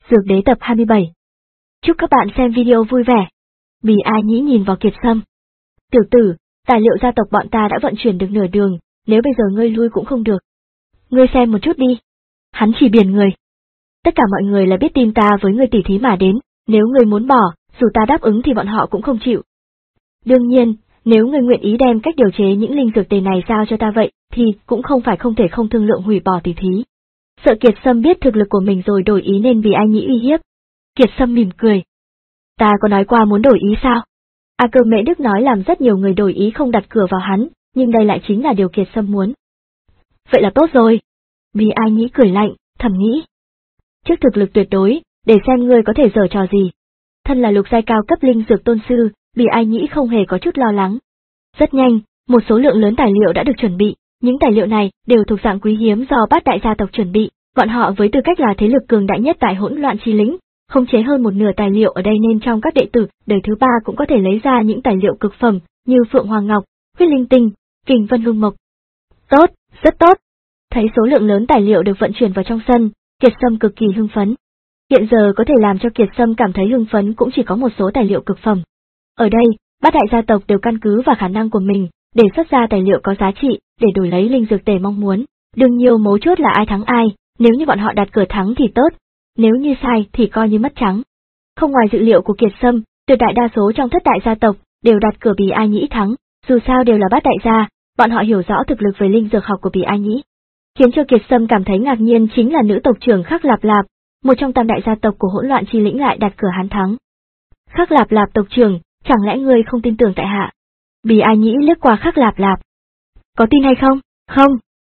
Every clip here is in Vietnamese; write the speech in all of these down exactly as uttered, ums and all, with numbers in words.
Dược đế tập hai mươi bảy. Chúc các bạn xem video vui vẻ. Bì Ai Nhĩ nhìn vào Kiệt Sâm. Tiểu tử, tài liệu gia tộc bọn ta đã vận chuyển được nửa đường, nếu bây giờ ngươi lui cũng không được. Ngươi xem một chút đi. Hắn chỉ biển người. Tất cả mọi người là biết tin ta với ngươi tỉ thí mà đến, nếu ngươi muốn bỏ, dù ta đáp ứng thì bọn họ cũng không chịu. Đương nhiên, nếu ngươi nguyện ý đem cách điều chế những linh dược tề này giao cho ta vậy, thì cũng không phải không thể không thương lượng hủy bỏ tỉ thí. Sợ Kiệt Sâm biết thực lực của mình rồi đổi ý nên Bì Ai Nhĩ uy hiếp. Kiệt Sâm mỉm cười. Ta có nói qua muốn đổi ý sao? A Cơ Mễ Đức nói làm rất nhiều người đổi ý không đặt cửa vào hắn, nhưng đây lại chính là điều Kiệt Sâm muốn. Vậy là tốt rồi. Bì Ai Nhĩ cười lạnh, thầm nghĩ. Trước thực lực tuyệt đối, để xem ngươi có thể giở trò gì. Thân là lục giai cao cấp linh dược tôn sư, Bì Ai Nhĩ không hề có chút lo lắng. Rất nhanh, một số lượng lớn tài liệu đã được chuẩn bị, những tài liệu này đều thuộc dạng quý hiếm do bát đại gia tộc chuẩn bị, bọn họ với tư cách là thế lực cường đại nhất tại hỗn loạn chi lĩnh, khống chế hơn một nửa tài liệu ở đây nên trong các đệ tử đời thứ ba cũng có thể lấy ra những tài liệu cực phẩm như Phượng Hoàng Ngọc, Huyết Linh Tinh, Kình Vân Hương Mộc. Tốt, rất tốt. Thấy số lượng lớn tài liệu được vận chuyển vào trong sân, Kiệt Sâm cực kỳ hưng phấn. Hiện giờ có thể làm cho Kiệt Sâm cảm thấy hưng phấn cũng chỉ có một số tài liệu cực phẩm. Ở đây, bát đại gia tộc đều căn cứ vào khả năng của mình, để xuất ra tài liệu có giá trị, để đổi lấy linh dược tề mong muốn. Đương nhiên mấu chốt là ai thắng ai, nếu như bọn họ đặt cược thắng thì tốt, nếu như sai thì coi như mất trắng. Không ngoài dự liệu của Kiệt Sâm, tuyệt đại đa số trong thất đại gia tộc đều đặt cược Bì Ai Nhĩ thắng, dù sao đều là bát đại gia, bọn họ hiểu rõ thực lực về linh dược học của Bì Ai Nhĩ. Khiến cho Kiệt Sâm cảm thấy ngạc nhiên chính là nữ tộc trưởng Khắc Lạp Lạp, một trong tam đại gia tộc của hỗn loạn chi lĩnh lại đặt cược hắn thắng. Khắc Lạp Lạp tộc trưởng, chẳng lẽ ngươi không tin tưởng tại hạ? Bì Ai Nhĩ liếc qua Khắc Lạp Lạp. Có tin hay không? Không.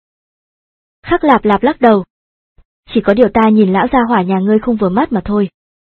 Khắc Lạp Lạp lắc đầu. Chỉ có điều ta nhìn lão gia hỏa nhà ngươi không vừa mắt mà thôi.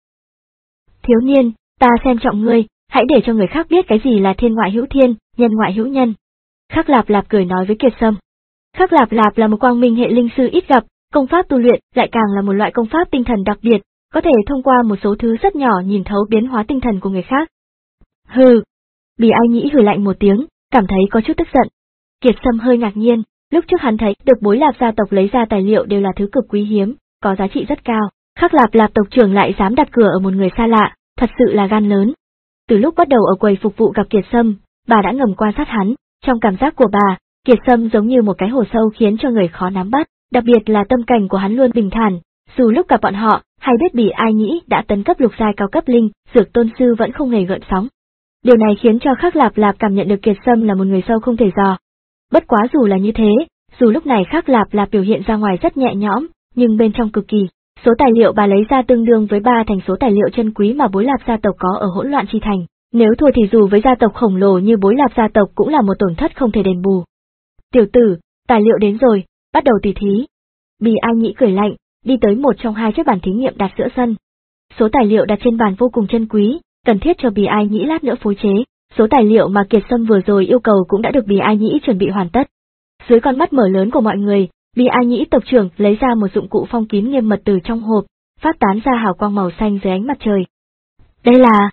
Thiếu niên, ta xem trọng ngươi, hãy để cho người khác biết cái gì là thiên ngoại hữu thiên, nhân ngoại hữu nhân. Khắc Lạp Lạp cười nói với Kiệt Sâm. Khắc Lạp Lạp là một quang minh hệ linh sư ít gặp, công pháp tu luyện lại càng là một loại công pháp tinh thần đặc biệt, có thể thông qua một số thứ rất nhỏ nhìn thấu biến hóa tinh thần của người khác. Hừ. Bì Ai Nhĩ hừ lạnh một tiếng, cảm thấy có chút tức giận. Kiệt Sâm hơi ngạc nhiên, lúc trước hắn thấy được Bối Lạp gia tộc lấy ra tài liệu đều là thứ cực quý hiếm, có giá trị rất cao, Khắc Lạp Lạp tộc trưởng lại dám đặt cửa ở một người xa lạ, thật sự là gan lớn. Từ lúc bắt đầu ở quầy phục vụ gặp Kiệt Sâm, bà đã ngầm quan sát hắn, trong cảm giác của bà, Kiệt Sâm giống như một cái hồ sâu khiến cho người khó nắm bắt, đặc biệt là tâm cảnh của hắn luôn bình thản, dù lúc gặp bọn họ, hay biết Bì Ai Nhĩ đã tấn cấp lục giai cao cấp linh, dược tôn sư vẫn không hề gợn sóng. Điều này khiến cho Khắc Lạp Lạp cảm nhận được Kiệt Sâm là một người sâu không thể dò. Bất quá dù là như thế, dù lúc này Khắc Lạp Lạp biểu hiện ra ngoài rất nhẹ nhõm, nhưng bên trong cực kỳ, số tài liệu bà lấy ra tương đương với ba thành số tài liệu chân quý mà Bối Lạp gia tộc có ở hỗn loạn chi thành, nếu thua thì dù với gia tộc khổng lồ như Bối Lạp gia tộc cũng là một tổn thất không thể đền bù. Tiểu tử, tài liệu đến rồi, bắt đầu tỉ thí. Bì Ai Nhĩ cười lạnh, đi tới một trong hai chiếc bàn thí nghiệm đặt giữa sân. Số tài liệu đặt trên bàn vô cùng chân quý, cần thiết cho Bì Ai Nhĩ lát nữa phối chế. Số tài liệu mà Kiệt Sâm vừa rồi yêu cầu cũng đã được Bì Ai Nhĩ chuẩn bị hoàn tất. Dưới con mắt mở lớn của mọi người, Bì Ai Nhĩ tộc trưởng lấy ra một dụng cụ phong kín nghiêm mật từ trong hộp, phát tán ra hào quang màu xanh dưới ánh mặt trời. Đây là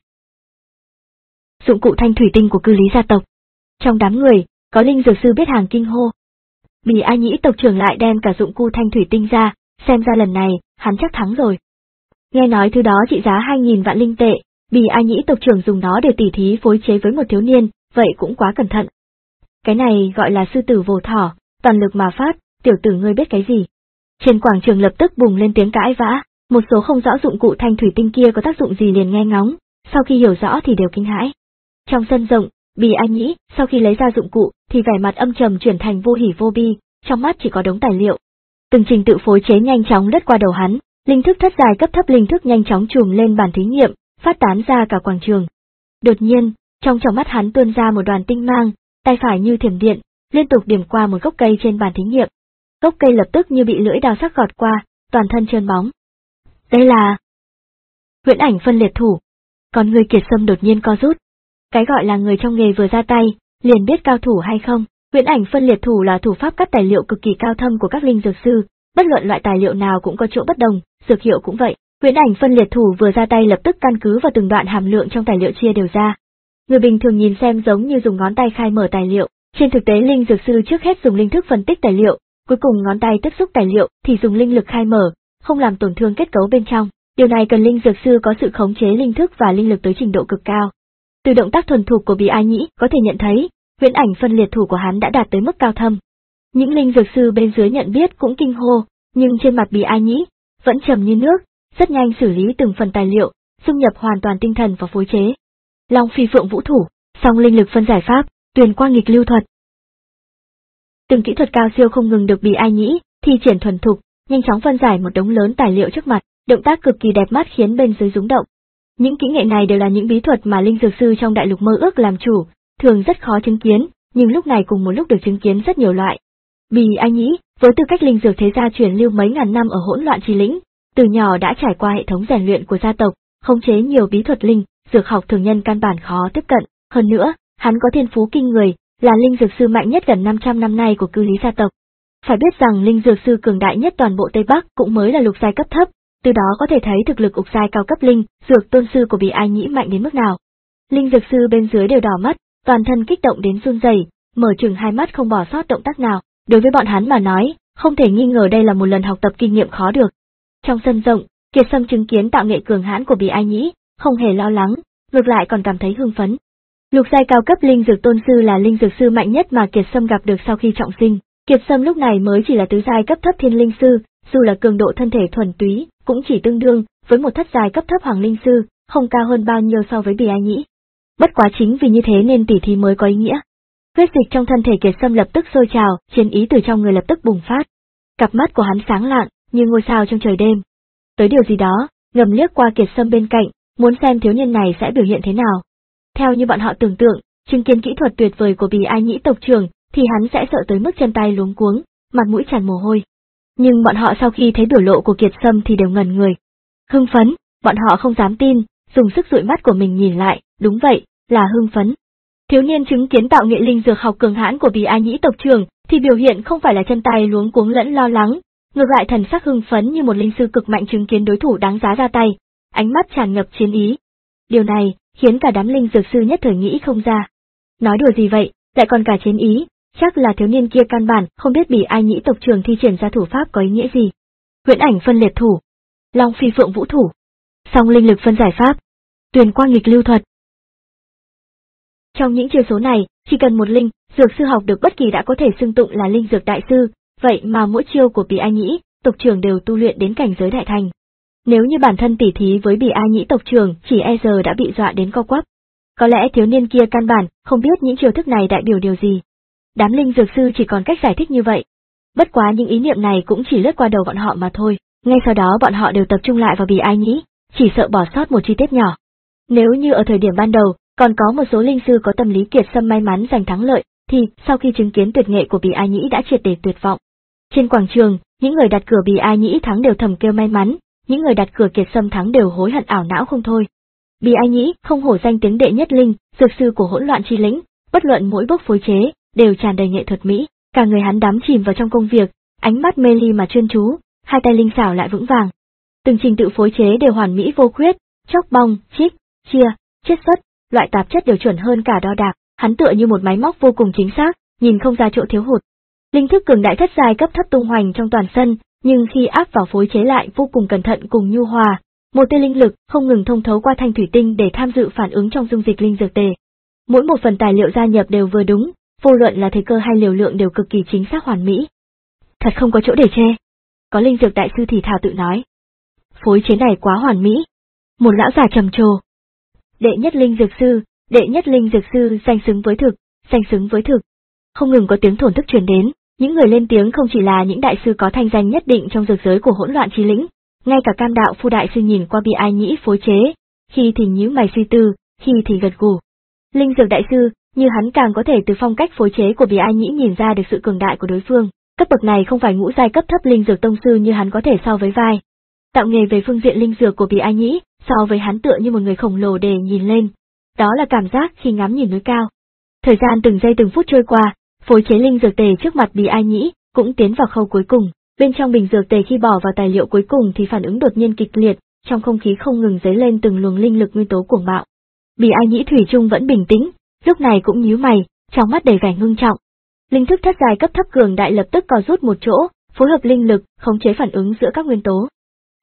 dụng cụ thanh thủy tinh của cư lý gia tộc. Trong đám người, có linh dược sư biết hàng kinh hô. Bì Ai Nhĩ tộc trưởng lại đem cả dụng cụ thanh thủy tinh ra, xem ra lần này, hắn chắc thắng rồi. Nghe nói thứ đó trị giá hai nghìn vạn linh tệ, Bì Ai Nhĩ tộc trưởng dùng nó để tỉ thí phối chế với một thiếu niên, vậy cũng quá cẩn thận. Cái này gọi là sư tử vồ thỏ, toàn lực mà phát, tiểu tử ngươi biết cái gì? Trên quảng trường lập tức bùng lên tiếng cãi vã, một số không rõ dụng cụ thanh thủy tinh kia có tác dụng gì liền nghe ngóng, sau khi hiểu rõ thì đều kinh hãi. Trong sân rộng, Bì Ai Nhĩ, sau khi lấy ra dụng cụ, thì vẻ mặt âm trầm chuyển thành vô hỉ vô bi, trong mắt chỉ có đống tài liệu. Từng trình tự phối chế nhanh chóng lướt qua đầu hắn, linh thức thất dài cấp thấp linh thức nhanh chóng trùm lên bàn thí nghiệm, phát tán ra cả quảng trường. Đột nhiên, trong tròng mắt hắn tuôn ra một đoàn tinh mang, tay phải như thiểm điện, liên tục điểm qua một gốc cây trên bàn thí nghiệm. Gốc cây lập tức như bị lưỡi dao sắc gọt qua, toàn thân trơn bóng. Đây là Huyễn Ảnh Phân Liệt Thủ. Còn người Kiệt Sâm đột nhiên co rút. Cái gọi là người trong nghề vừa ra tay, liền biết cao thủ hay không. Huyễn Ảnh Phân Liệt Thủ là thủ pháp cắt tài liệu cực kỳ cao thâm của các linh dược sư, bất luận loại tài liệu nào cũng có chỗ bất đồng, dược hiệu cũng vậy. Huyễn Ảnh Phân Liệt Thủ vừa ra tay lập tức căn cứ vào từng đoạn hàm lượng trong tài liệu chia đều ra. Người bình thường nhìn xem giống như dùng ngón tay khai mở tài liệu, trên thực tế linh dược sư trước hết dùng linh thức phân tích tài liệu, cuối cùng ngón tay tiếp xúc tài liệu thì dùng linh lực khai mở, không làm tổn thương kết cấu bên trong, Điều này cần linh dược sư có sự khống chế linh thức và linh lực tới trình độ cực cao. Từ động tác thuần thục của Bì Ai Nhĩ có thể nhận thấy, huyễn ảnh phân liệt thủ của hắn đã đạt tới mức cao thâm. Những linh dược sư bên dưới nhận biết cũng kinh hô, nhưng trên mặt Bì Ai Nhĩ vẫn trầm như nước, rất nhanh xử lý từng phần tài liệu, dung nhập hoàn toàn tinh thần vào phối chế. Long Phi Phượng Vũ Thủ, song linh lực phân giải pháp, Tuyền Quang Nghịch Lưu Thuật. Từng kỹ thuật cao siêu không ngừng được Bì Ai Nhĩ thi triển thuần thục, nhanh chóng phân giải một đống lớn tài liệu trước mặt, động tác cực kỳ đẹp mắt khiến bên dưới rúng động. Những kỹ nghệ này đều là những bí thuật mà linh dược sư trong đại lục mơ ước làm chủ, thường rất khó chứng kiến, nhưng lúc này cùng một lúc được chứng kiến rất nhiều loại. Bì Ai Nhĩ, với tư cách linh dược thế gia truyền lưu mấy ngàn năm ở hỗn loạn Chi Lĩnh, từ nhỏ đã trải qua hệ thống rèn luyện của gia tộc, khống chế nhiều bí thuật linh, dược học thường nhân căn bản khó tiếp cận, hơn nữa, hắn có thiên phú kinh người, là linh dược sư mạnh nhất gần năm trăm năm nay của cư lý gia tộc. Phải biết rằng linh dược sư cường đại nhất toàn bộ Tây Bắc cũng mới là lục giai cấp thấp, từ đó có thể thấy thực lực lục giai cao cấp linh dược tôn sư của Bì Ai Nhĩ mạnh đến mức nào. Linh dược sư bên dưới đều đỏ mắt, toàn thân kích động đến run rẩy, mở trừng hai mắt không bỏ sót động tác nào. Đối với bọn hắn mà nói, không thể nghi ngờ đây là một lần học tập kinh nghiệm khó được. Trong sân rộng, Kiệt Sâm chứng kiến tạo nghệ cường hãn của Bì Ai Nhĩ, không hề lo lắng, ngược lại còn cảm thấy hưng phấn. Lục giai cao cấp linh dược tôn sư là linh dược sư mạnh nhất mà Kiệt Sâm gặp được sau khi trọng sinh. Kiệt Sâm lúc này mới chỉ là tứ giai cấp thấp thiên linh sư, dù là cường độ thân thể thuần túy, cũng chỉ tương đương với một thất giai cấp thấp hoàng linh sư, không cao hơn bao nhiêu so với Bì Ai Nhĩ. Bất quá chính vì như thế nên tỉ thí mới có ý nghĩa. Huyết dịch trong thân thể Kiệt Sâm lập tức sôi trào, chiến ý từ trong người lập tức bùng phát. Cặp mắt của hắn sáng lạng, như ngôi sao trong trời đêm. Tới điều gì đó, ngầm liếc qua Kiệt Sâm bên cạnh, muốn xem thiếu niên này sẽ biểu hiện thế nào. Theo như bọn họ tưởng tượng, chứng kiến kỹ thuật tuyệt vời của Bì Ai Nhĩ tộc trưởng, thì hắn sẽ sợ tới mức chân tay luống cuống, mặt mũi tràn mồ hôi. Nhưng bọn họ sau khi thấy biểu lộ của Kiệt Sâm thì đều ngẩn người. Hưng phấn, bọn họ không dám tin, dùng sức dụi mắt của mình nhìn lại, đúng vậy, là hưng phấn. Thiếu niên chứng kiến tạo nghệ linh dược học cường hãn của Bì Ai Nhĩ tộc trưởng, thì biểu hiện không phải là chân tay luống cuống lẫn lo lắng, ngược lại thần sắc hưng phấn như một linh sư cực mạnh chứng kiến đối thủ đáng giá ra tay, ánh mắt tràn ngập chiến ý. Điều này khiến cả đám linh dược sư nhất thời nghĩ không ra. Nói đùa gì vậy, lại còn cả chiến ý, chắc là thiếu niên kia căn bản không biết Bì Ai Nhĩ tộc trưởng thi triển ra thủ pháp có ý nghĩa gì. Huyễn ảnh phân liệt thủ, Long Phi Phượng Vũ Thủ, song linh lực phân giải pháp, Tuyền Quang Nghịch Lưu Thuật. Trong những chiêu số này, chỉ cần một linh dược sư học được bất kỳ đã có thể xưng tụng là linh dược đại sư, vậy mà mỗi chiêu của Bì Ai Nhĩ tộc trưởng đều tu luyện đến cảnh giới đại thành. Nếu như bản thân tỉ thí với Bì Ai Nhĩ tộc trưởng, chỉ e giờ đã bị dọa đến co quắp. Có lẽ thiếu niên kia căn bản không biết những chiêu thức này đại biểu điều gì. Đám linh dược sư chỉ còn cách giải thích như vậy. Bất quá những ý niệm này cũng chỉ lướt qua đầu bọn họ mà thôi, ngay sau đó bọn họ đều tập trung lại vào Bì Ai Nhĩ, chỉ sợ bỏ sót một chi tiết nhỏ. Nếu như ở thời điểm ban đầu, còn có một số linh sư có tâm lý Kiệt Sâm may mắn giành thắng lợi, thì sau khi chứng kiến tuyệt nghệ của Bì Ai Nhĩ đã triệt để tuyệt vọng. Trên quảng trường, những người đặt cược Bì Ai Nhĩ thắng đều thầm kêu may mắn, những người đặt cược Kiệt Sâm thắng đều hối hận ảo não không thôi. Bì Ai Nhĩ không hổ danh tiếng đệ nhất linh dược sư của hỗn loạn Chi Lĩnh, bất luận mỗi bước phối chế đều tràn đầy nghệ thuật mỹ, cả người hắn đắm chìm vào trong công việc, ánh mắt mê ly mà chuyên chú, hai tay linh xảo lại vững vàng. Từng trình tự phối chế đều hoàn mỹ vô khuyết, chóc bong, chích, chia, chiết xuất, loại tạp chất đều chuẩn hơn cả đo đạc, hắn tựa như một máy móc vô cùng chính xác, nhìn không ra chỗ thiếu hụt. Linh thức cường đại thất giai cấp thấp tung hoành trong toàn sân, nhưng khi áp vào phối chế lại vô cùng cẩn thận cùng nhu hòa, một tia linh lực không ngừng thông thấu qua thanh thủy tinh để tham dự phản ứng trong dung dịch linh dược tề. Mỗi một phần tài liệu gia nhập đều vừa đúng, vô luận là thời cơ hay liều lượng đều cực kỳ chính xác hoàn mỹ. Thật không có chỗ để chê. Có linh dược đại sư thì thảo tự nói. Phối chế này quá hoàn mỹ. Một lão già trầm trồ. Đệ nhất linh dược sư, đệ nhất linh dược sư danh xứng với thực, danh xứng với thực. Không ngừng có tiếng thổn thức truyền đến, những người lên tiếng không chỉ là những đại sư có thanh danh nhất định trong dược giới của hỗn loạn Chi Lĩnh, ngay cả Cam Đạo Phu đại sư nhìn qua Bì Ai Nhĩ phối chế, khi thì nhíu mày suy tư, khi thì gật gù. Linh dược đại sư, như hắn càng có thể từ phong cách phối chế của Bì Ai Nhĩ nhìn ra được sự cường đại của đối phương, cấp bậc này không phải ngũ giai cấp thấp linh dược tông sư như hắn có thể so với vai. Tạo nghề về phương diện linh dược của Bì Ai Nhĩ, so với hắn tựa như một người khổng lồ để nhìn lên. Đó là cảm giác khi ngắm nhìn núi cao. Thời gian từng giây từng phút trôi qua, phối chế linh dược tề trước mặt Bì Ai Nhĩ cũng tiến vào khâu cuối cùng. Bên trong bình dược tề khi bỏ vào tài liệu cuối cùng thì phản ứng đột nhiên kịch liệt, trong không khí không ngừng dấy lên từng luồng linh lực nguyên tố cuồng bạo. Bì Ai Nhĩ thủy chung vẫn bình tĩnh, lúc này cũng nhíu mày, trong mắt đầy vẻ ngưng trọng. Linh thức thất giai cấp thấp cường đại lập tức co rút một chỗ, phối hợp linh lực, khống chế phản ứng giữa các nguyên tố.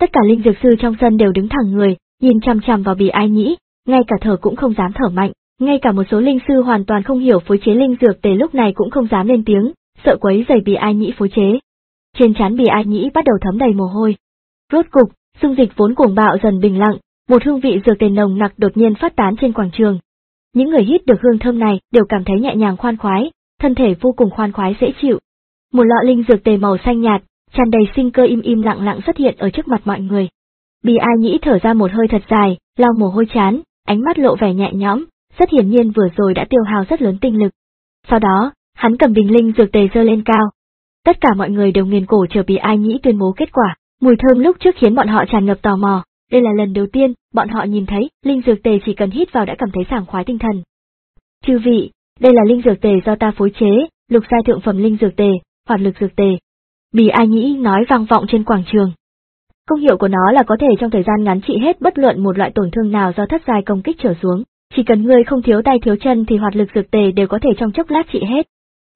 Tất cả linh dược sư trong sân đều đứng thẳng người, nhìn chằm chằm vào Bì Ai Nhĩ, ngay cả thở cũng không dám thở mạnh, ngay cả một số linh sư hoàn toàn không hiểu phối chế linh dược tề lúc này cũng không dám lên tiếng, sợ quấy rầy Bì Ai Nhĩ phối chế. Trên trán Bì Ai Nhĩ bắt đầu thấm đầy mồ hôi. Rốt cục, dung dịch vốn cuồng bạo dần bình lặng, một hương vị dược tề nồng nặc đột nhiên phát tán trên quảng trường. Những người hít được hương thơm này đều cảm thấy nhẹ nhàng khoan khoái, thân thể vô cùng khoan khoái dễ chịu. Một lọ linh dược tề màu xanh nhạt, tràn đầy sinh cơ im im lặng lặng xuất hiện ở trước mặt mọi người. Bì Ai Nhĩ thở ra một hơi thật dài, lau mồ hôi trán, ánh mắt lộ vẻ nhẹ nhõm, rất hiển nhiên vừa rồi đã tiêu hao rất lớn tinh lực. Sau đó, hắn cầm bình linh dược tề giơ lên cao. Tất cả mọi người đều nghiền cổ chờ Bì Ai Nhĩ tuyên bố kết quả. Mùi thơm lúc trước khiến bọn họ tràn ngập tò mò, đây là lần đầu tiên bọn họ nhìn thấy linh dược tề chỉ cần hít vào đã cảm thấy sảng khoái tinh thần. Chư vị, đây là linh dược tề do ta phối chế, lục giai thượng phẩm linh dược tề, hoạt lực dược tề. Bì Ai Nhĩ nói vang vọng trên quảng trường. Công hiệu của nó là có thể trong thời gian ngắn trị hết bất luận một loại tổn thương nào do thất giai công kích trở xuống, chỉ cần ngươi không thiếu tay thiếu chân thì hoạt lực dược tề đều có thể trong chốc lát trị hết.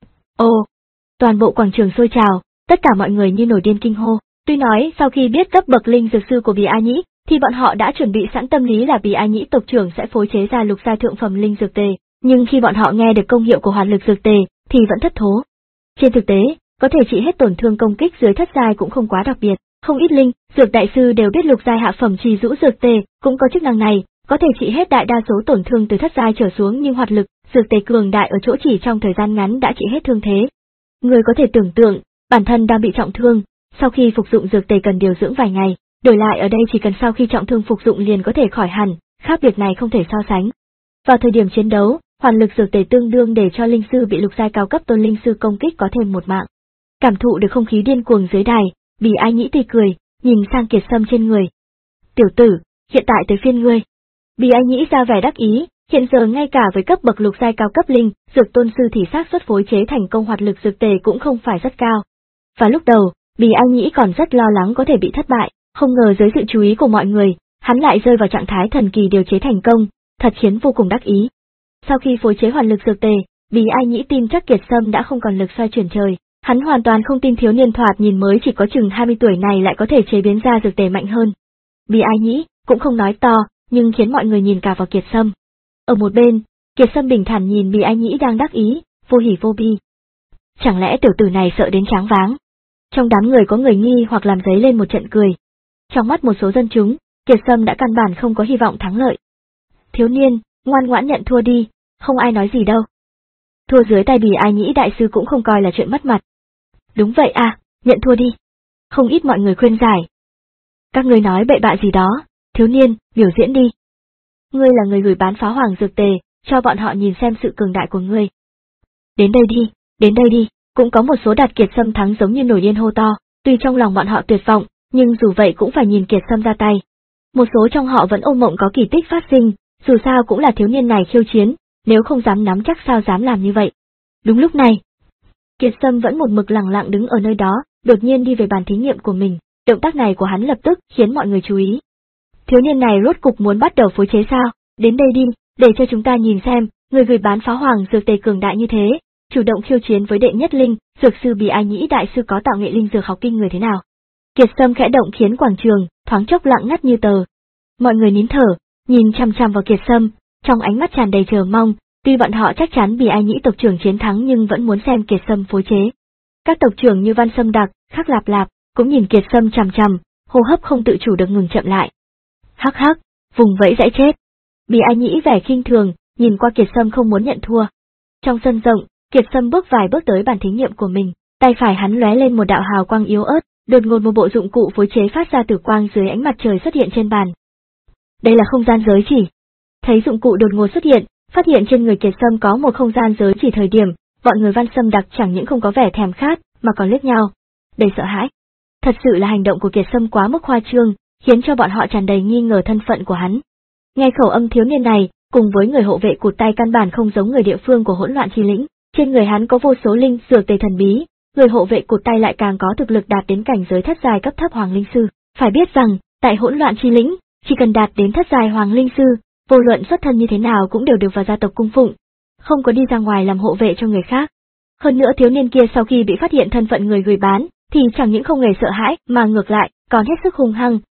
Ồ, toàn bộ quảng trường sôi trào, tất cả mọi người như nổi điên kinh hô. Tuy nói sau khi biết cấp bậc linh dược sư của Bì Ai Nhĩ, thì bọn họ đã chuẩn bị sẵn tâm lý là Bì Ai Nhĩ tộc trưởng sẽ phối chế ra lục giai thượng phẩm linh dược tề, nhưng khi bọn họ nghe được công hiệu của hoạt lực dược tề, thì vẫn thất thố. Trên thực tế, có thể trị hết tổn thương công kích dưới thất giai cũng không quá đặc biệt, không ít linh dược đại sư đều biết lục giai hạ phẩm trì rũ dược tề cũng có chức năng này, có thể trị hết đại đa số tổn thương từ thất giai trở xuống, nhưng hoạt lực dược tề cường đại ở chỗ chỉ trong thời gian ngắn đã trị hết thương thế. Người có thể tưởng tượng, bản thân đang bị trọng thương, sau khi phục dụng dược tề cần điều dưỡng vài ngày, đổi lại ở đây chỉ cần sau khi trọng thương phục dụng liền có thể khỏi hẳn, khác biệt này không thể so sánh. Vào thời điểm chiến đấu, hoàn lực dược tề tương đương để cho linh sư bị lục giai cao cấp tôn linh sư công kích có thêm một mạng. Cảm thụ được không khí điên cuồng dưới đài, Bì Ai Nhĩ tươi cười, nhìn sang Kiệt Sâm trên người. Tiểu tử, hiện tại tới phiên ngươi. Bì Ai Nhĩ ra vẻ đắc ý, hiện giờ ngay cả với cấp bậc lục giai cao cấp linh dược tôn sư thì xác suất phối chế thành công hoạt lực dược tề cũng không phải rất cao. Và lúc đầu, Bì Ai Nhĩ còn rất lo lắng có thể bị thất bại, không ngờ dưới sự chú ý của mọi người, hắn lại rơi vào trạng thái thần kỳ điều chế thành công, thật khiến vô cùng đắc ý. Sau khi phối chế hoạt lực dược tề, Bì Ai Nhĩ tin chắc Kiệt Sâm đã không còn lực xoay chuyển trời, hắn hoàn toàn không tin thiếu niên thoạt nhìn mới chỉ có chừng hai mươi tuổi này lại có thể chế biến ra dược tề mạnh hơn. Bì Ai Nhĩ cũng không nói to, nhưng khiến mọi người nhìn cả vào Kiệt Sâm. Ở một bên, Kiệt Sâm bình thản nhìn Bì Ai Nhĩ đang đắc ý, vô hỉ vô bi. Chẳng lẽ tiểu tử này sợ đến choáng váng? Trong đám người có người nghi hoặc làm dấy lên một trận cười. Trong mắt một số dân chúng, Kiệt Sâm đã căn bản không có hy vọng thắng lợi. Thiếu niên, ngoan ngoãn nhận thua đi, không ai nói gì đâu. Thua dưới tay Bì Ai Nhĩ đại sư cũng không coi là chuyện mất mặt. Đúng vậy à, nhận thua đi. Không ít mọi người khuyên giải. Các ngươi nói bậy bạ gì đó, thiếu niên, biểu diễn đi. Ngươi là người gửi bán phá hoàng dược tề, cho bọn họ nhìn xem sự cường đại của ngươi. Đến đây đi, đến đây đi, cũng có một số đạt Kiệt Sâm thắng giống như nổi điên hô to, tuy trong lòng bọn họ tuyệt vọng, nhưng dù vậy cũng phải nhìn Kiệt Sâm ra tay. Một số trong họ vẫn ôm mộng có kỳ tích phát sinh, dù sao cũng là thiếu niên này khiêu chiến, nếu không dám nắm chắc sao dám làm như vậy. Đúng lúc này, Kiệt Sâm vẫn một mực lặng lặng đứng ở nơi đó, đột nhiên đi về bàn thí nghiệm của mình, động tác này của hắn lập tức khiến mọi người chú ý. Thiếu niên này rốt cục muốn bắt đầu phối chế sao? Đến đây đi, để cho chúng ta nhìn xem, người gửi bán phá hoàng dược tề cường đại như thế, chủ động khiêu chiến với đệ nhất linh, dược sư Bì Ai Nhĩ đại sư có tạo nghệ linh dược học kinh người thế nào. Kiệt Sâm khẽ động khiến quảng trường thoáng chốc lặng ngắt như tờ. Mọi người nín thở, nhìn chăm chăm vào Kiệt Sâm, trong ánh mắt tràn đầy chờ mong, tuy bọn họ chắc chắn Bì Ai Nhĩ tộc trưởng chiến thắng nhưng vẫn muốn xem Kiệt Sâm phối chế. Các tộc trưởng như Văn Sâm Đặc, Khắc Lạp Lạp cũng nhìn Kiệt Sâm chằm chằm, hô hấp không tự chủ được ngừng chậm lại. Hắc hắc, vùng vẫy dãy chết. Bì Ai Nhĩ vẻ khinh thường, nhìn qua Kiệt Sâm không muốn nhận thua. Trong sân rộng, Kiệt Sâm bước vài bước tới bàn thí nghiệm của mình, tay phải hắn lóe lên một đạo hào quang yếu ớt, đột ngột một bộ dụng cụ phối chế phát ra tử quang dưới ánh mặt trời xuất hiện trên bàn. Đây là không gian giới chỉ. Thấy dụng cụ đột ngột xuất hiện, phát hiện trên người Kiệt Sâm có một không gian giới chỉ thời điểm, bọn người Văn Sâm Đặc chẳng những không có vẻ thèm khát, mà còn liếc nhau, đầy sợ hãi. Thật sự là hành động của Kiệt Sâm quá mức khoa trương, khiến cho bọn họ tràn đầy nghi ngờ thân phận của hắn. Nghe khẩu âm thiếu niên này, cùng với người hộ vệ cụt tay căn bản không giống người địa phương của Hỗn Loạn Chi Lĩnh, trên người hắn có vô số linh dược tề thần bí, người hộ vệ cụt tay lại càng có thực lực đạt đến cảnh giới thất giai cấp thấp hoàng linh sư. Phải biết rằng, tại Hỗn Loạn Chi Lĩnh, chỉ cần đạt đến thất giai hoàng linh sư, vô luận xuất thân như thế nào cũng đều được vào gia tộc cung phụng, không có đi ra ngoài làm hộ vệ cho người khác. Hơn nữa thiếu niên kia sau khi bị phát hiện thân phận người gửi bán, thì chẳng những không hề sợ hãi, mà ngược lại, còn hết sức hung hăng,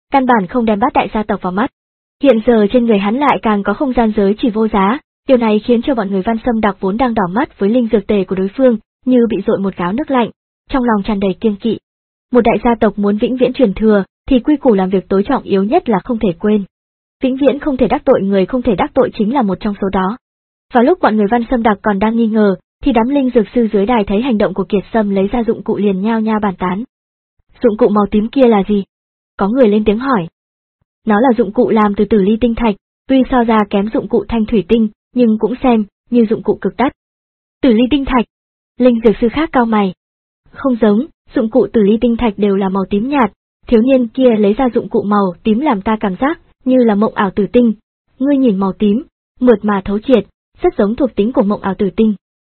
căn bản không đem bát đại gia tộc vào mắt. Hiện giờ trên người hắn lại càng có không gian giới chỉ vô giá, điều này khiến cho bọn người Văn Sâm Đặc vốn đang đỏ mắt với linh dược tề của đối phương, như bị dội một gáo nước lạnh, trong lòng tràn đầy kiêng kỵ. Một đại gia tộc muốn vĩnh viễn truyền thừa, thì quy củ làm việc tối trọng yếu nhất là không thể quên. Vĩnh viễn không thể đắc tội người không thể đắc tội chính là một trong số đó. Vào lúc bọn người Văn Sâm Đặc còn đang nghi ngờ, thì đám linh dược sư dưới đài thấy hành động của Kiệt Sâm lấy ra dụng cụ liền nhao nhao bàn tán. Dụng cụ màu tím kia là gì? Có người lên tiếng hỏi. Nó là dụng cụ làm từ tử ly tinh thạch, tuy so ra kém dụng cụ thanh thủy tinh, nhưng cũng xem như dụng cụ cực đắt. Tử ly tinh thạch. Linh dược sư khác cau mày. Không giống, dụng cụ tử ly tinh thạch đều là màu tím nhạt, thiếu niên kia lấy ra dụng cụ màu tím làm ta cảm giác như là mộng ảo tử tinh. Ngươi nhìn màu tím, mượt mà thấu triệt, rất giống thuộc tính của mộng ảo tử tinh.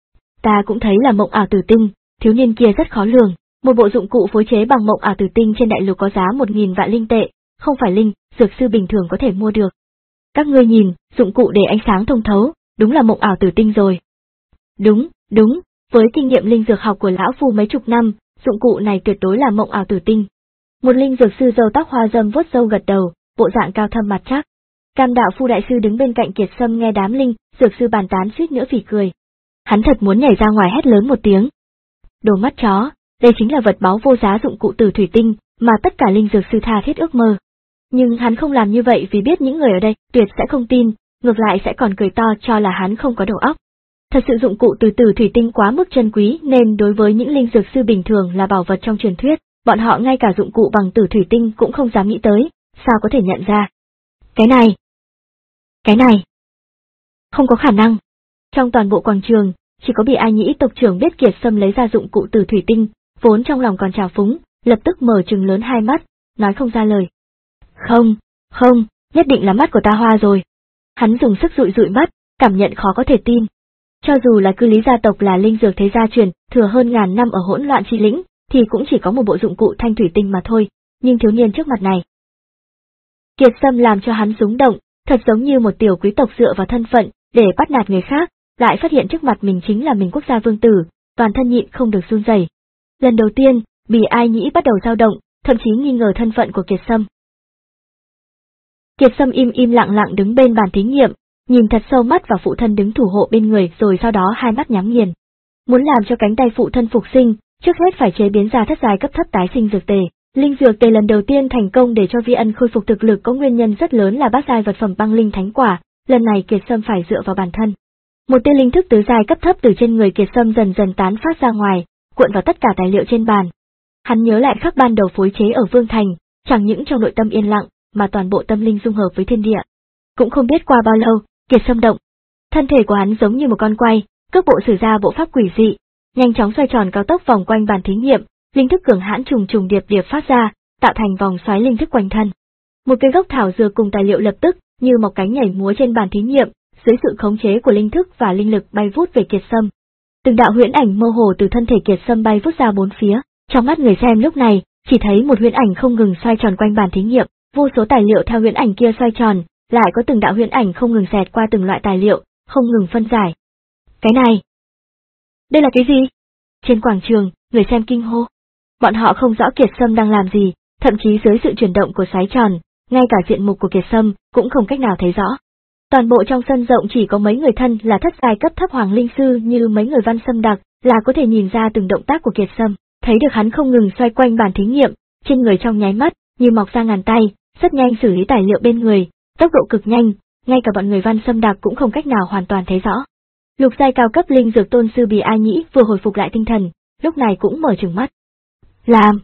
Ta cũng thấy là mộng ảo tử tinh, thiếu niên kia rất khó lường. Một bộ dụng cụ phối chế bằng mộng ảo tử tinh trên đại lục có giá một nghìn vạn linh tệ, không phải linh dược sư bình thường có thể mua được. Các ngươi nhìn, dụng cụ để ánh sáng thông thấu, đúng là mộng ảo tử tinh rồi. Đúng, đúng, với kinh nghiệm linh dược học của lão phu mấy chục năm, dụng cụ này tuyệt đối là mộng ảo tử tinh. Một linh dược sư râu tóc hoa râm vuốt râu gật đầu, bộ dạng cao thâm mặt chắc. Cam đạo phu đại sư đứng bên cạnh Kiệt Sâm nghe đám linh dược sư bàn tán suýt nữa phì cười. Hắn thật muốn nhảy ra ngoài hét lớn một tiếng. Đồ mắt chó, đây chính là vật báu vô giá dụng cụ từ thủy tinh mà tất cả linh dược sư tha thiết ước mơ. Nhưng hắn không làm như vậy vì biết những người ở đây tuyệt sẽ không tin, ngược lại sẽ còn cười to cho là hắn không có đầu óc. Thật sự dụng cụ từ từ thủy tinh quá mức chân quý nên đối với những linh dược sư bình thường là bảo vật trong truyền thuyết, bọn họ ngay cả dụng cụ bằng tử thủy tinh cũng không dám nghĩ tới, sao có thể nhận ra. Cái này, cái này, không có khả năng. Trong toàn bộ quảng trường, chỉ có Bỉ Ai Nhĩ tộc trưởng biết Kiệt Sâm lấy ra dụng cụ từ thủy tinh, vốn trong lòng còn trào phúng, lập tức mở trừng lớn hai mắt, nói không ra lời. Không, không, nhất định là mắt của ta hoa rồi. Hắn dùng sức dụi dụi mắt, cảm nhận khó có thể tin. Cho dù là cư lý gia tộc là linh dược thế gia truyền, thừa hơn ngàn năm ở hỗn loạn chi lĩnh, thì cũng chỉ có một bộ dụng cụ thanh thủy tinh mà thôi, nhưng thiếu niên trước mặt này. Kiệt Sâm làm cho hắn rúng động, thật giống như một tiểu quý tộc dựa vào thân phận, để bắt nạt người khác, lại phát hiện trước mặt mình chính là mình quốc gia vương tử, toàn thân nhịn không được run rẩy. Lần đầu tiên, Bỉ Ai Nhĩ bắt đầu dao động, thậm chí nghi ngờ thân phận của Kiệt Sâm. Kiệt Sâm im im lặng lặng đứng bên bàn thí nghiệm, nhìn thật sâu mắt vào phụ thân đứng thủ hộ bên người rồi sau đó hai mắt nhắm nghiền. Muốn làm cho cánh tay phụ thân phục sinh, trước hết phải chế biến ra thất giai cấp thấp tái sinh dược tề. Linh dược tề lần đầu tiên thành công để cho Vi Ân khôi phục thực lực có nguyên nhân rất lớn là bát giai vật phẩm băng linh thánh quả, lần này Kiệt Sâm phải dựa vào bản thân. Một tia linh thức tứ giai cấp thấp từ trên người Kiệt Sâm dần dần tán phát ra ngoài, cuộn vào tất cả tài liệu trên bàn. Hắn nhớ lại khắc ban đầu phối chế ở Vương Thành, chẳng những trong nội tâm yên lặng, mà toàn bộ tâm linh dung hợp với thiên địa. Cũng không biết qua bao lâu, Kiệt Sâm động. Thân thể của hắn giống như một con quay, cước bộ sử ra bộ pháp quỷ dị, nhanh chóng xoay tròn cao tốc vòng quanh bàn thí nghiệm, linh thức cường hãn trùng trùng điệp điệp phát ra, tạo thành vòng xoáy linh thức quanh thân. Một cây gốc thảo dược cùng tài liệu lập tức như một cánh nhảy múa trên bàn thí nghiệm, dưới sự khống chế của linh thức và linh lực bay vút về Kiệt Sâm. Từng đạo huyễn ảnh mơ hồ từ thân thể Kiệt Sâm bay vút ra bốn phía, trong mắt người xem lúc này chỉ thấy một huyễn ảnh không ngừng xoay tròn quanh bàn thí nghiệm, vô số tài liệu theo huyễn ảnh kia xoay tròn, lại có từng đạo huyễn ảnh không ngừng xẹt qua từng loại tài liệu, không ngừng phân giải. Cái này, đây là cái gì? Trên quảng trường, người xem kinh hô. Bọn họ không rõ Kiệt Sâm đang làm gì, thậm chí dưới sự chuyển động của xoáy tròn, ngay cả diện mục của Kiệt Sâm cũng không cách nào thấy rõ. Toàn bộ trong sân rộng chỉ có mấy người thân là thất giai cấp thấp hoàng linh sư như mấy người Văn Sâm Đặc là có thể nhìn ra từng động tác của Kiệt Sâm, thấy được hắn không ngừng xoay quanh bàn thí nghiệm, trên người trong nháy mắt như mọc ra ngàn tay, rất nhanh xử lý tài liệu bên người, tốc độ cực nhanh, ngay cả bọn người Văn Sâm Đặc cũng không cách nào hoàn toàn thấy rõ. Lục giai cao cấp linh dược tôn sư Bỉ Ai Nhĩ vừa hồi phục lại tinh thần, lúc này cũng mở trừng mắt. Làm?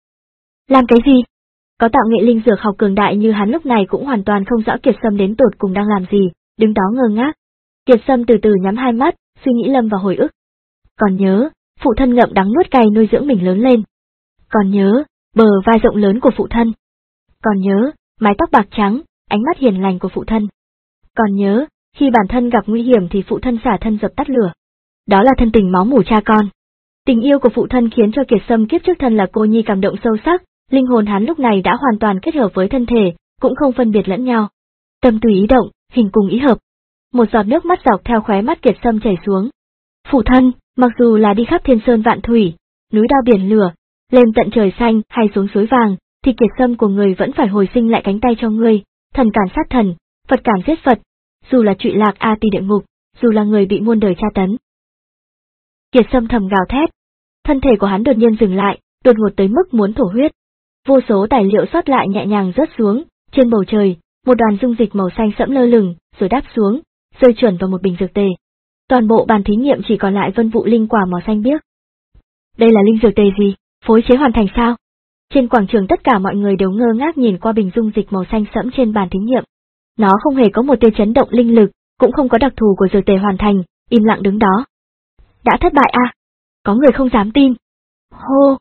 Làm cái gì? Có tạo nghệ linh dược học cường đại như hắn lúc này cũng hoàn toàn không rõ Kiệt Sâm đến tột cùng đang làm gì, đứng đó ngơ ngác. Kiệt Sâm từ từ nhắm hai mắt, suy nghĩ lâm vào hồi ức. Còn nhớ, phụ thân ngậm đắng nuốt cay nuôi dưỡng mình lớn lên. Còn nhớ, bờ vai rộng lớn của phụ thân. Còn nhớ, mái tóc bạc trắng, ánh mắt hiền lành của phụ thân. Còn nhớ, khi bản thân gặp nguy hiểm thì phụ thân xả thân dập tắt lửa. Đó là thân tình máu mủ cha con. Tình yêu của phụ thân khiến cho Kiệt Sâm kiếp trước thân là cô nhi cảm động sâu sắc, linh hồn hắn lúc này đã hoàn toàn kết hợp với thân thể, cũng không phân biệt lẫn nhau. Tâm tùy ý động, hình cùng ý hợp. Một giọt nước mắt dọc theo khóe mắt Kiệt Sâm chảy xuống. Phụ thân, mặc dù là đi khắp thiên sơn vạn thủy, núi đao biển lửa, lên tận trời xanh hay xuống suối vàng, thì kiệt sâm của người vẫn phải hồi sinh lại cánh tay cho ngươi, thần cản sát thần, Phật cản giết Phật, dù là trụy lạc a tỳ địa ngục, dù là người bị muôn đời tra tấn. Kiệt sâm thầm gào thét, thân thể của hắn đột nhiên dừng lại, đột ngột tới mức muốn thổ huyết. Vô số tài liệu sót lại nhẹ nhàng rớt xuống, trên bầu trời, một đoàn dung dịch màu xanh sẫm lơ lửng, rồi đáp xuống, rơi chuẩn vào một bình dược tề. Toàn bộ bàn thí nghiệm chỉ còn lại vân vụ linh quả màu xanh biếc. Đây là linh dược tề gì? Phối chế hoàn thành sao? Trên quảng trường tất cả mọi người đều ngơ ngác nhìn qua bình dung dịch màu xanh sẫm trên bàn thí nghiệm. Nó không hề có một tia chấn động linh lực, cũng không có đặc thù của dược tề hoàn thành, im lặng đứng đó. Đã thất bại à? Có người không dám tin. Hô!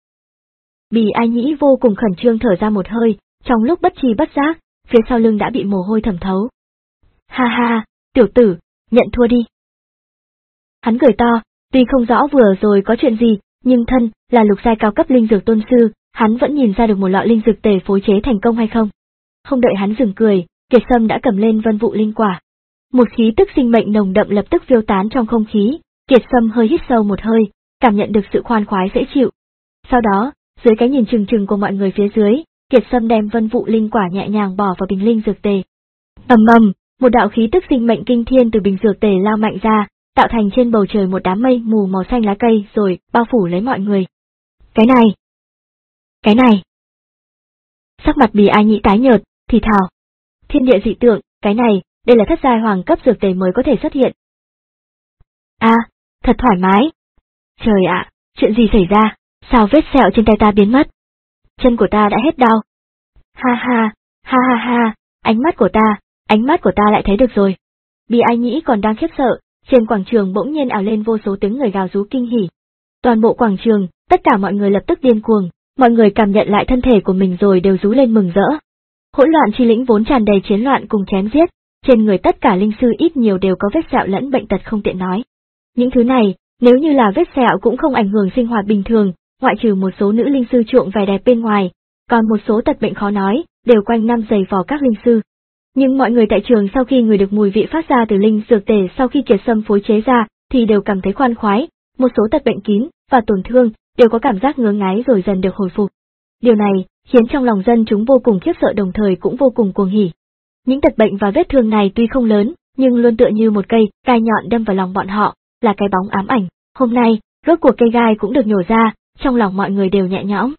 Bì Ai Nhĩ vô cùng khẩn trương thở ra một hơi, trong lúc bất tri bất giác, phía sau lưng đã bị mồ hôi thẩm thấu. Ha ha, tiểu tử, nhận thua đi. Hắn cười to, tuy không rõ vừa rồi có chuyện gì, nhưng thân là lục giai cao cấp linh dược tôn sư, hắn vẫn nhìn ra được một lọ linh dược tề phối chế thành công hay không. Không đợi hắn dừng cười, Kiệt Sâm đã cầm lên vân vụ linh quả. Một khí tức sinh mệnh nồng đậm lập tức phiêu tán trong không khí, Kiệt Sâm hơi hít sâu một hơi, cảm nhận được sự khoan khoái dễ chịu. Sau đó, dưới cái nhìn trừng trừng của mọi người phía dưới, Kiệt Sâm đem vân vụ linh quả nhẹ nhàng bỏ vào bình linh dược tề. Ầm ầm, một đạo khí tức sinh mệnh kinh thiên từ bình dược tề lao mạnh ra, tạo thành trên bầu trời một đám mây mù màu xanh lá cây rồi bao phủ lấy mọi người. Cái này, cái này. Sắc mặt Bì Ai Nhĩ tái nhợt, thì thào. Thiên địa dị tượng, cái này, đây là thất giai hoàng cấp dược tề mới có thể xuất hiện. A, à, thật thoải mái. Trời ạ, chuyện gì xảy ra, sao vết sẹo trên tay ta biến mất? Chân của ta đã hết đau. Ha ha, ha ha ha, ánh mắt của ta, ánh mắt của ta lại thấy được rồi. Bì Ai Nhĩ còn đang khiếp sợ, trên quảng trường bỗng nhiên ảo lên vô số tiếng người gào rú kinh hỉ. Toàn bộ quảng trường, tất cả mọi người lập tức điên cuồng, mọi người cảm nhận lại thân thể của mình rồi đều rú lên mừng rỡ. Hỗn loạn chi lĩnh vốn tràn đầy chiến loạn cùng chém giết, trên người tất cả linh sư ít nhiều đều có vết sẹo lẫn bệnh tật không tiện nói. Những thứ này, nếu như là vết sẹo cũng không ảnh hưởng sinh hoạt bình thường, ngoại trừ một số nữ linh sư chuộng vẻ đẹp bên ngoài, còn một số tật bệnh khó nói, đều quanh năm giày vò các linh sư. Nhưng mọi người tại trường sau khi ngửi được mùi vị phát ra từ linh dược tề sau khi Kiệt Sâm phối chế ra, thì đều cảm thấy khoan khoái, một số tật bệnh kín và tổn thương đều có cảm giác ngứa ngáy rồi dần được hồi phục. Điều này khiến trong lòng dân chúng vô cùng khiếp sợ đồng thời cũng vô cùng cuồng hỉ. Những tật bệnh và vết thương này tuy không lớn, nhưng luôn tựa như một cây gai nhọn đâm vào lòng bọn họ, là cái bóng ám ảnh. Hôm nay, rốt cuộc cây gai cũng được nhổ ra, trong lòng mọi người đều nhẹ nhõm.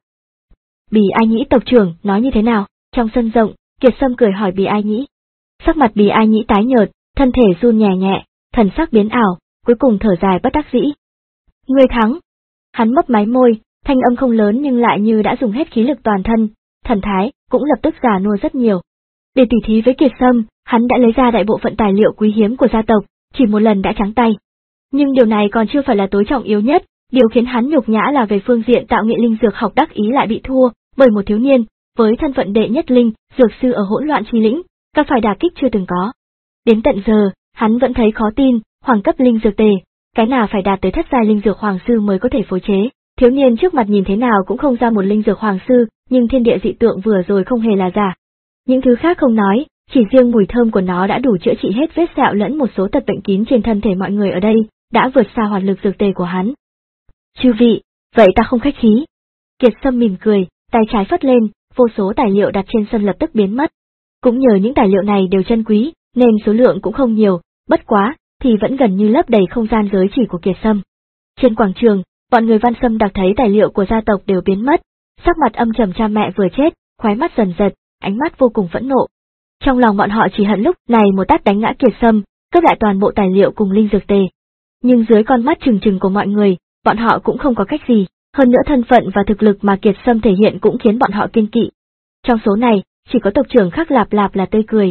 Bì Ai Nhĩ tộc trưởng nói như thế nào? Trong sân rộng, Kiệt Sâm cười hỏi Bì Ai Nhĩ. Sắc mặt Bì Ai Nhĩ tái nhợt, thân thể run nhẹ nhẹ, thần sắc biến ảo, cuối cùng thở dài bất đắc dĩ. Ngươi thắng. Hắn mấp máy môi, thanh âm không lớn nhưng lại như đã dùng hết khí lực toàn thân, thần thái cũng lập tức già nua rất nhiều. Để tỉ thí với Kiệt Sâm, hắn đã lấy ra đại bộ phận tài liệu quý hiếm của gia tộc, chỉ một lần đã trắng tay. Nhưng điều này còn chưa phải là tối trọng yếu nhất, điều khiến hắn nhục nhã là về phương diện tạo nghệ linh dược học đắc ý lại bị thua, bởi một thiếu niên, với thân phận đệ nhất linh, dược sư ở hỗn loạn chi lĩnh, các phải đả kích chưa từng có. Đến tận giờ, hắn vẫn thấy khó tin, hoàng cấp linh dược tề, cái nào phải đạt tới thất giai linh dược hoàng sư mới có thể phối chế. Thiếu niên trước mặt nhìn thế nào cũng không ra một linh dược hoàng sư, nhưng thiên địa dị tượng vừa rồi không hề là giả. Những thứ khác không nói, chỉ riêng mùi thơm của nó đã đủ chữa trị hết vết sẹo lẫn một số tật bệnh kín trên thân thể mọi người ở đây, đã vượt xa hoạt lực dược tề của hắn. Chư vị, vậy ta không khách khí. Kiệt Sâm mỉm cười, tay trái phất lên, vô số tài liệu đặt trên sân lập tức biến mất. Cũng nhờ những tài liệu này đều chân quý, nên số lượng cũng không nhiều, bất quá, thì vẫn gần như lấp đầy không gian giới chỉ của Kiệt Sâm. Trên quảng trường, bọn người Văn Sâm đặc thấy tài liệu của gia tộc đều biến mất, sắc mặt âm trầm cha mẹ vừa chết, khóe mắt dần giật, ánh mắt vô cùng phẫn nộ. Trong lòng bọn họ chỉ hận lúc này một tát đánh ngã Kiệt Sâm, cướp lại toàn bộ tài liệu cùng linh dược tề. Nhưng dưới con mắt trừng trừng của mọi người, bọn họ cũng không có cách gì, hơn nữa thân phận và thực lực mà Kiệt Sâm thể hiện cũng khiến bọn họ kiêng kỵ. Trong số này, chỉ có tộc trưởng Khắc Lạp Lạp là tươi cười.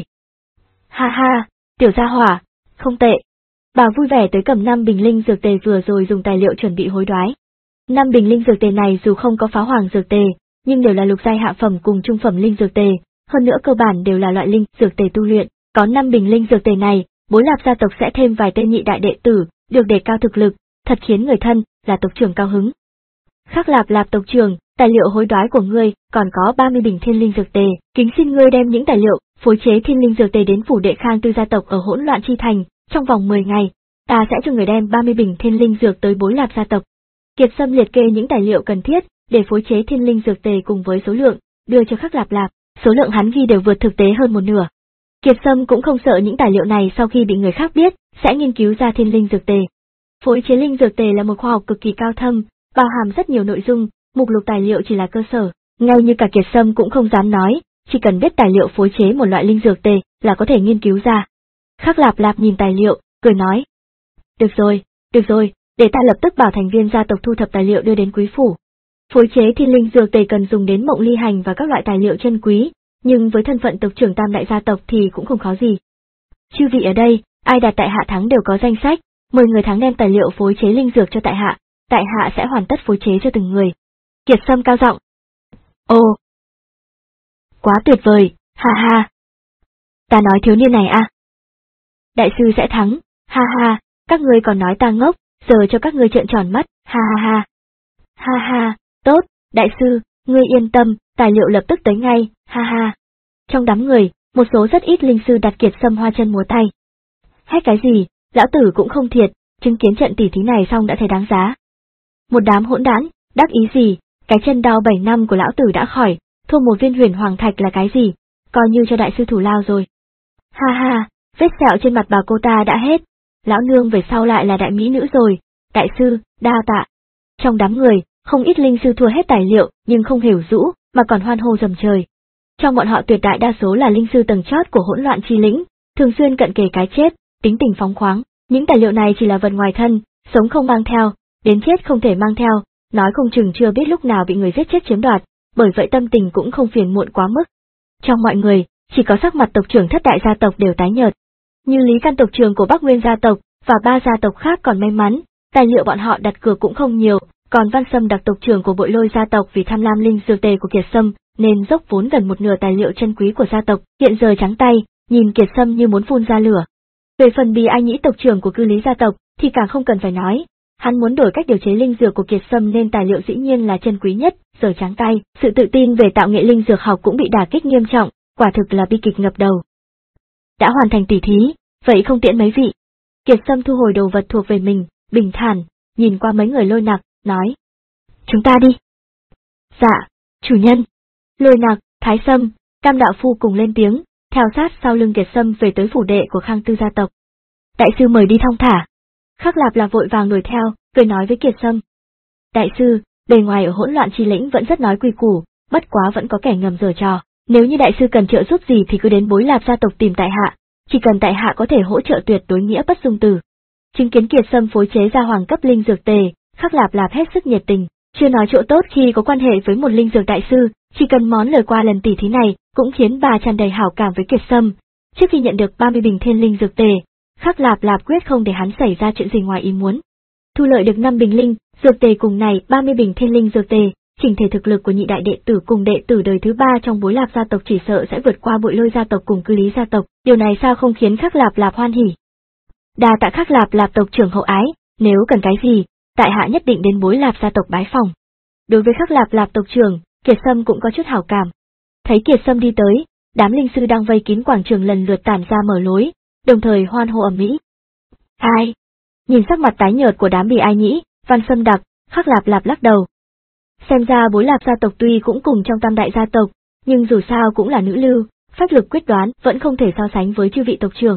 Ha ha, tiểu gia hỏa, không tệ. Bà vui vẻ tới cầm năm bình linh dược tề vừa rồi dùng tài liệu chuẩn bị hối đoái. Năm bình linh dược tề này dù không có phá hoàng dược tề, nhưng đều là lục giai hạ phẩm cùng trung phẩm linh dược tề, hơn nữa cơ bản đều là loại linh dược tề tu luyện. Có năm bình linh dược tề này, Bối Lạp gia tộc sẽ thêm vài tên nhị đại đệ tử, được đề cao thực lực, thật khiến người thân là tộc trưởng cao hứng. Khắc Lạp Lạp tộc trưởng, tài liệu hối đoái của ngươi còn có ba mươi bình thiên linh dược tề, kính xin ngươi đem những tài liệu phối chế thiên linh dược tề đến phủ đệ Khang Tư gia tộc ở hỗn loạn chi thành, trong vòng mười ngày, ta sẽ cho người đem ba mươi bình thiên linh dược tới Bối Lạp gia tộc. Kiệt Sâm liệt kê những tài liệu cần thiết để phối chế thiên linh dược tề cùng với số lượng đưa cho Khắc Lạp Lạp, số lượng hắn ghi đều vượt thực tế hơn một nửa. Kiệt Sâm cũng không sợ những tài liệu này sau khi bị người khác biết, sẽ nghiên cứu ra thiên linh dược tề. Phối chế linh dược tề là một khoa học cực kỳ cao thâm, bao hàm rất nhiều nội dung, mục lục tài liệu chỉ là cơ sở, ngay như cả Kiệt Sâm cũng không dám nói, chỉ cần biết tài liệu phối chế một loại linh dược tề là có thể nghiên cứu ra. Khắc Lạp Lạp nhìn tài liệu, cười nói: "Được rồi, được rồi, để ta lập tức bảo thành viên gia tộc thu thập tài liệu đưa đến quý phủ." Phối chế thiên linh dược tề cần dùng đến mộng ly hành và các loại tài liệu chân quý, nhưng với thân phận tộc trưởng tam đại gia tộc thì cũng không khó gì. Chư vị ở đây, ai đạt tại hạ thắng đều có danh sách, mời người thắng đem tài liệu phối chế linh dược cho tại hạ, tại hạ sẽ hoàn tất phối chế cho từng người. Kiệt Sâm cao giọng: "Ồ, quá tuyệt vời, ha ha. Ta nói thiếu niên này à? Đại sư sẽ thắng, ha ha, các ngươi còn nói ta ngốc, giờ cho các ngươi trợn tròn mắt, ha ha ha. Ha ha, tốt, đại sư, ngươi yên tâm, tài liệu lập tức tới ngay, ha ha." Trong đám người, một số rất ít linh sư đặt Kiệt Sâm hoa chân múa tay. Hét cái gì, lão tử cũng không thiệt, chứng kiến trận tỉ thí này xong đã thấy đáng giá. Một đám hỗn đản, đắc ý gì, cái chân đau bảy năm của lão tử đã khỏi, thua một viên huyền hoàng thạch là cái gì, coi như cho đại sư thủ lao rồi. Ha ha, vết sẹo trên mặt bà cô ta đã hết, lão nương về sau lại là đại mỹ nữ rồi, đại sư, đa tạ. Trong đám người, không ít linh sư thua hết tài liệu nhưng không hiểu rũ, mà còn hoan hô rầm trời. Trong bọn họ tuyệt đại đa số là linh sư tầng chót của hỗn loạn chi lĩnh, thường xuyên cận kề cái chết, tính tình phóng khoáng, những tài liệu này chỉ là vật ngoài thân, sống không mang theo, đến chết không thể mang theo, nói không chừng chưa biết lúc nào bị người giết chết chiếm đoạt, bởi vậy tâm tình cũng không phiền muộn quá mức. Trong mọi người, chỉ có sắc mặt tộc trưởng thất đại gia tộc đều tái nhợt. Như Lý Căn tộc trưởng của Bắc Nguyên gia tộc và ba gia tộc khác còn may mắn, tài liệu bọn họ đặt cược cũng không nhiều, còn Văn Sâm đặc tộc trưởng của Bội Lôi gia tộc vì tham lam linh dược tề của Kiệt Sâm nên dốc vốn gần một nửa tài liệu chân quý của gia tộc, hiện giờ trắng tay, nhìn Kiệt Sâm như muốn phun ra lửa. Về phần Bì Ai Nhĩ tộc trưởng của Cư Lý gia tộc thì càng không cần phải nói, hắn muốn đổi cách điều chế linh dược của Kiệt Sâm nên tài liệu dĩ nhiên là chân quý nhất, giờ trắng tay, sự tự tin về tạo nghệ linh dược học cũng bị đả kích nghiêm trọng, quả thực là bi kịch ngập đầu. Đã hoàn thành tỉ thí, vậy không tiễn mấy vị. Kiệt Sâm thu hồi đồ vật thuộc về mình, bình thản, nhìn qua mấy người Lôi Nặc, nói: "Chúng ta đi." "Dạ, chủ nhân." Lôi Nặc, Thái Sâm, Cam đạo phu cùng lên tiếng, theo sát sau lưng Kiệt Sâm về tới phủ đệ của Khang Tư gia tộc. "Đại sư mời đi thong thả." Khắc Lạp Lạp vội vàng đuổi theo, cười nói với Kiệt Sâm: "Đại sư, bề ngoài ở hỗn loạn chi lĩnh vẫn rất nói quy củ, bất quá vẫn có kẻ ngầm giở trò, nếu như đại sư cần trợ giúp gì thì cứ đến Bối Lạp gia tộc tìm tại hạ, chỉ cần tại hạ có thể hỗ trợ tuyệt đối nghĩa bất dung từ." Chứng kiến Kiệt Sâm phối chế ra hoàng cấp linh dược tề, Khắc Lạp Lạp hết sức nhiệt tình, chưa nói chỗ tốt khi có quan hệ với một linh dược đại sư, chỉ cần món lời qua lần tỉ thí này cũng khiến bà tràn đầy hảo cảm với Kiệt Sâm. Trước khi nhận được ba mươi bình thiên linh dược tề, Khắc Lạp Lạp quyết không để hắn xảy ra chuyện gì ngoài ý muốn. Thu lợi được năm bình linh dược tề cùng này ba mươi bình thiên linh dược tề, chỉnh thể thực lực của nhị đại đệ tử cùng đệ tử đời thứ ba trong Bối Lạp gia tộc chỉ sợ sẽ vượt qua Bội Lôi gia tộc cùng Cư Lý gia tộc, điều này sao không khiến Khắc Lạp Lạp hoan hỉ. Đa tạ Khắc Lạp Lạp tộc trưởng hậu ái, nếu cần cái gì, tại hạ nhất định đến Bối Lạp gia tộc bái phòng. Đối với Khắc Lạp Lạp tộc trưởng, Kiệt Sâm cũng có chút hảo cảm. Thấy Kiệt Sâm đi tới, đám linh sư đang vây kín quảng trường lần lượt tản ra mở lối, đồng thời hoan hô ầm ĩ. Ai? Nhìn sắc mặt tái nhợt của đám Bì Ai Nhĩ, Văn Sâm đặc, Khắc Lạp Lạp lắc đầu. Xem ra Bối Lạp gia tộc tuy cũng cùng trong tam đại gia tộc, nhưng dù sao cũng là nữ lưu, phách lực quyết đoán vẫn không thể so sánh với chư vị tộc trưởng.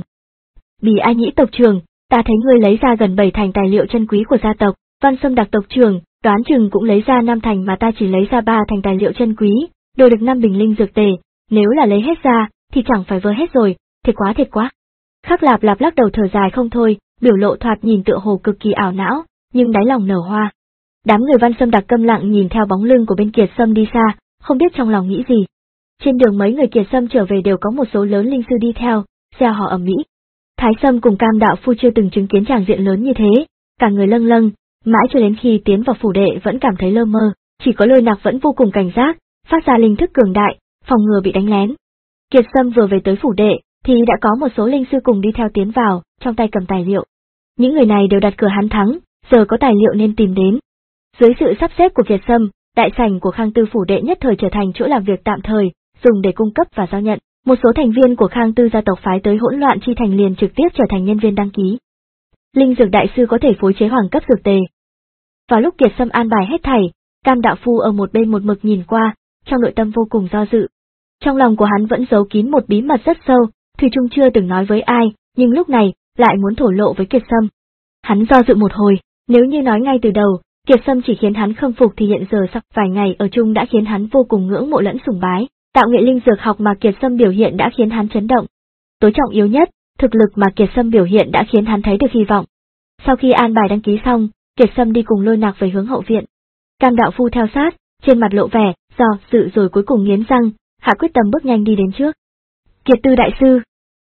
Bì Ai Nhĩ tộc trưởng, ta thấy ngươi lấy ra gần bảy thành tài liệu chân quý của gia tộc, Văn Sâm đặc tộc trưởng, đoán chừng cũng lấy ra năm thành mà ta chỉ lấy ra ba thành tài liệu chân quý, đổi được năm bình linh dược tề, nếu là lấy hết ra, thì chẳng phải vơ hết rồi, thiệt quá thiệt quá. Khắc Lạp Lạp lắc đầu thở dài không thôi, biểu lộ thoạt nhìn tựa hồ cực kỳ ảo não, nhưng đáy lòng nở hoa. Đám người Văn Sâm đặc câm lặng nhìn theo bóng lưng của bên Kiệt Sâm đi xa, không biết trong lòng nghĩ gì. Trên đường mấy người Kiệt Sâm trở về đều có một số lớn linh sư đi theo, reo hò ầm ĩ. Thái Sâm cùng Cam đạo phu chưa từng chứng kiến tràng diện lớn như thế, cả người lâng lâng, mãi cho đến khi tiến vào phủ đệ vẫn cảm thấy lơ mơ, chỉ có Lôi Nặc vẫn vô cùng cảnh giác, phát ra linh thức cường đại, phòng ngừa bị đánh lén. Kiệt Sâm vừa về tới phủ đệ, thì đã có một số linh sư cùng đi theo tiến vào, trong tay cầm tài liệu. Những người này đều đặt cược hắn thắng, giờ có tài liệu nên tìm đến. Dưới sự sắp xếp của Kiệt Sâm, đại sảnh của Khang Tư phủ đệ nhất thời trở thành chỗ làm việc tạm thời, dùng để cung cấp và giao nhận. Một số thành viên của Khang Tư gia tộc phái tới hỗn loạn chi thành liền trực tiếp trở thành nhân viên đăng ký. Linh dược đại sư có thể phối chế hoàng cấp dược tề. Vào lúc Kiệt Sâm an bài hết thảy, Cam đạo phu ở một bên một mực nhìn qua, trong nội tâm vô cùng do dự. Trong lòng của hắn vẫn giấu kín một bí mật rất sâu, thủy chung chưa từng nói với ai, nhưng lúc này, lại muốn thổ lộ với Kiệt Sâm. Hắn do dự một hồi, nếu như nói ngay từ đầu, Kiệt Sâm chỉ khiến hắn khâm phục thì hiện giờ sau vài ngày ở chung đã khiến hắn vô cùng ngưỡng mộ lẫn sùng bái, tạo nghệ linh dược học mà Kiệt Sâm biểu hiện đã khiến hắn chấn động. Tối trọng yếu nhất, thực lực mà Kiệt Sâm biểu hiện đã khiến hắn thấy được hy vọng. Sau khi an bài đăng ký xong, Kiệt Sâm đi cùng Lôi Nạc về hướng hậu viện. Cam đạo phu theo sát, trên mặt lộ vẻ, do dự rồi cuối cùng nghiến răng, hạ quyết tâm bước nhanh đi đến trước. Kiệt Tư đại sư.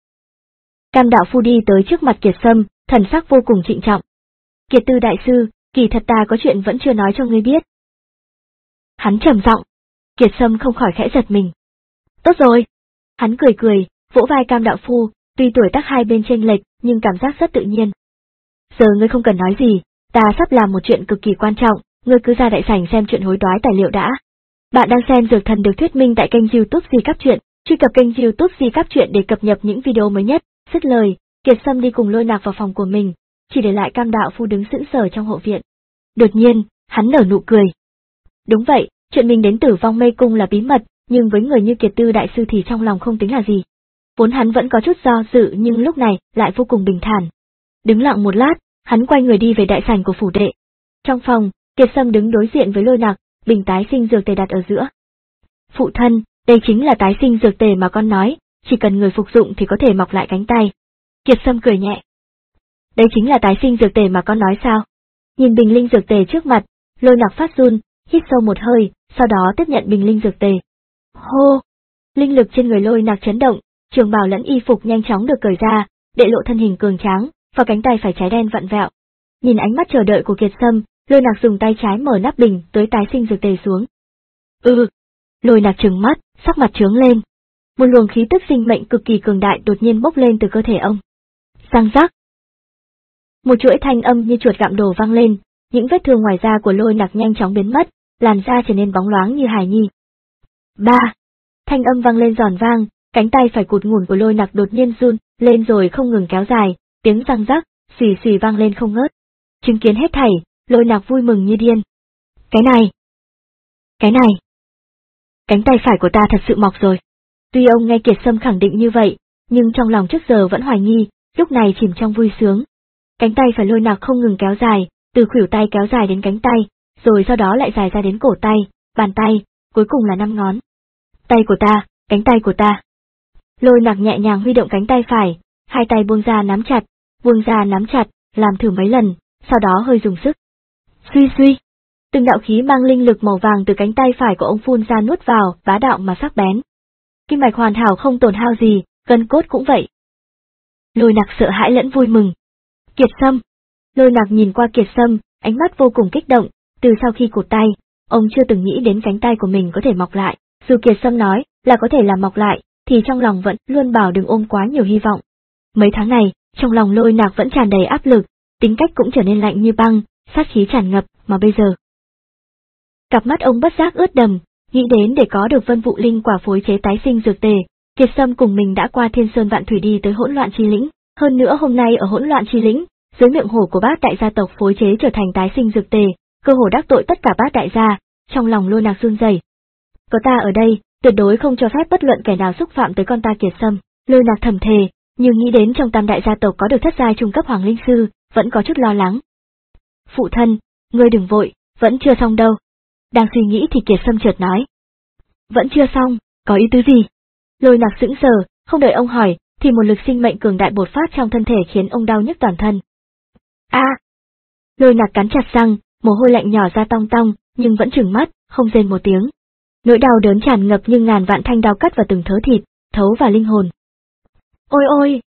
Cam đạo phu đi tới trước mặt Kiệt Sâm, thần sắc vô cùng trịnh trọng. Kiệt Tư đại sư, kỳ thật ta có chuyện vẫn chưa nói cho ngươi biết. Hắn trầm giọng. Kiệt Sâm không khỏi khẽ giật mình. Tốt rồi. Hắn cười cười, vỗ vai Cam đạo phu, tuy tuổi tác hai bên chênh lệch, nhưng cảm giác rất tự nhiên. Giờ ngươi không cần nói gì, ta sắp làm một chuyện cực kỳ quan trọng, ngươi cứ ra đại sảnh xem chuyện hối đoái tài liệu đã. Bạn đang xem Dược Thần được thuyết minh tại kênh YouTube Di Cáp Truyện, truy cập kênh YouTube Di Cáp Truyện để cập nhật những video mới nhất. Dứt lời, Kiệt Sâm đi cùng Lôi Nạc vào phòng của mình, chỉ để lại Cam đạo phu đứng sững sờ trong hậu viện. Đột nhiên, hắn nở nụ cười. Đúng vậy, chuyện mình đến Tử Vong Mê Cung là bí mật, nhưng với người như Kiệt Tư đại sư thì trong lòng không tính là gì. Vốn hắn vẫn có chút do dự nhưng lúc này lại vô cùng bình thản. Đứng lặng một lát, hắn quay người đi về đại sảnh của phủ đệ. Trong phòng, Kiệt Sâm đứng đối diện với Lôi Nạc, bình tái sinh dược tề đặt ở giữa. Phụ thân, đây chính là tái sinh dược tề mà con nói, chỉ cần người phục dụng thì có thể mọc lại cánh tay. Kiệt Sâm cười nhẹ. Đây chính là tái sinh dược tề mà con nói sao? Nhìn bình linh dược tề trước mặt, Lôi Nạc phát run, hít sâu một hơi, sau đó tiếp nhận bình linh dược tề. Hô! Linh lực trên người Lôi Nạc chấn động, trường bào lẫn y phục nhanh chóng được cởi ra, để lộ thân hình cường tráng, và cánh tay phải trái đen vặn vẹo. Nhìn ánh mắt chờ đợi của Kiệt Sâm, Lôi Nạc dùng tay trái mở nắp bình tới tái sinh dược tề xuống. Ừ. Lôi Nạc trừng mắt, sắc mặt trướng lên. Một luồng khí tức sinh mệnh cực kỳ cường đại đột nhiên bốc lên từ cơ thể ông. Răng rắc. Một chuỗi thanh âm như chuột gặm đồ vang lên, những vết thương ngoài da của Lôi Nạc nhanh chóng biến mất, làn da trở nên bóng loáng như hài nhi. Ba. Thanh âm vang lên giòn vang, cánh tay phải cụt ngủn của Lôi Nạc đột nhiên run lên rồi không ngừng kéo dài, tiếng răng rắc, xì xì vang lên không ngớt. Chứng kiến hết thảy, Lôi Nạc vui mừng như điên. Cái này! Cái này! Cánh tay phải của ta thật sự mọc rồi. Tuy ông nghe Kiệt Sâm khẳng định như vậy, nhưng trong lòng trước giờ vẫn hoài nghi, lúc này chìm trong vui sướng. Cánh tay phải Lôi Nạc không ngừng kéo dài, từ khuỷu tay kéo dài đến cánh tay, rồi sau đó lại dài ra đến cổ tay, bàn tay, cuối cùng là năm ngón. Tay của ta, cánh tay của ta. Lôi Nạc nhẹ nhàng huy động cánh tay phải, hai tay buông ra nắm chặt, buông ra nắm chặt, làm thử mấy lần, sau đó hơi dùng sức. Suy suy, từng đạo khí mang linh lực màu vàng từ cánh tay phải của ông phun ra nuốt vào, bá đạo mà sắc bén. Kim mạch hoàn hảo không tổn hao gì, gân cốt cũng vậy. Lôi Nạc sợ hãi lẫn vui mừng. Kiệt Sâm. Lôi Nạc nhìn qua Kiệt Sâm, ánh mắt vô cùng kích động, từ sau khi cụt tay, ông chưa từng nghĩ đến cánh tay của mình có thể mọc lại, dù Kiệt Sâm nói là có thể làm mọc lại, thì trong lòng vẫn luôn bảo đừng ôm quá nhiều hy vọng. Mấy tháng này, trong lòng Lôi Nạc vẫn tràn đầy áp lực, tính cách cũng trở nên lạnh như băng, sát khí tràn ngập, mà bây giờ. Cặp mắt ông bất giác ướt đầm, nghĩ đến để có được Vân Vụ Linh quả phối chế tái sinh dược tề, Kiệt Sâm cùng mình đã qua Thiên Sơn Vạn Thủy đi tới Hỗn Loạn Chi Lĩnh, hơn nữa hôm nay ở Hỗn Loạn Chi Lĩnh, dưới miệng hổ của bát đại gia tộc phối chế trở thành tái sinh dược tề, cơ hồ đắc tội tất cả bát đại gia, trong lòng Lôi Nạc run rẩy. Có ta ở đây, tuyệt đối không cho phép bất luận kẻ nào xúc phạm tới con ta Kiệt Sâm, Lôi Nạc thầm thề, nhưng nghĩ đến trong tam đại gia tộc có được thất giai trung cấp hoàng linh sư, vẫn có chút lo lắng. Phụ thân, ngươi đừng vội, vẫn chưa xong đâu. Đang suy nghĩ thì Kiệt Sâm chợt nói. Vẫn chưa xong, có ý tứ gì? Lôi Nạc sững sờ, không đợi ông hỏi, thì một lực sinh mệnh cường đại bột phát trong thân thể khiến ông đau nhức toàn thân. A! À! Lôi Nạc cắn chặt răng, mồ hôi lạnh nhỏ ra tong tong, nhưng vẫn trừng mắt, không rên một tiếng. Nỗi đau đớn tràn ngập như ngàn vạn thanh đao cắt vào từng thớ thịt, thấu vào linh hồn. Ôi ôi!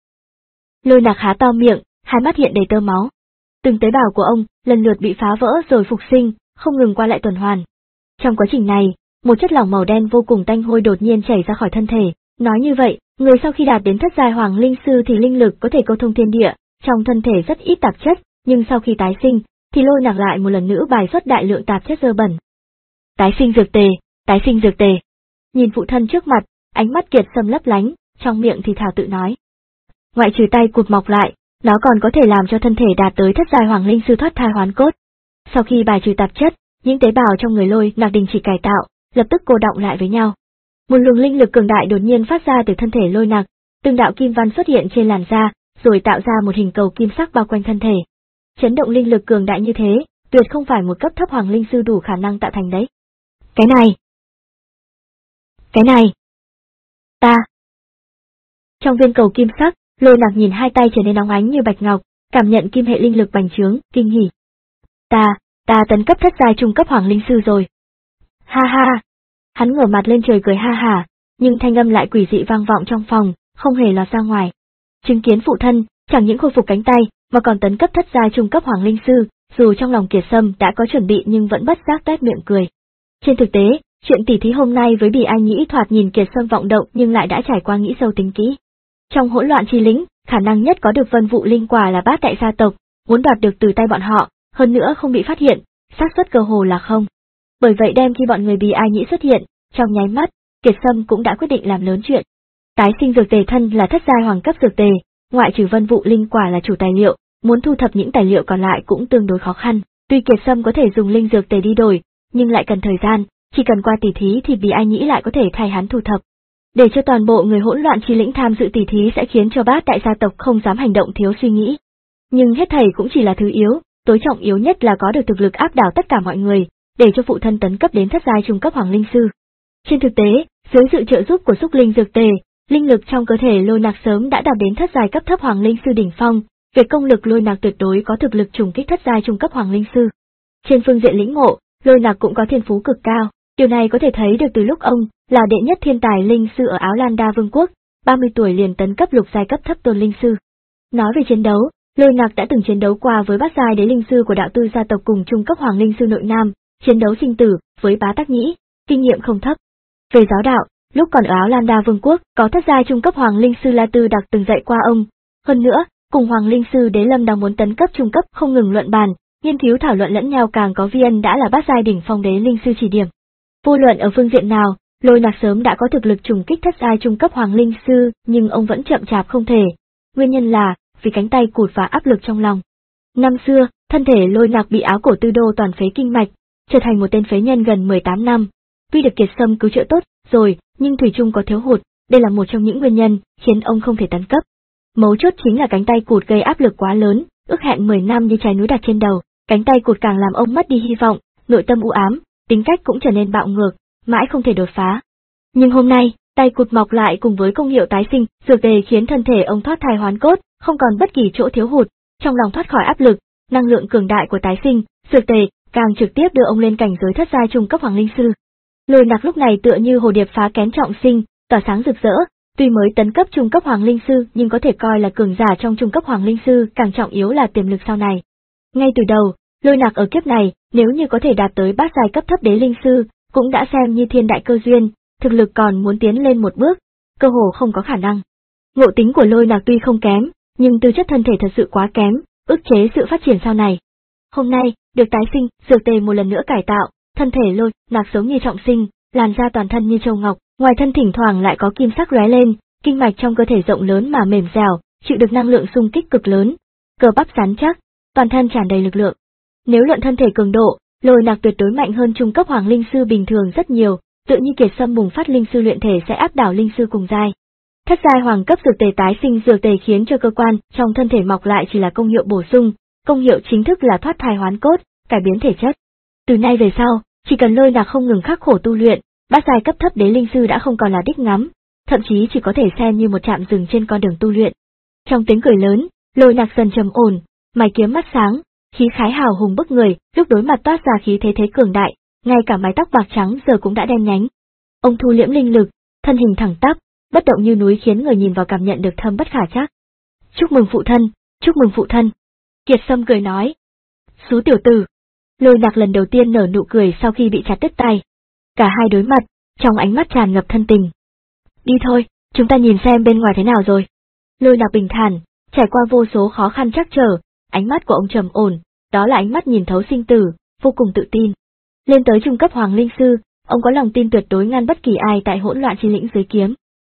Lôi Nạc há to miệng, hai mắt hiện đầy tơ máu. Từng tế bào của ông lần lượt bị phá vỡ rồi phục sinh, không ngừng qua lại tuần hoàn. Trong quá trình này, một chất lỏng màu đen vô cùng tanh hôi đột nhiên chảy ra khỏi thân thể. Nói như vậy, người sau khi đạt đến thất giai hoàng linh sư thì linh lực có thể câu thông thiên địa, trong thân thể rất ít tạp chất, nhưng sau khi tái sinh, thì Lôi Nạc lại một lần nữa bài xuất đại lượng tạp chất dơ bẩn. Tái sinh dược tề, tái sinh dược tề. Nhìn phụ thân trước mặt, ánh mắt Kiệt Sâm lấp lánh, trong miệng thì thào tự nói. Ngoại trừ tay cụt mọc lại, nó còn có thể làm cho thân thể đạt tới thất giai hoàng linh sư thoát thai hoán cốt. Sau khi bài trừ tạp chất, những tế bào trong người Lôi Nạc đình chỉ cải tạo, lập tức cô đọng lại với nhau. Một luồng linh lực cường đại đột nhiên phát ra từ thân thể Lôi Nặc, từng đạo kim văn xuất hiện trên làn da, rồi tạo ra một hình cầu kim sắc bao quanh thân thể. Chấn động linh lực cường đại như thế, tuyệt không phải một cấp thấp hoàng linh sư đủ khả năng tạo thành đấy. Cái này, cái này, ta. Trong viên cầu kim sắc, Lôi Nặc nhìn hai tay trở nên óng ánh như bạch ngọc, cảm nhận kim hệ linh lực bành trướng, kinh hỉ. Ta, ta tấn cấp thất giai trung cấp hoàng linh sư rồi. Ha ha ha. Hắn ngửa mặt lên trời cười ha hả, nhưng thanh âm lại quỷ dị vang vọng trong phòng, không hề lọt ra ngoài. Chứng kiến phụ thân, chẳng những khôi phục cánh tay, mà còn tấn cấp thất giai trung cấp hoàng linh sư, dù trong lòng Kiệt Sâm đã có chuẩn bị nhưng vẫn bất giác tuét miệng cười. Trên thực tế, chuyện tỉ thí hôm nay với Bỉ Ai Nhĩ thoạt nhìn Kiệt Sâm vọng động nhưng lại đã trải qua nghĩ sâu tính kỹ. Trong hỗn loạn chi lĩnh, khả năng nhất có được Vân Vụ linh quả là bát đại gia tộc, muốn đoạt được từ tay bọn họ, hơn nữa không bị phát hiện, xác suất cơ hồ là không. Bởi vậy đem khi bọn người Bỉ Ai Nhĩ xuất hiện, trong nháy mắt, Kiệt Sâm cũng đã quyết định làm lớn chuyện. Tái sinh dược tề thân là thất giai hoàng cấp dược tề, ngoại trừ Vân Vụ linh quả là chủ tài liệu, muốn thu thập những tài liệu còn lại cũng tương đối khó khăn. Tuy Kiệt Sâm có thể dùng linh dược tề đi đổi, nhưng lại cần thời gian, chỉ cần qua tỉ thí thì Bỉ Ai Nhĩ lại có thể thay hắn thu thập. Để cho toàn bộ người hỗn loạn chi lĩnh tham dự tỉ thí sẽ khiến cho bát đại gia tộc không dám hành động thiếu suy nghĩ. Nhưng hết thảy cũng chỉ là thứ yếu, tối trọng yếu nhất là có được thực lực áp đảo tất cả mọi người, để cho phụ thân tấn cấp đến thất giai trung cấp hoàng linh sư. Trên thực tế, dưới sự trợ giúp của xúc linh dược tề, linh lực trong cơ thể Lôi Nặc sớm đã đạt đến thất giai cấp thấp hoàng linh sư đỉnh phong, về công lực Lôi Nặc tuyệt đối có thực lực trùng kích thất giai trung cấp hoàng linh sư. Trên phương diện lĩnh ngộ, Lôi Nặc cũng có thiên phú cực cao, điều này có thể thấy được từ lúc ông là đệ nhất thiên tài linh sư ở Áo Lan Đa Vương quốc, ba mươi tuổi liền tấn cấp lục giai cấp thấp tôn linh sư. Nói về chiến đấu, Lôi Nặc đã từng chiến đấu qua với bát giai đế linh sư của đạo tư gia tộc cùng trung cấp hoàng linh sư nội nam, chiến đấu sinh tử với Bá Tắc Nhĩ, kinh nghiệm không thấp. Về giáo đạo, lúc còn ở Áo Lan Đa Vương quốc, có thất giai trung cấp hoàng linh sư La Tư Đặc từng dạy qua ông. Hơn nữa, cùng hoàng linh sư Đế Lâm đang muốn tấn cấp trung cấp không ngừng luận bàn, nghiên cứu thảo luận lẫn nhau, càng có Vi Ân đã là bát giai đỉnh phong đế linh sư chỉ điểm. Vô luận ở phương diện nào, Lôi Nặc sớm đã có thực lực trùng kích thất giai trung cấp hoàng linh sư, nhưng ông vẫn chậm chạp không thể. Nguyên nhân là vì cánh tay cụt và áp lực trong lòng. Năm xưa, thân thể Lôi Nặc bị Áo Cổ Tư Đô toàn phế kinh mạch, trở thành một tên phế nhân gần mười tám năm. Tuy được Kiệt Sâm cứu chữa tốt rồi, nhưng thủy chung có thiếu hụt, đây là một trong những nguyên nhân khiến ông không thể tấn cấp. Mấu chốt chính là cánh tay cụt gây áp lực quá lớn, ước hẹn mười năm như trái núi đặt trên đầu, cánh tay cụt càng làm ông mất đi hy vọng, nội tâm u ám, tính cách cũng trở nên bạo ngược, mãi không thể đột phá. Nhưng hôm nay, tay cụt mọc lại cùng với công hiệu tái sinh, dược tề khiến thân thể ông thoát thai hoán cốt, không còn bất kỳ chỗ thiếu hụt, trong lòng thoát khỏi áp lực, năng lượng cường đại của tái sinh, dược tề càng trực tiếp đưa ông lên cảnh giới thất giai trung cấp hoàng linh sư. Lôi Nặc lúc này tựa như hồ điệp phá kén trọng sinh, tỏa sáng rực rỡ, tuy mới tấn cấp trung cấp hoàng linh sư nhưng có thể coi là cường giả trong trung cấp hoàng linh sư, càng trọng yếu là tiềm lực sau này. Ngay từ đầu, Lôi Nặc ở kiếp này, nếu như có thể đạt tới bát giai cấp thấp đế linh sư, cũng đã xem như thiên đại cơ duyên, thực lực còn muốn tiến lên một bước, cơ hồ không có khả năng. Ngộ tính của Lôi Nặc tuy không kém, nhưng tư chất thân thể thật sự quá kém, ức chế sự phát triển sau này. Hôm nay, được tái sinh, dược tề một lần nữa cải tạo, thân thể Lôi Nặc giống như trọng sinh, làn da toàn thân như châu ngọc, ngoài thân thỉnh thoảng lại có kim sắc lóe lên, kinh mạch trong cơ thể rộng lớn mà mềm dẻo, chịu được năng lượng xung kích cực lớn, cơ bắp rắn chắc, toàn thân tràn đầy lực lượng. Nếu luận thân thể cường độ, Lôi Nặc tuyệt đối mạnh hơn trung cấp hoàng linh sư bình thường rất nhiều, tự như Kiệt Sâm bùng phát linh sư luyện thể sẽ áp đảo linh sư cùng giai. Thất giai hoàng cấp dược tề tái sinh dược tề khiến cho cơ quan trong thân thể mọc lại chỉ là công hiệu bổ sung, công hiệu chính thức là thoát thai hoán cốt, cải biến thể chất. Từ nay về sau, chỉ cần Lôi Nặc không ngừng khắc khổ tu luyện, bát giai cấp thấp đế linh sư đã không còn là đích ngắm, thậm chí chỉ có thể xem như một trạm dừng trên con đường tu luyện. Trong tiếng cười lớn, Lôi Nặc dần trầm ổn, mày kiếm mắt sáng, khí khái hào hùng bức người, lúc đối mặt toát ra khí thế thế cường đại, ngay cả mái tóc bạc trắng giờ cũng đã đen nhánh. Ông thu liễm linh lực, thân hình thẳng tắp, bất động như núi khiến người nhìn vào cảm nhận được thâm bất khả trắc. Chúc mừng phụ thân, chúc mừng phụ thân. Kiệt Sâm cười nói. Xú tiểu tử. Lôi Nặc lần đầu tiên nở nụ cười sau khi bị chặt đứt tay. Cả hai đối mặt, trong ánh mắt tràn ngập thân tình. Đi thôi, chúng ta nhìn xem bên ngoài thế nào rồi. Lôi Nặc bình thản, trải qua vô số khó khăn trắc trở, ánh mắt của ông trầm ổn, đó là ánh mắt nhìn thấu sinh tử, vô cùng tự tin. Lên tới trung cấp hoàng linh sư, ông có lòng tin tuyệt đối ngăn bất kỳ ai tại hỗn loạn chi lĩnh dưới kiếm.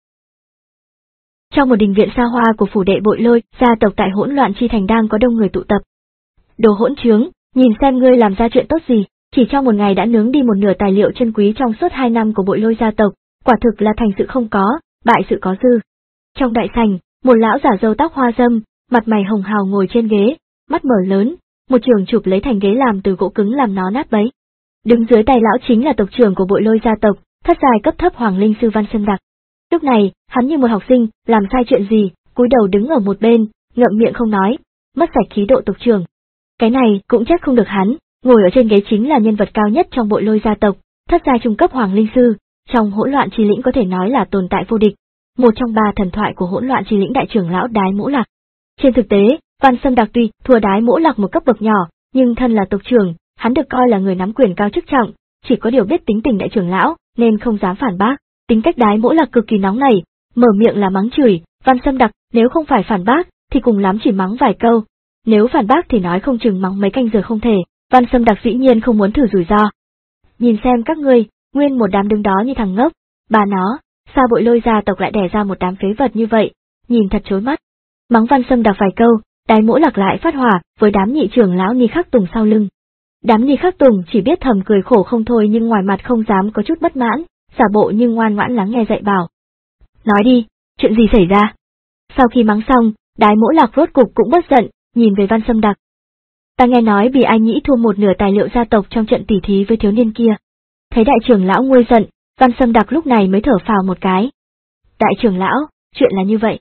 Trong một đình viện xa hoa của phủ đệ Bội Lôi, gia tộc tại hỗn loạn chi thành đang có đông người tụ tập. Đồ hỗn trướng, nhìn xem ngươi làm ra chuyện tốt gì, Chỉ trong một ngày đã nướng đi một nửa tài liệu chân quý trong suốt hai năm của Bội Lôi gia tộc, quả thực là thành sự không có, bại sự có dư. Trong đại sảnh, một lão giả râu tóc hoa râm, mặt mày hồng hào ngồi trên ghế, mắt mở lớn, một trường chụp lấy thành ghế làm từ gỗ cứng làm nó nát bấy. Đứng dưới tay lão chính là tộc trưởng của Bội Lôi gia tộc, thất giai cấp thấp Hoàng Linh sư Văn Sâm Đặc. Lúc này, hắn như một học sinh, làm sai chuyện gì, cúi đầu đứng ở một bên, ngậm miệng không nói, mất sạch khí độ tộc trưởng. Cái này cũng chắc không được hắn, ngồi ở trên ghế chính là nhân vật cao nhất trong Bội Lôi gia tộc, thất giai trung cấp Hoàng Linh sư, trong hỗn loạn chi lĩnh có thể nói là tồn tại vô địch, một trong ba thần thoại của hỗn loạn chi lĩnh đại trưởng lão Đái Mỗ Lạc. Trên thực tế, Văn Sâm Đặc tuy thua Đái Mỗ Lạc một cấp bậc nhỏ, nhưng thân là tộc trưởng, hắn được coi là người nắm quyền cao chức trọng, chỉ có điều biết tính tình đại trưởng lão, nên không dám phản bác. Tính cách Đái Mỗ Lạc cực kỳ nóng nảy, mở miệng là mắng chửi, Văn Sâm Đặc nếu không phải phản bác thì cùng lắm chỉ mắng vài câu, nếu phản bác thì nói không chừng mắng mấy canh giờ không thể. Văn Sâm Đặc dĩ nhiên không muốn thử rủi ro. Nhìn xem các ngươi, nguyên một đám đứng đó như thằng ngốc, bà nó, sao Bội Lôi gia tộc lại đẻ ra một đám phế vật như vậy, nhìn thật chối mắt. Mắng Văn Sâm Đặc vài câu, Đái Mỗ Lạc lại phát hỏa với đám nhị trưởng lão Ni Khắc Tùng sau lưng. Đám Ni Khắc Tùng chỉ biết thầm cười khổ không thôi nhưng ngoài mặt không dám có chút bất mãn, giả bộ nhưng ngoan ngoãn lắng nghe dạy bảo. Nói đi, chuyện gì xảy ra? Sau khi mắng xong, Đái Mỗ Lạc rốt cục cũng bớt giận, nhìn về Văn Sâm Đặc. Ta nghe nói Bì Ai Nhĩ thua một nửa tài liệu gia tộc trong trận tỉ thí với thiếu niên kia. Thấy đại trưởng lão nguôi giận, Văn Sâm Đặc lúc này mới thở phào một cái. Đại trưởng lão, chuyện là như vậy.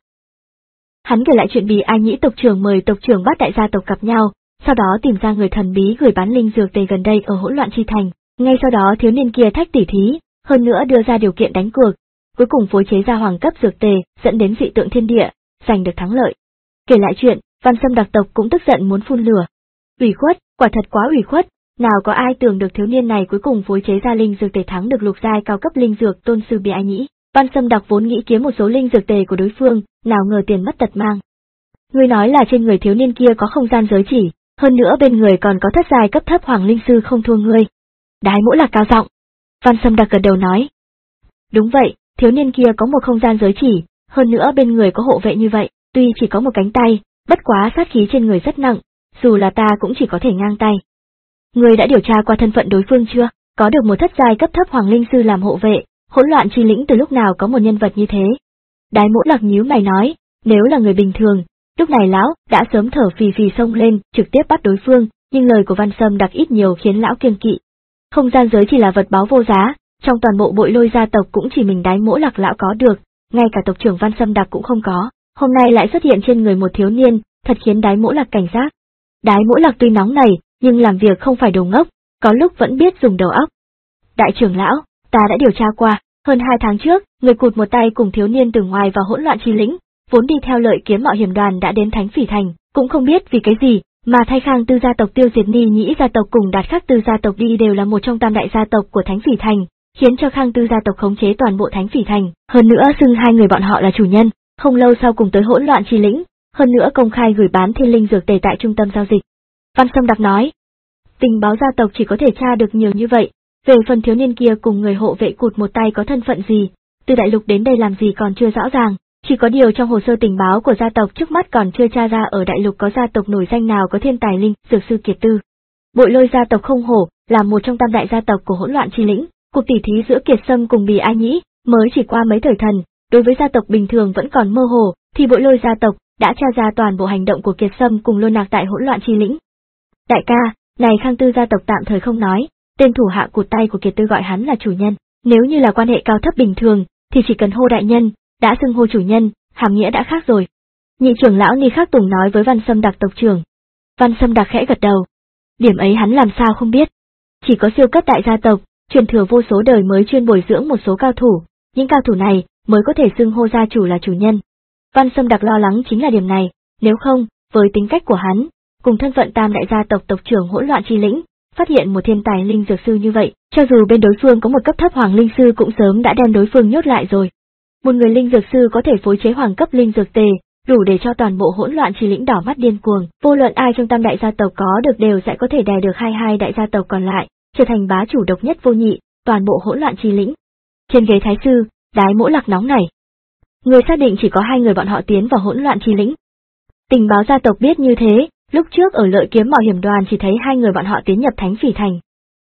Hắn kể lại chuyện Bì Ai Nhĩ tộc trưởng mời tộc trưởng Bát đại gia tộc gặp nhau, sau đó tìm ra người thần bí gửi bán linh dược tề gần đây ở hỗn loạn chi thành. Ngay sau đó thiếu niên kia thách tỉ thí, hơn nữa đưa ra điều kiện đánh cược, cuối cùng phối chế ra hoàng cấp dược tề, dẫn đến dị tượng thiên địa, giành được thắng lợi. Kể lại chuyện, Văn Sâm Đặc tộc cũng tức giận muốn phun lửa. Ủy khuất, quả thật quá ủy khuất, nào có ai tưởng được thiếu niên này cuối cùng phối chế ra linh dược tề thắng được lục giai cao cấp linh dược tôn sư Bì Ai Nhĩ. Văn Sâm Đặc vốn nghĩ kiếm một số linh dược tề của đối phương, nào ngờ tiền mất tật mang. Ngươi nói là trên người thiếu niên kia có không gian giới chỉ, hơn nữa bên người còn có thất giai cấp thấp Hoàng Linh sư không thua ngươi. Đái Mỗ Lạc cao giọng. Văn Sâm Đặc gật đầu nói. Đúng vậy, thiếu niên kia có một không gian giới chỉ, hơn nữa bên người có hộ vệ như vậy, tuy chỉ có một cánh tay, bất quá sát khí trên người rất nặng, dù là ta cũng chỉ có thể ngang tay. Ngươi đã điều tra qua thân phận đối phương chưa? Có được một thất giai cấp thấp Hoàng Linh sư làm hộ vệ, hỗn loạn chi lĩnh từ lúc nào có một nhân vật như thế? Đái Mỗ Lạc nhíu mày nói, nếu là người bình thường, lúc này lão đã sớm thở phì phì xông lên, trực tiếp bắt đối phương, nhưng lời của Văn Sâm Đặc ít nhiều khiến lão kiêng kỵ. Không gian giới chỉ là vật báu vô giá, trong toàn bộ Bội Lôi gia tộc cũng chỉ mình Đái Mỗ Lạc lão có được, ngay cả tộc trưởng Văn Sâm Đặc cũng không có, hôm nay lại xuất hiện trên người một thiếu niên, thật khiến Đái Mỗ Lạc cảnh giác. Đái Mỗ Lạc tuy nóng này, nhưng làm việc không phải đồ ngốc, có lúc vẫn biết dùng đầu óc. Đại trưởng lão, ta đã điều tra qua, hơn hai tháng trước, người cụt một tay cùng thiếu niên từ ngoài vào hỗn loạn chi lĩnh, vốn đi theo lợi kiếm mạo hiểm đoàn đã đến Thánh Phỉ Thành, cũng không biết vì cái gì, mà thay Khang Tư gia tộc tiêu diệt Ni Nhĩ gia tộc cùng Đạt Khắc Tư gia tộc đi đều là một trong tam đại gia tộc của Thánh Phỉ Thành, khiến cho Khang Tư gia tộc khống chế toàn bộ Thánh Phỉ Thành, hơn nữa xưng hai người bọn họ là chủ nhân, không lâu sau cùng tới hỗn loạn chi lĩnh, hơn nữa công khai gửi bán thiên linh dược tề tại trung tâm giao dịch. Văn Sâm Đặc nói, tình báo gia tộc chỉ có thể tra được nhiều như vậy, về phần thiếu niên kia cùng người hộ vệ cụt một tay có thân phận gì, từ đại lục đến đây làm gì còn chưa rõ ràng, chỉ có điều trong hồ sơ tình báo của gia tộc trước mắt còn chưa tra ra ở đại lục có gia tộc nổi danh nào có thiên tài linh dược sư kiệt tư. Bội Lôi gia tộc không hổ là một trong tam đại gia tộc của hỗn loạn chi lĩnh, cuộc tỉ thí giữa Kiệt Sâm cùng Bì Ai Nhĩ mới chỉ qua mấy thời thần, đối với gia tộc bình thường vẫn còn mơ hồ, thì Bội Lôi gia tộc đã tra ra toàn bộ hành động của Kiệt Sâm cùng Lôi Nạc tại hỗn loạn chi lĩnh. Đại ca, này Khang Tư gia tộc tạm thời không nói, tên thủ hạ cụt tay của Kiệt Tư gọi hắn là chủ nhân, nếu như là quan hệ cao thấp bình thường, thì chỉ cần hô đại nhân, đã xưng hô chủ nhân, hàm nghĩa đã khác rồi. Nhị trưởng lão Ni Khắc Tùng nói với Văn Sâm Đặc tộc trưởng. Văn Sâm Đặc khẽ gật đầu. Điểm ấy hắn làm sao không biết. Chỉ có siêu cấp đại gia tộc, truyền thừa vô số đời mới chuyên bồi dưỡng một số cao thủ, những cao thủ này mới có thể xưng hô gia chủ là chủ nhân. Văn Sâm Đặc lo lắng chính là điểm này, nếu không, với tính cách của hắn, cùng thân phận tam đại gia tộc tộc trưởng hỗn loạn chi lĩnh, phát hiện một thiên tài linh dược sư như vậy, cho dù bên đối phương có một cấp thấp hoàng linh sư cũng sớm đã đem đối phương nhốt lại rồi. Một người linh dược sư có thể phối chế hoàng cấp linh dược tề, đủ để cho toàn bộ hỗn loạn chi lĩnh đỏ mắt điên cuồng, vô luận ai trong tam đại gia tộc có được đều sẽ có thể đè được hai hai đại gia tộc còn lại, trở thành bá chủ độc nhất vô nhị, toàn bộ hỗn loạn chi lĩnh. Trên ghế thái sư, Đái Mỗ Lạc nóng nảy. Người xác định chỉ có hai người bọn họ tiến vào hỗn loạn chi lĩnh. Tình báo gia tộc biết như thế, lúc trước ở lợi kiếm mạo hiểm đoàn chỉ thấy hai người bọn họ tiến nhập Thánh Phỉ Thành.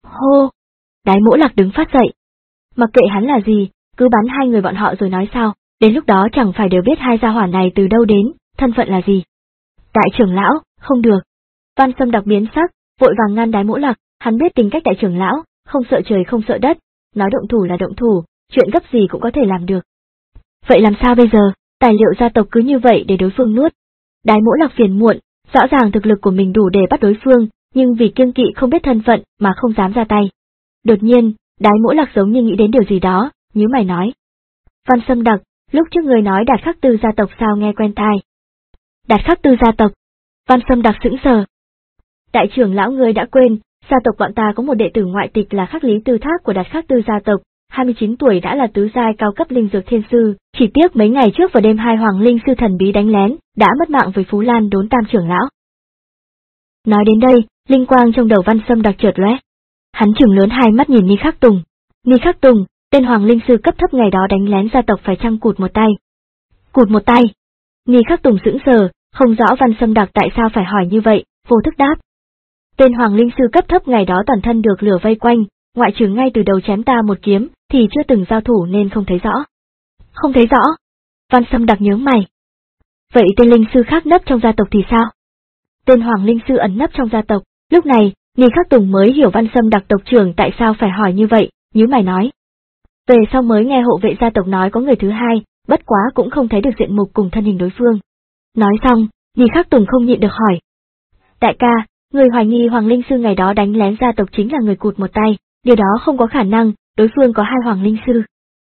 Hô! Đái Mỗ Lạc đứng phát dậy. Mặc kệ hắn là gì, cứ bắn hai người bọn họ rồi nói sao, đến lúc đó chẳng phải đều biết hai gia hỏa này từ đâu đến, thân phận là gì. Đại trưởng lão, không được. Văn Sâm đặc biến sắc, vội vàng ngăn Đái Mỗ Lạc, hắn biết tính cách đại trưởng lão, không sợ trời không sợ đất, nói động thủ là động thủ, chuyện gấp gì cũng có thể làm được. Vậy làm sao bây giờ, tài liệu gia tộc cứ như vậy để đối phương nuốt. Đái Mỗ Lạc phiền muộn, rõ ràng thực lực của mình đủ để bắt đối phương, nhưng vì kiêng kỵ không biết thân phận mà không dám ra tay. Đột nhiên, Đái Mỗ Lạc giống như nghĩ đến điều gì đó, nhíu mày nói. Văn Sâm đặc, lúc trước người nói Đạt Khắc Tư gia tộc sao nghe quen tai. Đạt Khắc Tư gia tộc. Văn Sâm đặc sững sờ. Đại trưởng lão ngươi đã quên, gia tộc bọn ta có một đệ tử ngoại tịch là Khắc Lý Tư Thác của Đạt Khắc Tư gia tộc, hai mươi chín tuổi đã là tứ giai cao cấp linh dược thiên sư, chỉ tiếc mấy ngày trước vào đêm hai hoàng linh sư thần bí đánh lén, đã mất mạng với Phú Lan Đốn Tam trưởng lão. Nói đến đây, linh quang trong đầu Văn Sâm đặc chợt lóe. Hắn trừng lớn hai mắt nhìn Ni Khắc Tùng. Ni Khắc Tùng, tên hoàng linh sư cấp thấp ngày đó đánh lén gia tộc phải chăng cụt một tay. Cụt một tay. Ni Khắc Tùng sững sờ, không rõ Văn Sâm đặc tại sao phải hỏi như vậy, vô thức đáp. Tên hoàng linh sư cấp thấp ngày đó toàn thân được lửa vây quanh, ngoại trừ ngay từ đầu chém ta một kiếm, thì chưa từng giao thủ nên không thấy rõ. Không thấy rõ. Văn Sâm đặc nhướng mày. Vậy tên linh sư khác nấp trong gia tộc thì sao? Tên hoàng linh sư ẩn nấp trong gia tộc, lúc này, Ni Khắc Tùng mới hiểu Văn Sâm đặc tộc trưởng tại sao phải hỏi như vậy, nhíu mày nói. Về sau mới nghe hộ vệ gia tộc nói có người thứ hai, bất quá cũng không thấy được diện mục cùng thân hình đối phương. Nói xong, Ni Khắc Tùng không nhịn được hỏi. Đại ca, người hoài nghi hoàng linh sư ngày đó đánh lén gia tộc chính là người cụt một tay, điều đó không có khả năng, đối phương có hai hoàng linh sư.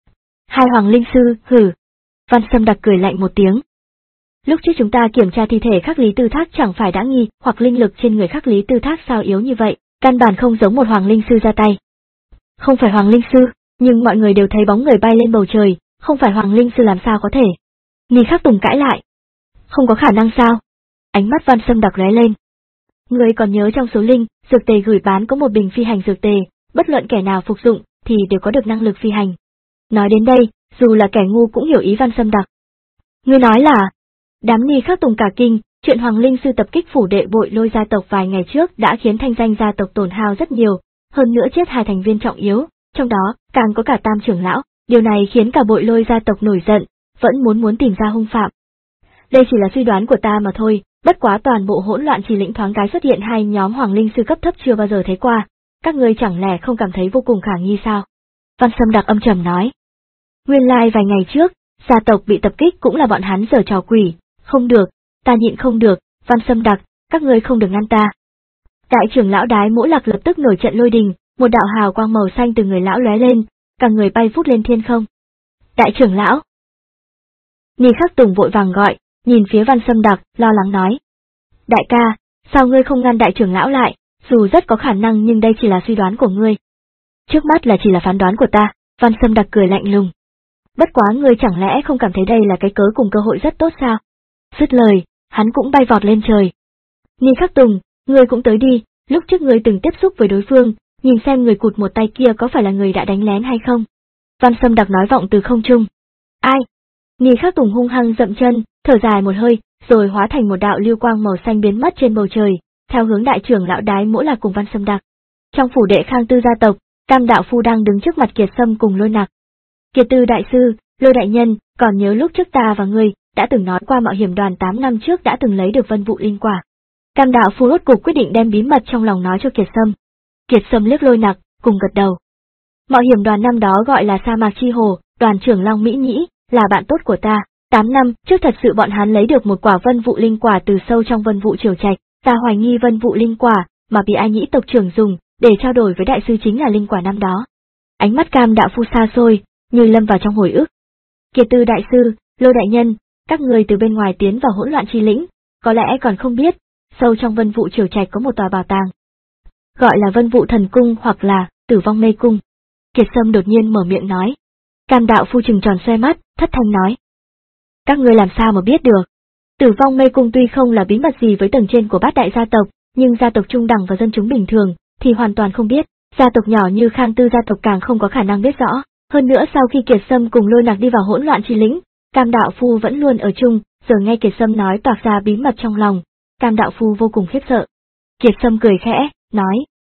Hai hoàng linh sư, hử. Văn Sâm đặc cười lạnh một tiếng. Lúc trước chúng ta kiểm tra thi thể Khắc Lý Tư Thác chẳng phải đã nghi hoặc linh lực trên người Khắc Lý Tư Thác sao yếu như vậy, căn bản không giống một hoàng linh sư ra tay. Không phải hoàng linh sư, nhưng mọi người đều thấy bóng người bay lên bầu trời, không phải hoàng linh sư làm sao có thể. Ni Khắc Tùng cãi lại. Không có khả năng sao? Ánh mắt Văn Sâm đặc lóe lên. Người còn nhớ trong số linh, dược tề gửi bán có một bình phi hành dược tề, bất luận kẻ nào phục dụng thì đều có được năng lực phi hành. Nói đến đây, dù là kẻ ngu cũng hiểu ý Văn Sâm đặc. Ngươi nói là, đám Ni Khắc Tùng cả kinh, chuyện hoàng linh sư tập kích phủ đệ Bội Lôi gia tộc vài ngày trước đã khiến thanh danh gia tộc tổn hao rất nhiều, hơn nữa chết hai thành viên trọng yếu, trong đó càng có cả Tam trưởng lão, điều này khiến cả Bội Lôi gia tộc nổi giận, vẫn muốn muốn tìm ra hung phạm. Đây chỉ là suy đoán của ta mà thôi, bất quá toàn bộ hỗn loạn chỉ lĩnh thoáng cái xuất hiện hai nhóm hoàng linh sư cấp thấp chưa bao giờ thấy qua, các ngươi chẳng lẽ không cảm thấy vô cùng khả nghi sao? Văn Sâm đặc âm trầm nói. Nguyên lai vài ngày trước, gia tộc bị tập kích cũng là bọn hắn giở trò quỷ, không được, ta nhịn không được, Văn Sâm đặc, các ngươi không được ngăn ta. Đại trưởng lão Đái Mỗ Lạc lập tức nổi trận lôi đình, một đạo hào quang màu xanh từ người lão lóe lên, cả người bay vút lên thiên không. Đại trưởng lão. Ni Khắc Tùng vội vàng gọi, nhìn phía Văn Sâm đặc, lo lắng nói. Đại ca, sao ngươi không ngăn đại trưởng lão lại, dù rất có khả năng nhưng đây chỉ là suy đoán của ngươi. Trước mắt là chỉ là phán đoán của ta, Văn Sâm đặc cười lạnh lùng. Bất quá ngươi chẳng lẽ không cảm thấy đây là cái cớ cùng cơ hội rất tốt sao? Dứt lời, hắn cũng bay vọt lên trời. Ni Khắc Tùng, ngươi cũng tới đi, lúc trước ngươi từng tiếp xúc với đối phương, nhìn xem người cụt một tay kia có phải là người đã đánh lén hay không? Văn Sâm đặc nói vọng từ không trung. Ai? Ni Khắc Tùng hung hăng dậm chân, thở dài một hơi, rồi hóa thành một đạo lưu quang màu xanh biến mất trên bầu trời, theo hướng đại trưởng lão Đái Mỗ Lạc cùng Văn Sâm đặc. Trong phủ đệ Khang Tư gia tộc, Cam đạo phu đang đứng trước mặt Kiệt Sâm cùng Lôi Nặc. Kiệt Tư đại sư, Lôi đại nhân, còn nhớ lúc trước ta và ngươi đã từng nói qua mạo hiểm đoàn tám năm trước đã từng lấy được vân vụ linh quả. Cam đạo phu rốt cục quyết định đem bí mật trong lòng nói cho Kiệt Sâm. Kiệt Sâm liếc Lôi Nặc, cùng gật đầu. Mạo hiểm đoàn năm đó gọi là Sa Mạc Chi Hồ, đoàn trưởng Long Mỹ Nhĩ, là bạn tốt của ta. Tám năm trước thật sự bọn hắn lấy được một quả vân vụ linh quả từ sâu trong vân vụ triều trạch, ta hoài nghi vân vụ linh quả mà bị Ai Nhĩ tộc trưởng dùng để trao đổi với đại sư chính là linh quả năm đó. Ánh mắt Cam đạo phu xa xôi, như lâm vào trong hồi ức. Kiệt Tư đại sư, Lôi đại nhân, các người từ bên ngoài tiến vào hỗn loạn chi lĩnh, có lẽ còn không biết, sâu trong vân vụ triều trạch có một tòa bảo tàng. Gọi là vân vụ thần cung hoặc là tử vong mê cung. Kiệt Sâm đột nhiên mở miệng nói. Cam đạo phu trừng tròn xoe mắt, thất thanh nói. Các ngươi làm sao mà biết được? Tử vong mê cung tuy không là bí mật gì với tầng trên của bát đại gia tộc, nhưng gia tộc trung đẳng và dân chúng bình thường thì hoàn toàn không biết, gia tộc nhỏ như Khang Tư gia tộc càng không có khả năng biết rõ. Hơn nữa sau khi Kiệt Sâm cùng Lôi Nặc đi vào hỗn loạn chi lĩnh, Cam đạo phu vẫn luôn ở chung, giờ nghe Kiệt Sâm nói toạc ra bí mật trong lòng, Cam đạo phu vô cùng khiếp sợ. Kiệt Sâm cười khẽ, nói.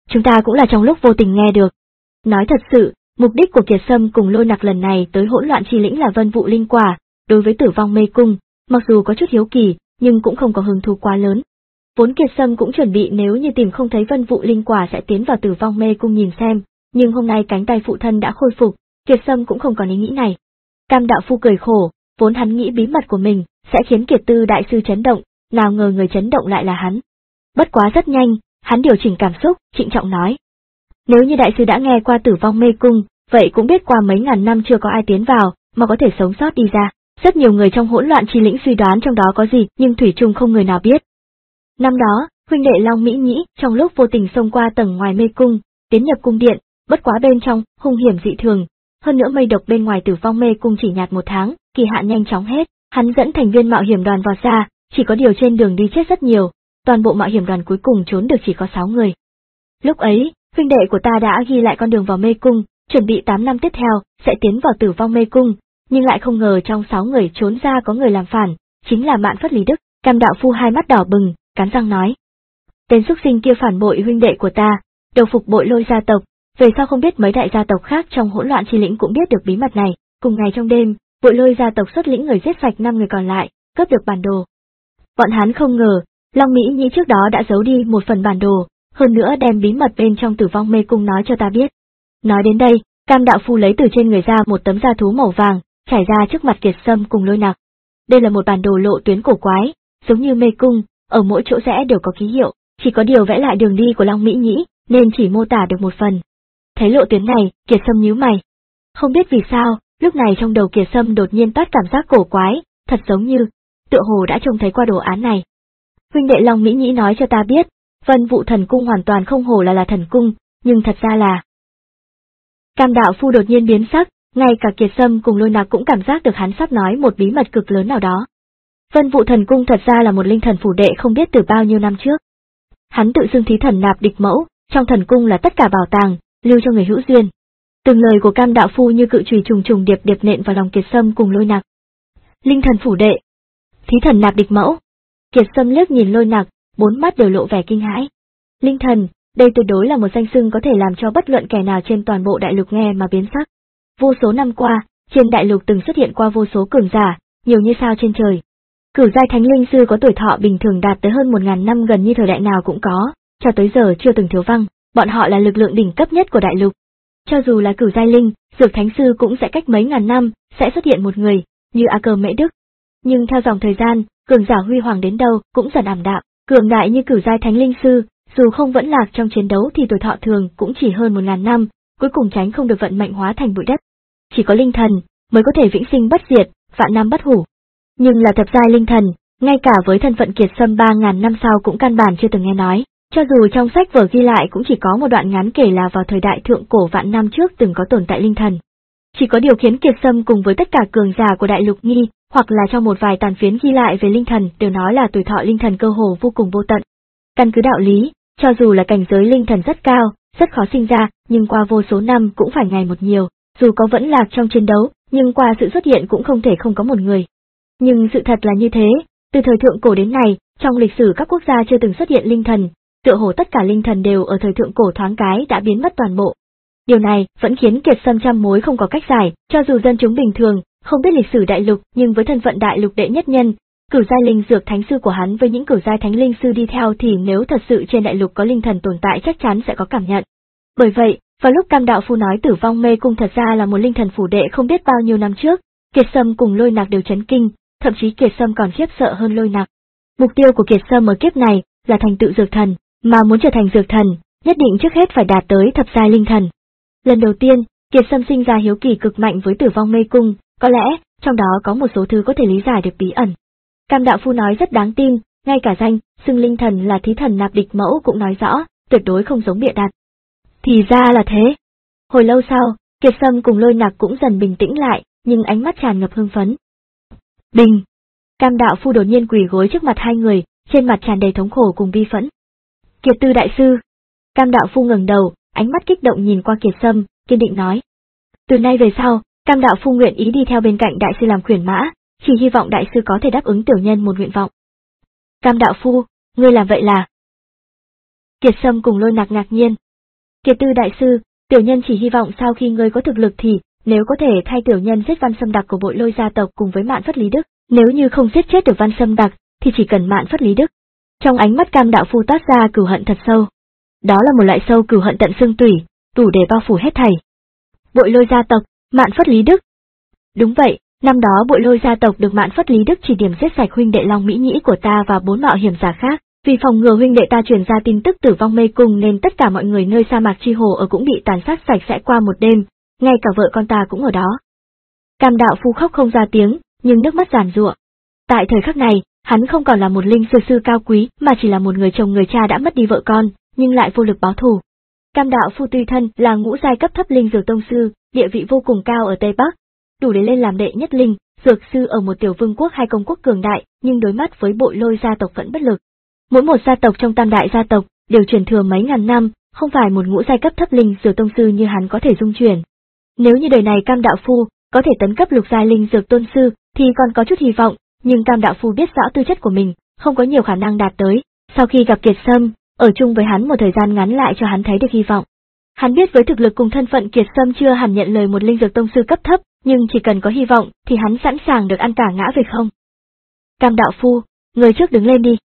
chúng ta cũng là trong lúc vô tình nghe được. Nói thật sự, mục đích của Kiệt Sâm cùng Lôi Nặc lần này tới hỗn loạn chi lĩnh là vân vụ linh quả, đối với Tử Vong Mê Cung, mặc dù có chút hiếu kỳ, nhưng cũng không có hứng thú quá lớn. Vốn Kiệt Sâm cũng chuẩn bị nếu như tìm không thấy vân vụ linh quả sẽ tiến vào Tử Vong Mê Cung nhìn xem, nhưng hôm nay cánh tay phụ thân đã khôi phục, Kiệt Sâm cũng không còn ý nghĩ này. Cam đạo phu cười khổ, vốn hắn nghĩ bí mật của mình sẽ khiến Kiệt Tư đại sư chấn động, nào ngờ người chấn động lại là hắn. Bất quá rất nhanh, hắn điều chỉnh cảm xúc, trịnh trọng nói. Nếu như đại sư đã nghe qua Tử Vong Mê Cung, vậy cũng biết qua mấy ngàn năm chưa có ai tiến vào, mà có thể sống sót đi ra. Rất nhiều người trong hỗn loạn chi lĩnh suy đoán trong đó có gì, nhưng thủy chung không người nào biết. Năm đó, huynh đệ Long Mỹ Nhĩ trong lúc vô tình xông qua tầng ngoài mê cung, tiến nhập cung điện, bất quá bên trong hung hiểm dị thường, hơn nữa mây độc bên ngoài Tử Vong Mê Cung chỉ nhạt một tháng, kỳ hạn nhanh chóng hết, hắn dẫn thành viên mạo hiểm đoàn vào ra, chỉ có điều trên đường đi chết rất nhiều, toàn bộ mạo hiểm đoàn cuối cùng trốn được chỉ có sáu người. Lúc ấy, huynh đệ của ta đã ghi lại con đường vào mê cung, chuẩn bị tám năm tiếp theo sẽ tiến vào Tử Vong Mê Cung, nhưng lại không ngờ trong sáu người trốn ra có người làm phản, chính là Mạn Phất Lý Đức. Cam đạo phu hai mắt đỏ bừng, cắn răng nói: tên xúc sinh kia phản bội huynh đệ của ta, đầu phục Bội Lôi gia tộc, về sau không biết mấy đại gia tộc khác trong hỗn loạn chi lĩnh cũng biết được bí mật này. Cùng ngày trong đêm, Bội Lôi gia tộc xuất lĩnh người giết sạch năm người còn lại, cướp được bản đồ. Bọn hắn không ngờ, Long Mỹ Nhĩ trước đó đã giấu đi một phần bản đồ, hơn nữa đem bí mật bên trong Tử Vong Mê Cung nói cho ta biết. Nói đến đây, Cam đạo phu lấy từ trên người ra một tấm da thú màu vàng, trải ra trước mặt Kiệt Sâm cùng Lôi Nặc. Đây là một bản đồ lộ tuyến cổ quái, giống như mê cung, ở mỗi chỗ rẽ đều có ký hiệu, chỉ có điều vẽ lại đường đi của Long Mỹ Nhĩ, nên chỉ mô tả được một phần. Thấy lộ tuyến này, Kiệt Sâm nhíu mày. Không biết vì sao, lúc này trong đầu Kiệt Sâm đột nhiên toát cảm giác cổ quái, thật giống như, tựa hồ đã trông thấy qua đồ án này. Huynh đệ Long Mỹ Nhĩ nói cho ta biết, Vân Vụ Thần Cung hoàn toàn không hổ là là thần cung, nhưng thật ra là... Cam đạo phu đột nhiên biến sắc, ngay cả Kiệt Sâm cùng Lôi Nặc cũng cảm giác được hắn sắp nói một bí mật cực lớn nào đó. Vân Vụ Thần Cung thật ra là một linh thần phủ đệ không biết từ bao nhiêu năm trước. Hắn tự xưng thí thần nạp địch mẫu, trong thần cung là tất cả bảo tàng, lưu cho người hữu duyên. Từng lời của Cam đạo phu như cự chùy trùng trùng điệp điệp nện vào lòng Kiệt Sâm cùng Lôi Nặc. Linh thần phủ đệ, thí thần nạp địch mẫu. Kiệt Sâm liếc nhìn Lôi Nặc, bốn mắt đều lộ vẻ kinh hãi. Linh thần, đây tuyệt đối là một danh xưng có thể làm cho bất luận kẻ nào trên toàn bộ đại lục nghe mà biến sắc. Vô số năm qua, trên đại lục từng xuất hiện qua vô số cường giả, nhiều như sao trên trời. Cửu giai thánh linh sư có tuổi thọ bình thường đạt tới hơn một ngàn năm, gần như thời đại nào cũng có, cho tới giờ chưa từng thiếu văng, bọn họ là lực lượng đỉnh cấp nhất của đại lục. Cho dù là cửu giai linh, dược thánh sư cũng sẽ cách mấy ngàn năm, sẽ xuất hiện một người, như A Cơ Mễ Đức. Nhưng theo dòng thời gian, cường giả huy hoàng đến đâu cũng dần ảm đạm, cường đại như cửu giai thánh linh sư, dù không vẫn lạc trong chiến đấu thì tuổi thọ thường cũng chỉ hơn một ngàn năm, cuối cùng tránh không được vận mệnh hóa thành bụi đất. Chỉ có linh thần mới có thể vĩnh sinh bất diệt, vạn năm bất hủ. Nhưng là thập giai linh thần, ngay cả với thân phận Kiệt Sâm ba ngàn năm sau cũng căn bản chưa từng nghe nói, cho dù trong sách vở ghi lại cũng chỉ có một đoạn ngắn kể là vào thời đại thượng cổ vạn năm trước từng có tồn tại linh thần. Chỉ có điều khiến Kiệt Sâm cùng với tất cả cường giả của đại lục nghi, hoặc là trong một vài tàn phiến ghi lại về linh thần đều nói là tuổi thọ linh thần cơ hồ vô cùng vô tận. Căn cứ đạo lý, cho dù là cảnh giới linh thần rất cao, rất khó sinh ra, nhưng qua vô số năm cũng phải ngày một nhiều, dù có vẫn lạc trong chiến đấu, nhưng qua sự xuất hiện cũng không thể không có một người. Nhưng sự thật là như thế, từ thời thượng cổ đến nay, trong lịch sử các quốc gia chưa từng xuất hiện linh thần, tựa hồ tất cả linh thần đều ở thời thượng cổ thoáng cái đã biến mất toàn bộ. Điều này vẫn khiến Kiệt Sâm trăm mối không có cách giải, cho dù dân chúng bình thường không biết lịch sử đại lục, nhưng với thân phận đại lục đệ nhất nhân, cửu giai linh dược thánh sư của hắn với những cửu giai thánh linh sư đi theo thì nếu thật sự trên đại lục có linh thần tồn tại chắc chắn sẽ có cảm nhận. Bởi vậy, vào lúc Cam đạo phu nói Tử Vong Mê Cung thật ra là một linh thần phủ đệ không biết bao nhiêu năm trước, Kiệt Sâm cùng Lôi Nặc đều chấn kinh, thậm chí Kiệt Sâm còn khiếp sợ hơn Lôi Nặc. Mục tiêu của Kiệt Sâm ở kiếp này là thành tựu dược thần, mà muốn trở thành dược thần, nhất định trước hết phải đạt tới thập giai linh thần. Lần đầu tiên, Kiệt Sâm sinh ra hiếu kỳ cực mạnh với Tử Vong Mê Cung, có lẽ trong đó có một số thứ có thể lý giải được bí ẩn. Cam đạo phu nói rất đáng tin, ngay cả danh xưng linh thần là thí thần nạp địch mẫu cũng nói rõ, tuyệt đối không giống bịa đặt. Thì ra là thế. Hồi lâu sau, Kiệt Sâm cùng Lôi Nặc cũng dần bình tĩnh lại, nhưng ánh mắt tràn ngập hưng phấn. Bình! Cam đạo phu đột nhiên quỳ gối trước mặt hai người, trên mặt tràn đầy thống khổ cùng bi phẫn. Kiệt Tư đại sư! Cam đạo phu ngẩng đầu, ánh mắt kích động nhìn qua Kiệt Sâm, kiên định nói. Từ nay về sau, Cam đạo phu nguyện ý đi theo bên cạnh đại sư làm khuyển mã, chỉ hy vọng đại sư có thể đáp ứng tiểu nhân một nguyện vọng. Cam đạo phu, ngươi làm vậy là... Kiệt Sâm cùng Lôi Nặc ngạc nhiên, Kiệt Tư đại sư, tiểu nhân chỉ hy vọng sau khi ngươi có thực lực thì, nếu có thể thay tiểu nhân giết Văn Sâm Đặc của Bội Lôi gia tộc cùng với Mạn Phất Lý Đức, nếu như không giết chết được Văn Sâm Đặc, thì chỉ cần Mạn Phất Lý Đức. Trong ánh mắt Cam đạo phu toát ra cừu hận thật sâu. Đó là một loại sâu cừu hận tận xương tủy, đủ để bao phủ hết thảy. Bội Lôi gia tộc, Mạn Phất Lý Đức. Đúng vậy, năm đó Bội Lôi gia tộc được Mạn Phất Lý Đức chỉ điểm giết sạch huynh đệ Long Mỹ Nhĩ của ta và bốn mạo hiểm giả khác, vì phòng ngừa huynh đệ ta truyền ra tin tức tử vong mê cung nên tất cả mọi người nơi sa mạc Chi Hồ ở cũng bị tàn sát sạch sẽ qua một đêm, ngay cả vợ con ta cũng ở đó. Cam đạo phu khóc không ra tiếng, nhưng nước mắt giàn giụa. Tại thời khắc này, hắn không còn là một linh sư sư cao quý mà chỉ là một người chồng người cha đã mất đi vợ con, nhưng lại vô lực báo thù. Cam đạo phu tuy thân là ngũ giai cấp thấp linh dược tông sư, địa vị vô cùng cao ở Tây Bắc, đủ để lên làm đệ nhất linh dược sư ở một tiểu vương quốc hay công quốc cường đại, nhưng đối mặt với Bội Lôi gia tộc vẫn bất lực. Mỗi một gia tộc trong tam đại gia tộc đều truyền thừa mấy ngàn năm, không phải một ngũ giai cấp thấp linh dược tông sư như hắn có thể dung chuyển. Nếu như đời này Cam đạo phu có thể tấn cấp lục giai linh dược tôn sư thì còn có chút hy vọng, nhưng Cam đạo phu biết rõ tư chất của mình, không có nhiều khả năng đạt tới. Sau khi gặp Kiệt Sâm, ở chung với hắn một thời gian ngắn lại cho hắn thấy được hy vọng. Hắn biết với thực lực cùng thân phận Kiệt Sâm chưa hẳn nhận lời một linh dược tông sư cấp thấp, nhưng chỉ cần có hy vọng thì hắn sẵn sàng được ăn cả ngã về không. Cam đạo phu, người trước đứng lên đi.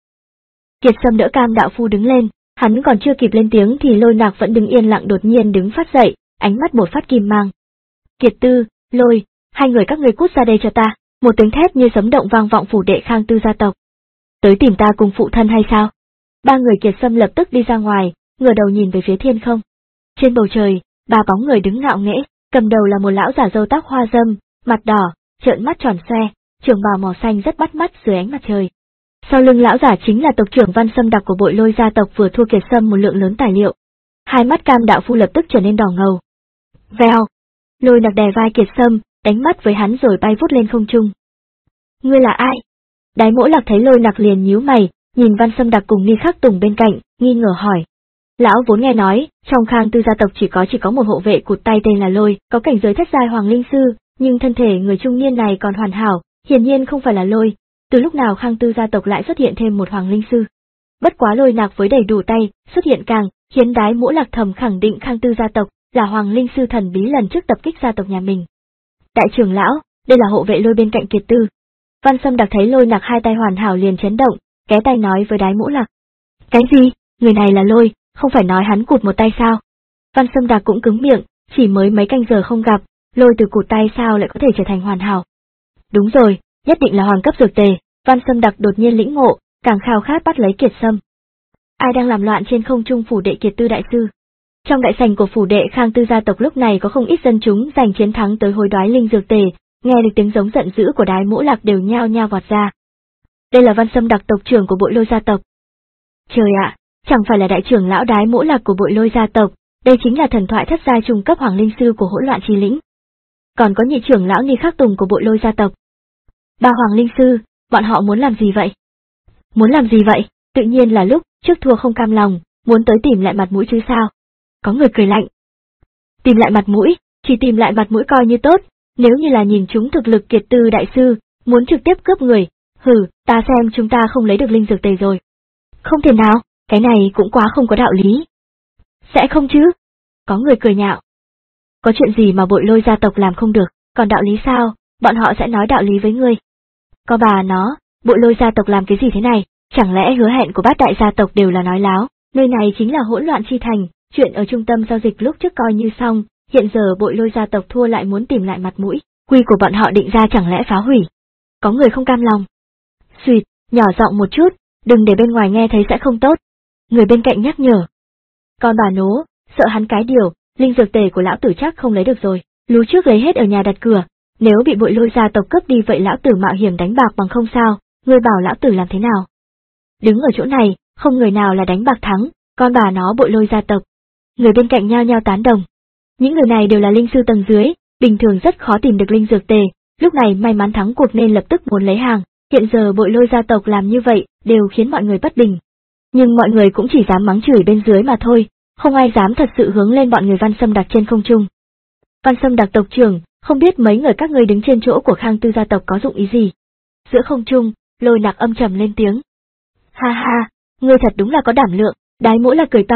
Kiệt Sâm đỡ Cam đạo phu đứng lên, hắn còn chưa kịp lên tiếng thì Lôi Nạc vẫn đứng yên lặng đột nhiên đứng phát dậy, ánh mắt một phát kim mang. Kiệt Tư, Lôi, hai người các ngươi cút ra đây cho ta, một tiếng thét như sấm động vang vọng phủ đệ Khang Tư gia tộc. Tới tìm ta cùng phụ thân hay sao? Ba người Kiệt Sâm lập tức đi ra ngoài, ngửa đầu nhìn về phía thiên không. Trên bầu trời, ba bóng người đứng ngạo nghễ, cầm đầu là một lão giả râu tóc hoa râm, mặt đỏ, trợn mắt tròn xoe, trường bào màu xanh rất bắt mắt dưới ánh mặt trời. Sau lưng lão giả chính là tộc trưởng Văn Sâm Đặc của Bội Lôi gia tộc vừa thua Kiệt Sâm một lượng lớn tài liệu. Hai mắt Cam đạo phu lập tức trở nên đỏ ngầu. Vèo, Lôi Nặc đè vai Kiệt Sâm, đánh mắt với hắn rồi bay vút lên không trung. Ngươi là ai? Đái Mỗ Lạc thấy Lôi Nặc liền nhíu mày, nhìn Văn Sâm Đặc cùng Ni Khắc Tùng bên cạnh, nghi ngờ hỏi. Lão vốn nghe nói, trong Khang Tư gia tộc chỉ có chỉ có một hộ vệ cụt tay tên là Lôi, có cảnh giới thất giai hoàng linh sư, nhưng thân thể người trung niên này còn hoàn hảo, hiển nhiên không phải là Lôi. Từ lúc nào Khang Tư gia tộc lại xuất hiện thêm một hoàng linh sư? Bất quá Lôi Nặc với đầy đủ tay, xuất hiện càng, khiến Đái Mỗ Lạc thầm khẳng định Khang Tư gia tộc là hoàng linh sư thần bí lần trước tập kích gia tộc nhà mình. Đại trưởng lão, đây là hộ vệ Lôi bên cạnh Kiệt Tư. Văn Sâm Đặc thấy Lôi Nặc hai tay hoàn hảo liền chấn động, ké tay nói với Đái Mỗ Lạc. Cái gì? Người này là Lôi, không phải nói hắn cụt một tay sao? Văn Sâm Đặc cũng cứng miệng, chỉ mới mấy canh giờ không gặp, Lôi từ cụt tay sao lại có thể trở thành hoàn hảo? Đúng rồi, nhất định là hoàng cấp dược tề. Văn Sâm Đặc đột nhiên lĩnh ngộ, càng khao khát bắt lấy Kiệt Sâm. Ai đang làm loạn trên không trung phủ đệ Kiệt Tư đại sư? Trong đại sảnh của phủ đệ Khang Tư gia tộc lúc này có không ít dân chúng giành chiến thắng tới hối đoái linh dược tề, nghe được tiếng giống giận dữ của Đái Mỗ Lạc đều nhao nhao vọt ra. Đây là Văn Sâm Đặc tộc trưởng của Bội Lôi gia tộc. Trời ạ, chẳng phải là đại trưởng lão Đái Mỗ Lạc của Bội Lôi gia tộc, đây chính là thần thoại thất giai trung cấp hoàng linh sư của Hỗn Loạn Chi Lĩnh. Còn có nhị trưởng lão Ni Khắc Tùng của Bội Lôi gia tộc. Ba hoàng linh sư, bọn họ muốn làm gì vậy? Muốn làm gì vậy? Tự nhiên là lúc trước thua không cam lòng, muốn tới tìm lại mặt mũi chứ sao? Có người cười lạnh. Tìm lại mặt mũi, chỉ tìm lại mặt mũi coi như tốt, nếu như là nhìn chúng thực lực Kiệt Tư đại sư, muốn trực tiếp cướp người, hừ, ta xem chúng ta không lấy được linh dược tề rồi. Không thể nào, cái này cũng quá không có đạo lý. Sẽ không chứ? Có người cười nhạo. Có chuyện gì mà Bội Lôi gia tộc làm không được, còn đạo lý sao, bọn họ sẽ nói đạo lý với ngươi. Có bà nó, Bội Lôi gia tộc làm cái gì thế này, chẳng lẽ hứa hẹn của bát đại gia tộc đều là nói láo, nơi này chính là Hỗn Loạn Chi Thành, chuyện ở trung tâm giao dịch lúc trước coi như xong, hiện giờ Bội Lôi gia tộc thua lại muốn tìm lại mặt mũi, quy của bọn họ định ra chẳng lẽ phá hủy. Có người không cam lòng. Xuyệt, nhỏ giọng một chút, đừng để bên ngoài nghe thấy sẽ không tốt. Người bên cạnh nhắc nhở. Con bà nố, sợ hắn cái điều, linh dược tề của lão tử chắc không lấy được rồi, lú trước lấy hết ở nhà đặt cửa, nếu bị Bội Lôi gia tộc cướp đi vậy lão tử mạo hiểm đánh bạc bằng không sao, ngươi bảo lão tử làm thế nào? Đứng ở chỗ này, không người nào là đánh bạc thắng, con bà nó Bội Lôi gia tộc. Người bên cạnh nhao nhao tán đồng. Những người này đều là linh sư tầng dưới, bình thường rất khó tìm được linh dược tề, lúc này may mắn thắng cuộc nên lập tức muốn lấy hàng, hiện giờ Bội Lôi gia tộc làm như vậy, đều khiến mọi người bất bình. Nhưng mọi người cũng chỉ dám mắng chửi bên dưới mà thôi, không ai dám thật sự hướng lên bọn người Văn Sâm Đặc trên không trung. Văn Sâm Đặc tộc trưởng, không biết mấy người các ngươi đứng trên chỗ của Khang Tư gia tộc có dụng ý gì? Giữa không trung, Lôi Nặc âm trầm lên tiếng. Ha ha, ngươi thật đúng là có đảm lượng, Đái Mỗ Lạc cười to,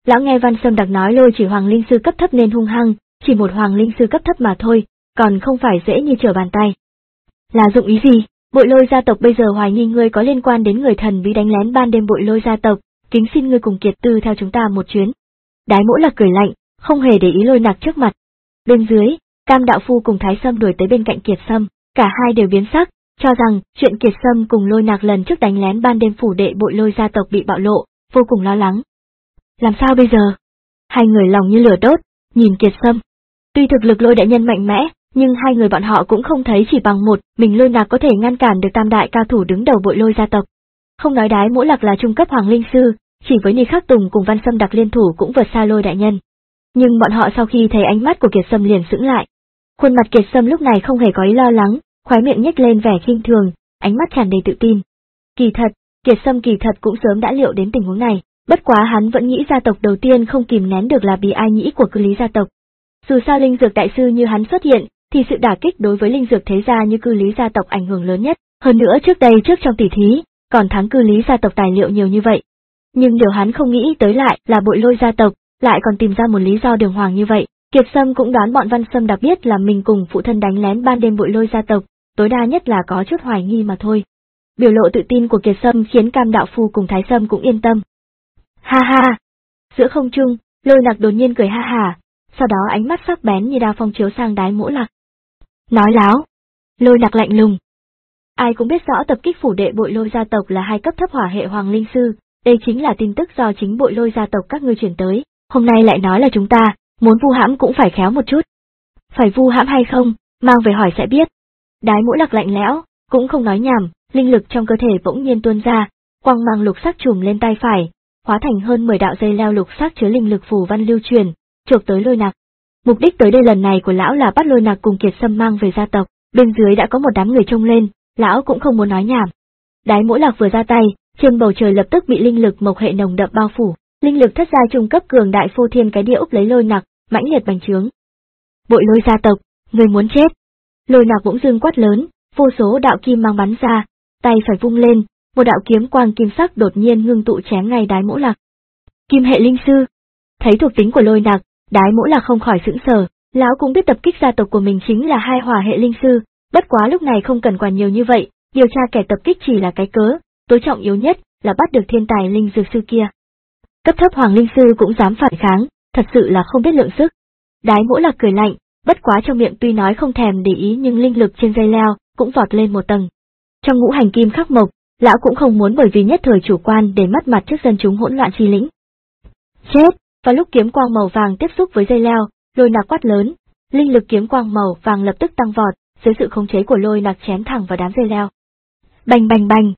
Lão nghe Văn Sâm Đặc nói lôi chỉ hoàng linh sư cấp thấp nên hung hăng, chỉ một hoàng linh sư cấp thấp mà thôi, còn không phải dễ như trở bàn tay. Là dụng ý gì? Bội Lôi gia tộc bây giờ hoài nghi ngươi có liên quan đến người thần bí đánh lén ban đêm Bội Lôi gia tộc, kính xin ngươi cùng Kiệt Tư theo chúng ta một chuyến. Đái Mỗ Lạc cười lạnh, không hề để ý Lôi Nặc trước mặt. Bên dưới, Cam đạo phu cùng Thái Sâm đuổi tới bên cạnh Kiệt Sâm, cả hai đều biến sắc, cho rằng chuyện Kiệt Sâm cùng Lôi Nặc lần trước đánh lén ban đêm phủ đệ Bội Lôi gia tộc bị bạo lộ, vô cùng lo lắng. Làm sao bây giờ? Hai người lòng như lửa đốt, nhìn Kiệt Sâm. Tuy thực lực Lôi đại nhân mạnh mẽ, nhưng hai người bọn họ cũng không thấy chỉ bằng một mình Lôi Nặc có thể ngăn cản được tam đại cao thủ đứng đầu Bội Lôi gia tộc. Không nói Đái Mỗ Lạc là trung cấp hoàng linh sư, chỉ với Ni Khắc Tùng cùng Văn Sâm Đặc liên thủ cũng vượt xa Lôi đại nhân. Nhưng bọn họ sau khi thấy ánh mắt của Kiệt Sâm liền sững lại. Khuôn mặt Kiệt Sâm lúc này không hề có ý lo lắng, khóe miệng nhếch lên vẻ khinh thường, ánh mắt tràn đầy tự tin. Kỳ thật, Kiệt Sâm kỳ thật cũng sớm đã liệu đến tình huống này, bất quá hắn vẫn nghĩ gia tộc đầu tiên không kìm nén được là Bì Ai Nhĩ của Cư Lý gia tộc. Dù sao linh dược đại sư như hắn xuất hiện, thì sự đả kích đối với linh dược thế gia như Cư Lý gia tộc ảnh hưởng lớn nhất, hơn nữa trước đây trước trong tỷ thí, còn thắng Cư Lý gia tộc tài liệu nhiều như vậy. Nhưng điều hắn không nghĩ tới lại là Bội Lôi gia tộc, lại còn tìm ra một lý do đường hoàng như vậy. Kiệt Sâm cũng đoán bọn Văn Sâm Đặc biết là mình cùng phụ thân đánh lén ban đêm Bội Lôi gia tộc, tối đa nhất là có chút hoài nghi mà thôi. Biểu lộ tự tin của Kiệt Sâm khiến Cam đạo phu cùng Thái Sâm cũng yên tâm. Ha ha! Giữa không trung, Lôi Nặc đột nhiên cười ha hả, sau đó ánh mắt sắc bén như đao phong chiếu sang Đái Mỗ Lạc. Nói láo! Lôi Nặc lạnh lùng. Ai cũng biết rõ tập kích phủ đệ Bội Lôi gia tộc là hai cấp thấp hỏa hệ hoàng linh sư, đây chính là tin tức do chính Bội Lôi gia tộc các ngươi chuyển tới, hôm nay lại nói là chúng ta, muốn vu hãm cũng phải khéo một chút. Phải vu hãm hay không, mang về hỏi sẽ biết. Đái Mỗ Lạc lạnh lẽo, cũng không nói nhảm, linh lực trong cơ thể bỗng nhiên tuôn ra, quang mang lục sắc trùm lên tay phải, hóa thành hơn mười đạo dây leo lục sắc chứa linh lực phù văn lưu truyền, chộp tới Lôi Nặc. Mục đích tới đây lần này của lão là bắt Lôi Nặc cùng Kiệt Sâm mang về gia tộc, bên dưới đã có một đám người trông lên, lão cũng không muốn nói nhảm. Đái Mỗ Lạc vừa ra tay, trên bầu trời lập tức bị linh lực mộc hệ nồng đậm bao phủ, linh lực thất giai trung cấp cường đại phô thiên cái địa úp lấy Lôi Nặc, mãnh liệt bành trướng. Bội Lôi gia tộc, người muốn chết! Lôi Nặc bỗng dưng quát lớn, vô số đạo kim mang bắn ra, tay phải vung lên, một đạo kiếm quang kim sắc đột nhiên ngưng tụ chém ngay Đái Mỗ Lạc. Kim hệ linh sư. Thấy thuộc tính của Lôi Nặc, Đái Mỗ Lạc không khỏi sững sờ, lão cũng biết tập kích gia tộc của mình chính là hai hỏa hệ linh sư, bất quá lúc này không cần quản nhiều như vậy, điều tra kẻ tập kích chỉ là cái cớ, tối trọng yếu nhất là bắt được thiên tài linh dược sư kia. Cấp thấp hoàng linh sư cũng dám phản kháng, thật sự là không biết lượng sức. Đái Mỗ Lạc cười lạnh, bất quá trong miệng tuy nói không thèm để ý nhưng linh lực trên dây leo cũng vọt lên một tầng. Trong ngũ hành kim khắc mộc, lão cũng không muốn bởi vì nhất thời chủ quan để mất mặt trước dân chúng hỗn loạn chi lĩnh. Chết! Vào lúc kiếm quang màu vàng tiếp xúc với dây leo, Lôi Nặc quát lớn, linh lực kiếm quang màu vàng lập tức tăng vọt, dưới sự khống chế của Lôi Nặc chém thẳng vào đám dây leo. Bành bành bành!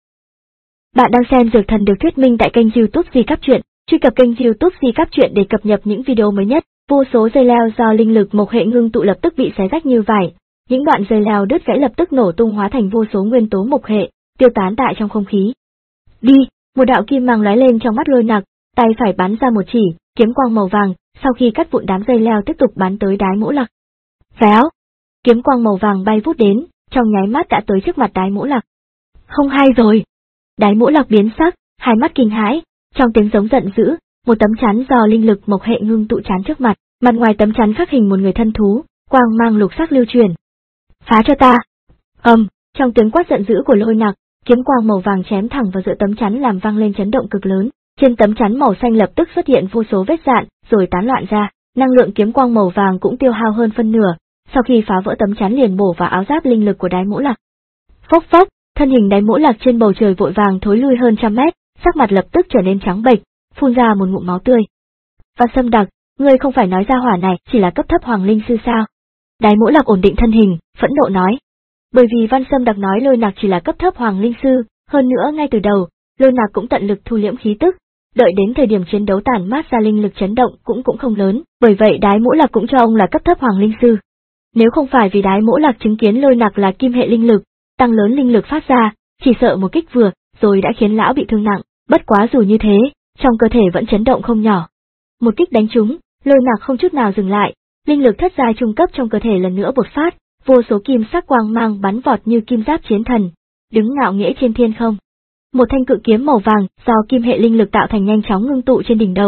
Bạn đang xem Dược Thần được thuyết minh tại kênh YouTube Di Cáp Truyện, truy cập kênh YouTube Di Cáp Truyện để cập nhật những video mới nhất. Vô số dây leo do linh lực mộc hệ ngưng tụ lập tức bị xé rách như vải, những đoạn dây leo đứt gãy lập tức nổ tung hóa thành vô số nguyên tố mộc hệ, tiêu tán tại trong không khí. Đi! Một đạo kim mang lóe lên trong mắt Lôi Nặc, tay phải bắn ra một chỉ, kiếm quang màu vàng, sau khi cắt vụn đám dây leo tiếp tục bắn tới Đái Mỗ Lạc. Véo! Kiếm quang màu vàng bay vút đến, trong nháy mắt đã tới trước mặt Đái Mỗ Lạc. Không hay rồi! Đái Mỗ Lạc biến sắc, hai mắt kinh hãi, trong tiếng giống giận dữ, một tấm chắn do linh lực mộc hệ ngưng tụ chắn trước mặt, mặt ngoài tấm chắn khắc hình một người thân thú, quang mang lục sắc lưu truyền. Phá cho ta! Ầm, um, trong tiếng quát giận dữ của Lôi Nặc, kiếm quang màu vàng chém thẳng vào giữa tấm chắn làm vang lên chấn động cực lớn. Trên tấm chắn màu xanh lập tức xuất hiện vô số vết rạn, rồi tán loạn ra, năng lượng kiếm quang màu vàng cũng tiêu hao hơn phân nửa, sau khi phá vỡ tấm chắn liền bổ vào áo giáp linh lực của Đái Mỗ Lạc. Phốc phốc, thân hình Đái Mỗ Lạc trên bầu trời vội vàng thối lui hơn trăm mét, sắc mặt lập tức trở nên trắng bệch, phun ra một ngụm máu tươi. Và Sâm Đặc, ngươi không phải nói ra hỏa này chỉ là cấp thấp hoàng linh sư sao? Đái Mỗ Lạc ổn định thân hình, phẫn nộ nói. Bởi vì Văn Sâm Đặc nói Lôi Nặc chỉ là cấp thấp hoàng linh sư, hơn nữa ngay từ đầu, Lôi Nặc cũng tận lực thu liễm khí tức, đợi đến thời điểm chiến đấu tản mát ra linh lực chấn động cũng cũng không lớn, bởi vậy Đái Mỗ Lạc cũng cho ông là cấp thấp hoàng linh sư. Nếu không phải vì Đái Mỗ Lạc chứng kiến Lôi Nặc là kim hệ linh lực, tăng lớn linh lực phát ra, chỉ sợ một kích vừa, rồi đã khiến lão bị thương nặng, bất quá dù như thế, trong cơ thể vẫn chấn động không nhỏ. Một kích đánh trúng, Lôi Nặc không chút nào dừng lại, linh lực thất giai trung cấp trong cơ thể lần nữa bộc phát, vô số kim sắc quang mang bắn vọt như kim giáp chiến thần, đứng ngạo nghễ trên thiên không. Một thanh cự kiếm màu vàng do kim hệ linh lực tạo thành nhanh chóng ngưng tụ trên đỉnh đầu,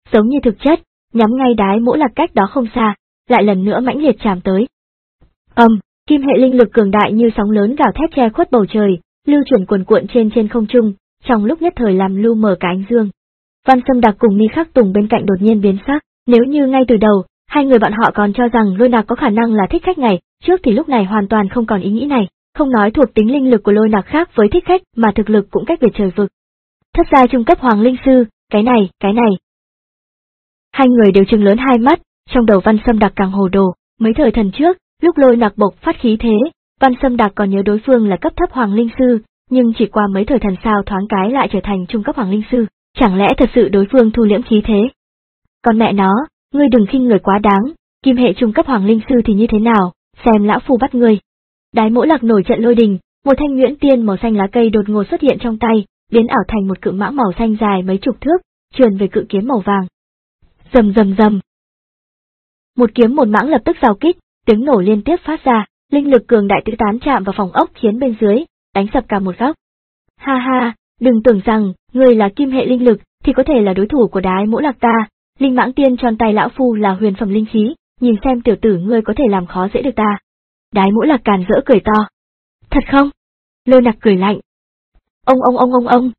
giống như thực chất, nhắm ngay Đái Mỗ Lạc cách đó không xa, lại lần nữa mãnh liệt chạm tới. Ầm, um, kim hệ linh lực cường đại như sóng lớn gào thét che khuất bầu trời, lưu chuyển cuồn cuộn trên trên không trung, trong lúc nhất thời làm lu mờ cả ánh dương. Văn Sâm Đặc cùng Ni Khắc Tùng bên cạnh đột nhiên biến sắc, nếu như ngay từ đầu, hai người bọn họ còn cho rằng Lôi Nặc có khả năng là thích khách ngày trước thì lúc này hoàn toàn không còn ý nghĩ này, không nói thuộc tính linh lực của Lôi Nặc khác với thích khách mà thực lực cũng cách biệt trời vực. Thất giai trung cấp hoàng linh sư, cái này, cái này. Hai người đều trừng lớn hai mắt, trong đầu Văn Sâm Đặc càng hồ đồ, mấy thời thần trước, lúc Lôi Nặc bộc phát khí thế, Văn Sâm Đặc còn nhớ đối phương là cấp thấp hoàng linh sư, nhưng chỉ qua mấy thời thần sao thoáng cái lại trở thành trung cấp hoàng linh sư, chẳng lẽ thật sự đối phương thu liễm khí thế? Còn mẹ nó, ngươi đừng khinh người quá đáng, kim hệ trung cấp hoàng linh sư thì như thế nào, xem lão phu bắt ngươi. Đái Mỗ Lạc nổi trận lôi đình, một thanh nhuyễn tiên màu xanh lá cây đột ngột xuất hiện trong tay, biến ảo thành một cự mãng màu xanh dài mấy chục thước, trườn về cự kiếm màu vàng. Rầm rầm rầm. Một kiếm một mãng lập tức giao kích, tiếng nổ liên tiếp phát ra, linh lực cường đại tứ tán chạm vào phòng ốc khiến bên dưới đánh sập cả một góc. Ha ha, đừng tưởng rằng ngươi là kim hệ linh lực thì có thể là đối thủ của Đái Mỗ Lạc ta. Linh mãng tiên tròn tay lão phu là huyền phẩm linh khí, nhìn xem tiểu tử ngươi có thể làm khó dễ được ta. Đái Mỗ Lạc càn rỡ cười to. Thật không? Lôi Nặc cười lạnh. Ông ông ông ông ông.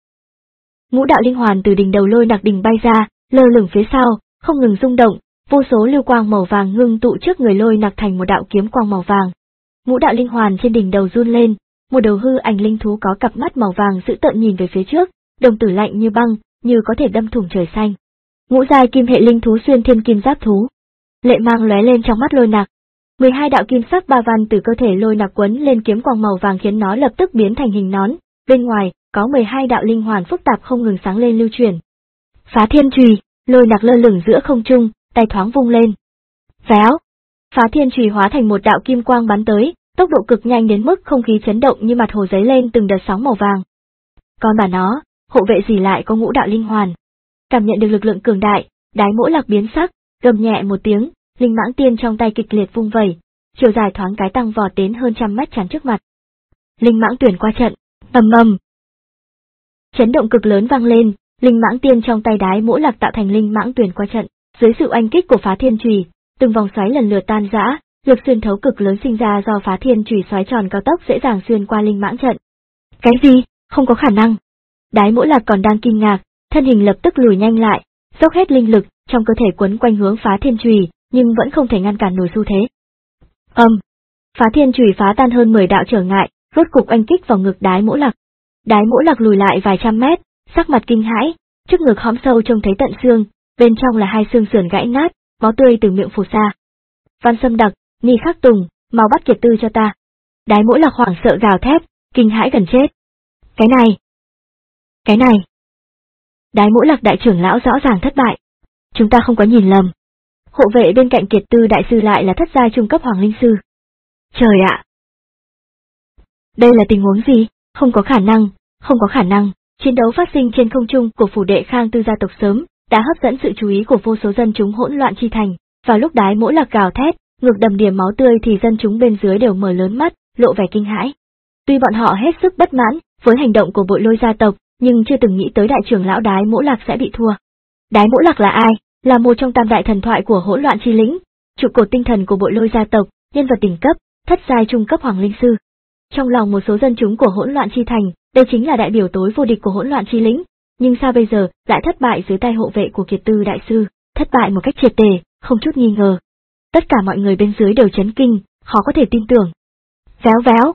Ngũ đạo linh hoàn từ đỉnh đầu Lôi Nặc đỉnh bay ra, lơ lửng phía sau, không ngừng rung động, vô số lưu quang màu vàng ngưng tụ trước người Lôi Nặc thành một đạo kiếm quang màu vàng. Ngũ đạo linh hoàn trên đỉnh đầu run lên, một đầu hư ảnh linh thú có cặp mắt màu vàng dữ tợn nhìn về phía trước, đồng tử lạnh như băng, như có thể đâm thủng trời xanh. Ngũ giai kim hệ linh thú xuyên thiên kim giáp thú. Lệ mang lóe lên trong mắt Lôi Nặc. mười hai đạo kim sắc ba văn từ cơ thể Lôi Nặc quấn lên kiếm quang màu vàng khiến nó lập tức biến thành hình nón, bên ngoài có mười hai đạo linh hoàn phức tạp không ngừng sáng lên lưu chuyển. Phá thiên chùy, Lôi Nặc lơ lửng giữa không trung, tay thoáng vung lên. Véo, phá thiên chùy hóa thành một đạo kim quang bắn tới, tốc độ cực nhanh đến mức không khí chấn động như mặt hồ giấy lên từng đợt sóng màu vàng. Còn bà nó, hộ vệ gì lại có ngũ đạo linh hoàn. Cảm nhận được lực lượng cường đại, Đái Mỗ Lạc biến sắc, gầm nhẹ một tiếng, linh mãng tiên trong tay kịch liệt vung vẩy, chiều dài thoáng cái tăng vọt đến hơn trăm mét chắn trước mặt. Linh mãng tuyển qua trận, ầm ầm. Chấn động cực lớn vang lên, linh mãng tiên trong tay Đái Mỗ Lạc tạo thành linh mãng tuyển qua trận, dưới sự oanh kích của phá thiên chùy, từng vòng xoáy lần lượt tan rã, lực xuyên thấu cực lớn sinh ra do phá thiên chùy xoáy tròn cao tốc dễ dàng xuyên qua linh mãng trận. Cái gì? Không có khả năng. Đái Mỗ Lạc còn đang kinh ngạc, thân hình lập tức lùi nhanh lại, dốc hết linh lực trong cơ thể quấn quanh hướng phá thiên chùy, nhưng vẫn không thể ngăn cản nổi xu thế. Ầm, um, phá thiên chùy phá tan hơn mười đạo trở ngại, rốt cục oanh kích vào ngực Đái Mỗ Lạc. Đái Mỗ Lạc lùi lại vài trăm mét, sắc mặt kinh hãi, trước ngực hõm sâu trông thấy tận xương, bên trong là hai xương sườn gãy nát, máu tươi từ miệng phụt ra. Văn Sâm Đặc, Ni Khắc Tùng, mau bắt Kiệt Tư cho ta. Đái Mỗ Lạc hoảng sợ gào thét, kinh hãi gần chết. Cái này, cái này. Đái Mỗ Lạc đại trưởng lão rõ ràng thất bại. Chúng ta không có nhìn lầm. Hộ vệ bên cạnh Kiệt Tư đại sư lại là thất giai trung cấp hoàng linh sư. Trời ạ! Đây là tình huống gì? Không có khả năng, không có khả năng. Chiến đấu phát sinh trên không trung của phủ đệ Khang Tư gia tộc sớm đã hấp dẫn sự chú ý của vô số dân chúng hỗn loạn chi thành. Vào lúc Đái Mỗ Lạc gào thét, ngực đầm đìa máu tươi thì dân chúng bên dưới đều mở lớn mắt, lộ vẻ kinh hãi. Tuy bọn họ hết sức bất mãn với hành động của Bội Lôi gia tộc, nhưng chưa từng nghĩ tới đại trưởng lão Đái Mỗ Lạc sẽ bị thua. Đái Mỗ Lạc là ai? Là một trong tam đại thần thoại của hỗn loạn chi lĩnh, trụ cột tinh thần của Bội Lôi gia tộc, nhân vật đỉnh cấp, thất giai trung cấp hoàng linh sư. Trong lòng một số dân chúng của hỗn loạn chi thành, đây chính là đại biểu tối vô địch của hỗn loạn chi lĩnh, nhưng sao bây giờ lại thất bại dưới tay hộ vệ của Kiệt Tư đại sư, thất bại một cách triệt để, không chút nghi ngờ. Tất cả mọi người bên dưới đều chấn kinh, khó có thể tin tưởng. Véo véo.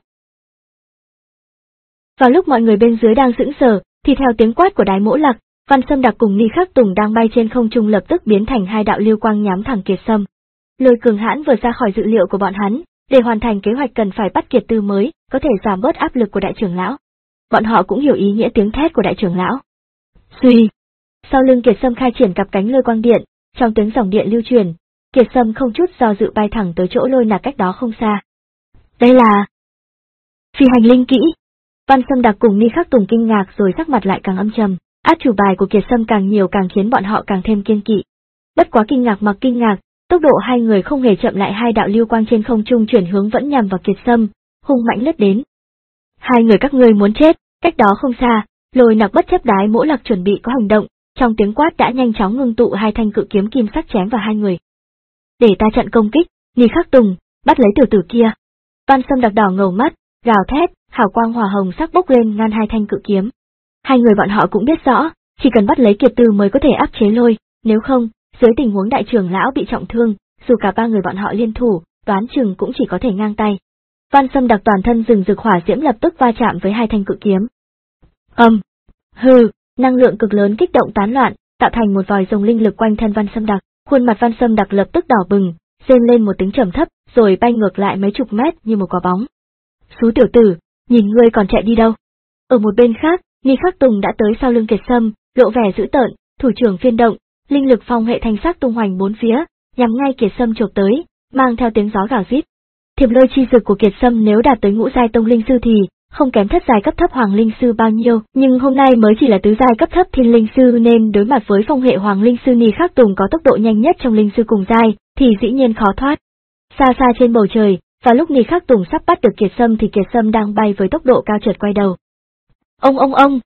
Vào lúc mọi người bên dưới đang sững sờ, thì theo tiếng quát của Đái Mỗ Lạc, Văn Sâm Đặc cùng Ni Khắc Tùng đang bay trên không trung lập tức biến thành hai đạo lưu quang nhắm thẳng Kiệt Sâm. Lôi cường hãn vừa ra khỏi dự liệu của bọn hắn, để hoàn thành kế hoạch cần phải bắt Kiệt Tư mới, có thể giảm bớt áp lực của đại trưởng lão. Bọn họ cũng hiểu ý nghĩa tiếng thét của đại trưởng lão. Suy. Sau lưng Kiệt Sâm khai triển cặp cánh lôi quang điện, trong tiếng dòng điện lưu truyền, Kiệt Sâm không chút do dự bay thẳng tới chỗ Lôi Nặc cách đó không xa. Đây là phi hành linh kỹ. Văn Sâm Đặc cùng Ni Khắc Tùng kinh ngạc rồi sắc mặt lại càng âm trầm, át chủ bài của Kiệt Sâm càng nhiều càng khiến bọn họ càng thêm kiêng kỵ. Bất quá kinh ngạc mặc kinh ngạc, tốc độ hai người không hề chậm lại, hai đạo lưu quang trên không trung chuyển hướng vẫn nhằm vào Kiệt Sâm, hung mãnh lướt đến. Hai người các ngươi muốn chết, cách đó không xa, Lôi Nặc bất chấp Đái Mỗ Lạc chuẩn bị có hành động, Trong tiếng quát đã nhanh chóng ngưng tụ hai thanh cự kiếm kim sắc chém vào hai người. Để ta chặn công kích, Ni Khắc Tùng, bắt lấy tiểu tử kia. Văn Sâm Đặc đỏ ngầu mắt, gào thét, hào quang hỏa hồng sắc bốc lên ngăn hai thanh cự kiếm. Hai người bọn họ cũng biết rõ, chỉ cần bắt lấy Kiệt Từ mới có thể áp chế lôi, nếu không, dưới tình huống đại trưởng lão bị trọng thương, dù cả ba người bọn họ liên thủ, đoán chừng cũng chỉ có thể ngang tay. Văn Sâm Đặc toàn thân rừng rực hỏa diễm lập tức va chạm với hai thanh cự kiếm. Âm, um, hừ, năng lượng cực lớn kích động tán loạn, tạo thành một vòi rồng linh lực quanh thân Văn Sâm Đặc, khuôn mặt Văn Sâm Đặc lập tức đỏ bừng, rên lên một tiếng trầm thấp, rồi bay ngược lại mấy chục mét như một quả bóng. Xú tiểu tử, nhìn ngươi còn chạy đi đâu? Ở một bên khác, Ni Khắc Tùng đã tới sau lưng Kiệt Sâm, lộ vẻ dữ tợn, thủ trưởng phiên động, linh lực phong hệ thanh sắc tung hoành bốn phía, nhằm ngay Kiệt Sâm chộp tới, mang theo tiếng gió gào rít. Thiểm lôi chi dực của Kiệt Sâm nếu đạt tới ngũ giai tông linh sư thì không kém thất giai cấp thấp hoàng linh sư bao nhiêu, nhưng hôm nay mới chỉ là tứ giai cấp thấp thiên linh sư nên đối mặt với phong hệ hoàng linh sư Ni Khắc Tùng có tốc độ nhanh nhất trong linh sư cùng giai, thì dĩ nhiên khó thoát. Xa xa trên bầu trời, và lúc Ni Khắc Tùng sắp bắt được Kiệt Sâm thì Kiệt Sâm đang bay với tốc độ cao chợt quay đầu. Ông ông ông!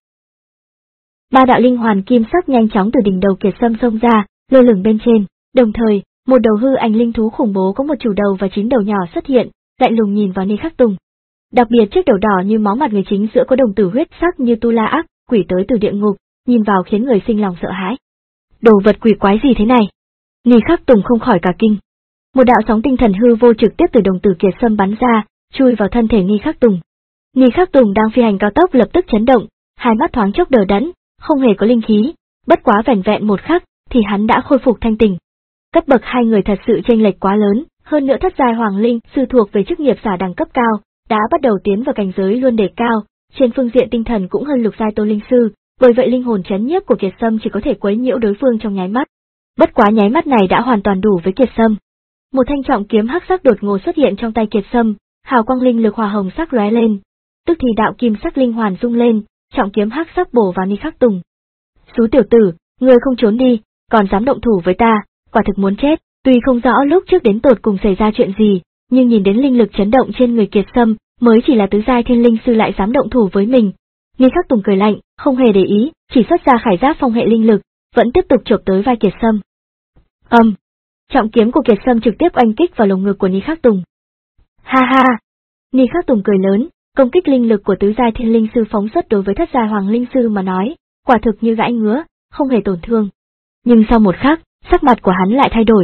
Ba đạo linh hoàn kim sắc nhanh chóng từ đỉnh đầu Kiệt Sâm xông ra, lơ lửng bên trên, đồng thời, một đầu hư ảnh linh thú khủng bố có một chủ đầu và chín đầu nhỏ xuất hiện, lạnh lùng nhìn vào Ni Khắc Tùng. Đặc biệt chiếc đầu đỏ như máu mặt người chính giữa có đồng tử huyết sắc như tu la ác, quỷ tới từ địa ngục, nhìn vào khiến người sinh lòng sợ hãi. Đồ vật quỷ quái gì thế này? Ni Khắc Tùng không khỏi cả kinh. Một đạo sóng tinh thần hư vô trực tiếp từ đồng tử Kiệt Sâm bắn ra, chui vào thân thể Ni Khắc Tùng. Ni Khắc Tùng đang phi hành cao tốc lập tức chấn động, hai mắt thoáng chốc đờ đẫn, không hề có linh khí, bất quá vẻn vẹn một khắc, thì hắn đã khôi phục thanh tỉnh. Cấp bậc hai người thật sự chênh lệch quá lớn, hơn nữa thất giai hoàng linh sư thuộc về chức nghiệp giả đẳng cấp cao, đã bắt đầu tiến vào cảnh giới luôn đề cao, trên phương diện tinh thần cũng hơn lục giai tô linh sư, bởi vậy linh hồn chấn nhiếp của Kiệt Sâm chỉ có thể quấy nhiễu đối phương trong nháy mắt. Bất quá nháy mắt này đã hoàn toàn đủ với Kiệt Sâm. Một thanh trọng kiếm hắc sắc đột ngột xuất hiện trong tay Kiệt Sâm, hào quang linh lực hỏa hồng sắc lóe lên, tức thì đạo kim sắc linh hoàn rung lên, trọng kiếm hắc sắc bổ vào Ni Khắc Tùng. Xú tiểu tử, ngươi không trốn đi, còn dám động thủ với ta, quả thực muốn chết. Tuy không rõ lúc trước đến tột cùng xảy ra chuyện gì, nhưng nhìn đến linh lực chấn động trên người Kiệt Sâm, mới chỉ là tứ giai thiên linh sư lại dám động thủ với mình. Ni Khắc Tùng cười lạnh, không hề để ý, chỉ xuất ra khải giáp phong hệ linh lực, vẫn tiếp tục chộp tới vai Kiệt Sâm. Âm, um, trọng kiếm của Kiệt Sâm trực tiếp oanh kích vào lồng ngực của Ni Khắc Tùng. Ha ha! Ni Khắc Tùng cười lớn, công kích linh lực của tứ giai thiên linh sư phóng xuất đối với thất giai hoàng linh sư mà nói, quả thực như gãi ngứa, không hề tổn thương. Nhưng sau một khắc, sắc mặt của hắn lại thay đổi.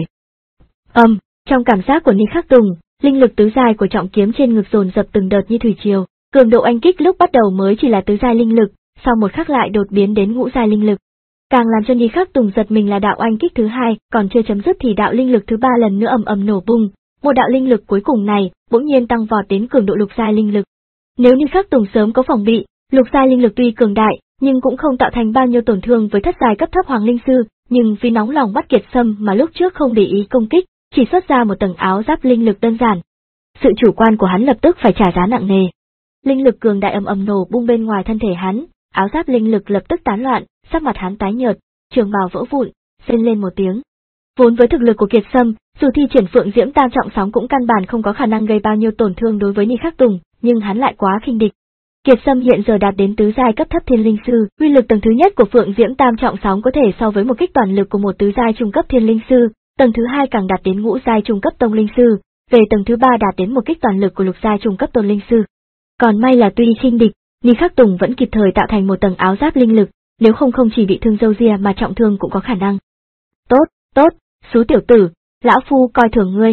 Âm, um, trong cảm giác của Ni Khắc Tùng, linh lực tứ giai của trọng kiếm trên ngực dồn dập từng đợt như thủy triều, cường độ oanh kích lúc bắt đầu mới chỉ là tứ giai linh lực, sau một khắc lại đột biến đến ngũ giai linh lực. Càng làm cho Ni Khắc Tùng giật mình là đạo oanh kích thứ hai, còn chưa chấm dứt thì đạo linh lực thứ ba lần nữa ầm ầm nổ bung, một đạo linh lực cuối cùng này bỗng nhiên tăng vọt đến cường độ lục giai linh lực. Nếu Ni Khắc Tùng sớm có phòng bị, lục giai linh lực tuy cường đại, nhưng cũng không tạo thành bao nhiêu tổn thương với thất giai cấp thấp hoàng linh sư, nhưng vì nóng lòng bắt Kiệt Sâm mà lúc trước không để ý công kích, chỉ xuất ra một tầng áo giáp linh lực đơn giản. Sự chủ quan của hắn lập tức phải trả giá nặng nề. Linh lực cường đại ầm ầm nổ bung bên ngoài thân thể hắn, áo giáp linh lực lập tức tán loạn, sắc mặt hắn tái nhợt, trường bào vỡ vụn, rên lên một tiếng. Vốn với thực lực của Kiệt Sâm, dù thi triển Phượng Diễm Tam trọng sóng cũng căn bản không có khả năng gây bao nhiêu tổn thương đối với Ni Khắc Tùng, nhưng hắn lại quá khinh địch. Kiệt Sâm hiện giờ đạt đến tứ giai cấp thấp thiên linh sư, uy lực tầng thứ nhất của Phượng Diễm Tam trọng sóng có thể so với một kích toàn lực của một tứ giai trung cấp thiên linh sư, tầng thứ hai càng đạt đến ngũ giai trung cấp tông linh sư, về tầng thứ ba đạt đến một kích toàn lực của lục giai trung cấp tôn linh sư. Còn may là tuy khinh địch, Ni Khắc Tùng vẫn kịp thời tạo thành một tầng áo giáp linh lực, nếu không không chỉ bị thương râu ria mà trọng thương cũng có khả năng. Tốt, tốt, xú tiểu tử, lão phu coi thường ngươi.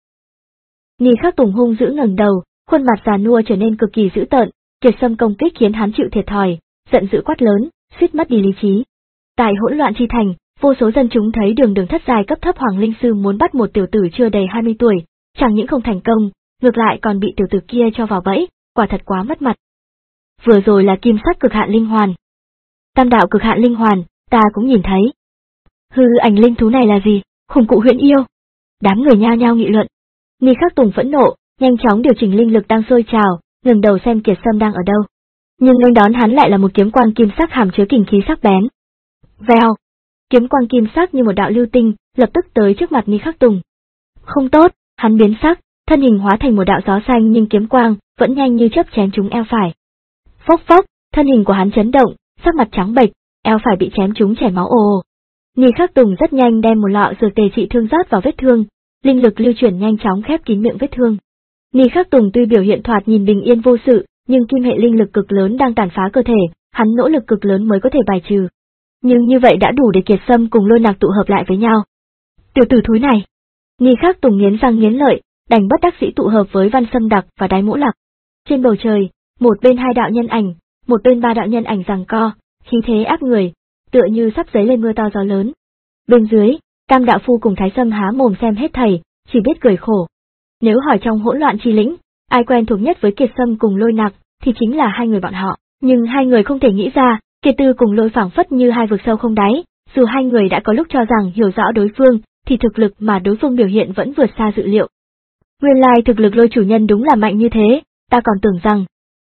Ni Khắc Tùng hung dữ ngẩng đầu, khuôn mặt già nua trở nên cực kỳ dữ tợn, Kiệt Sâm công kích khiến hắn chịu thiệt thòi, giận dữ quát lớn, suýt mất đi lý trí. Tại hỗn loạn chi thành, vô số dân chúng thấy đường đường thất giai cấp thấp hoàng linh sư muốn bắt một tiểu tử chưa đầy hai mươi tuổi, chẳng những không thành công, ngược lại còn bị tiểu tử kia cho vào bẫy, quả thật quá mất mặt. Vừa rồi là kim sắc cực hạn linh hoàn. Tam đạo cực hạn linh hoàn, ta cũng nhìn thấy. Hư ảnh linh thú này là gì? Khủng cụ huyễn yêu. Đám người nhao nhao nghị luận. Ni Khắc Tùng phẫn nộ, nhanh chóng điều chỉnh linh lực đang sôi trào, ngẩng đầu xem Kiệt Sâm đang ở đâu. Nhưng nghênh đón hắn lại là một kiếm quang kim sắc hàm chứa kình khí sắc bén. Vèo, kiếm quang kim sắc như một đạo lưu tinh, lập tức tới trước mặt Ni Khắc Tùng. Không tốt, hắn biến sắc, thân hình hóa thành một đạo gió xanh nhưng kiếm quang vẫn nhanh như chớp chém trúng eo phải. Phốc phốc, thân hình của hắn chấn động, sắc mặt trắng bệch, eo phải bị chém trúng chảy máu ồ ồ. Nghi Khắc Tùng rất nhanh đem một lọ dược tề trị thương rót vào vết thương, linh lực lưu chuyển nhanh chóng khép kín miệng vết thương. Nghi Khắc Tùng tuy biểu hiện thoạt nhìn bình yên vô sự, nhưng kim hệ linh lực cực lớn đang tàn phá cơ thể, hắn nỗ lực cực lớn mới có thể bài trừ. Nhưng như vậy đã đủ để Kiệt Sâm cùng Lôi Nặc tụ hợp lại với nhau. Tiểu tử thúi này. Nghi Khắc Tùng nghiến răng nghiến lợi, đành bất đắc dĩ tụ hợp với Văn Sâm Đặc và Đái Mỗ Lặc. Trên bầu trời, một bên hai đạo nhân ảnh, một bên ba đạo nhân ảnh giằng co, khí thế áp người, tựa như sắp giấy lên mưa to gió lớn. Bên dưới, Tam đạo phu cùng Thái Sâm há mồm xem hết thảy, chỉ biết cười khổ. Nếu hỏi trong hỗn loạn chi lĩnh, ai quen thuộc nhất với Kiệt Sâm cùng Lôi Nặc, thì chính là hai người bọn họ, nhưng hai người không thể nghĩ ra, Kiệt Tư cùng Lôi phảng phất như hai vực sâu không đáy, dù hai người đã có lúc cho rằng hiểu rõ đối phương, thì thực lực mà đối phương biểu hiện vẫn vượt xa dự liệu. Nguyên lai thực lực Lôi chủ nhân đúng là mạnh như thế, ta còn tưởng rằng.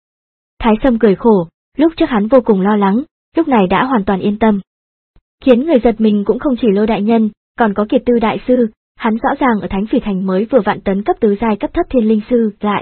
Thái Sâm cười khổ, lúc trước hắn vô cùng lo lắng, lúc này đã hoàn toàn yên tâm. Khiến người giật mình cũng không chỉ Lôi đại nhân, còn có Kiệt Tư đại sư, hắn rõ ràng ở Thánh Phỉ Thành mới vừa vạn tấn cấp tứ giai cấp thấp thiên linh sư lại.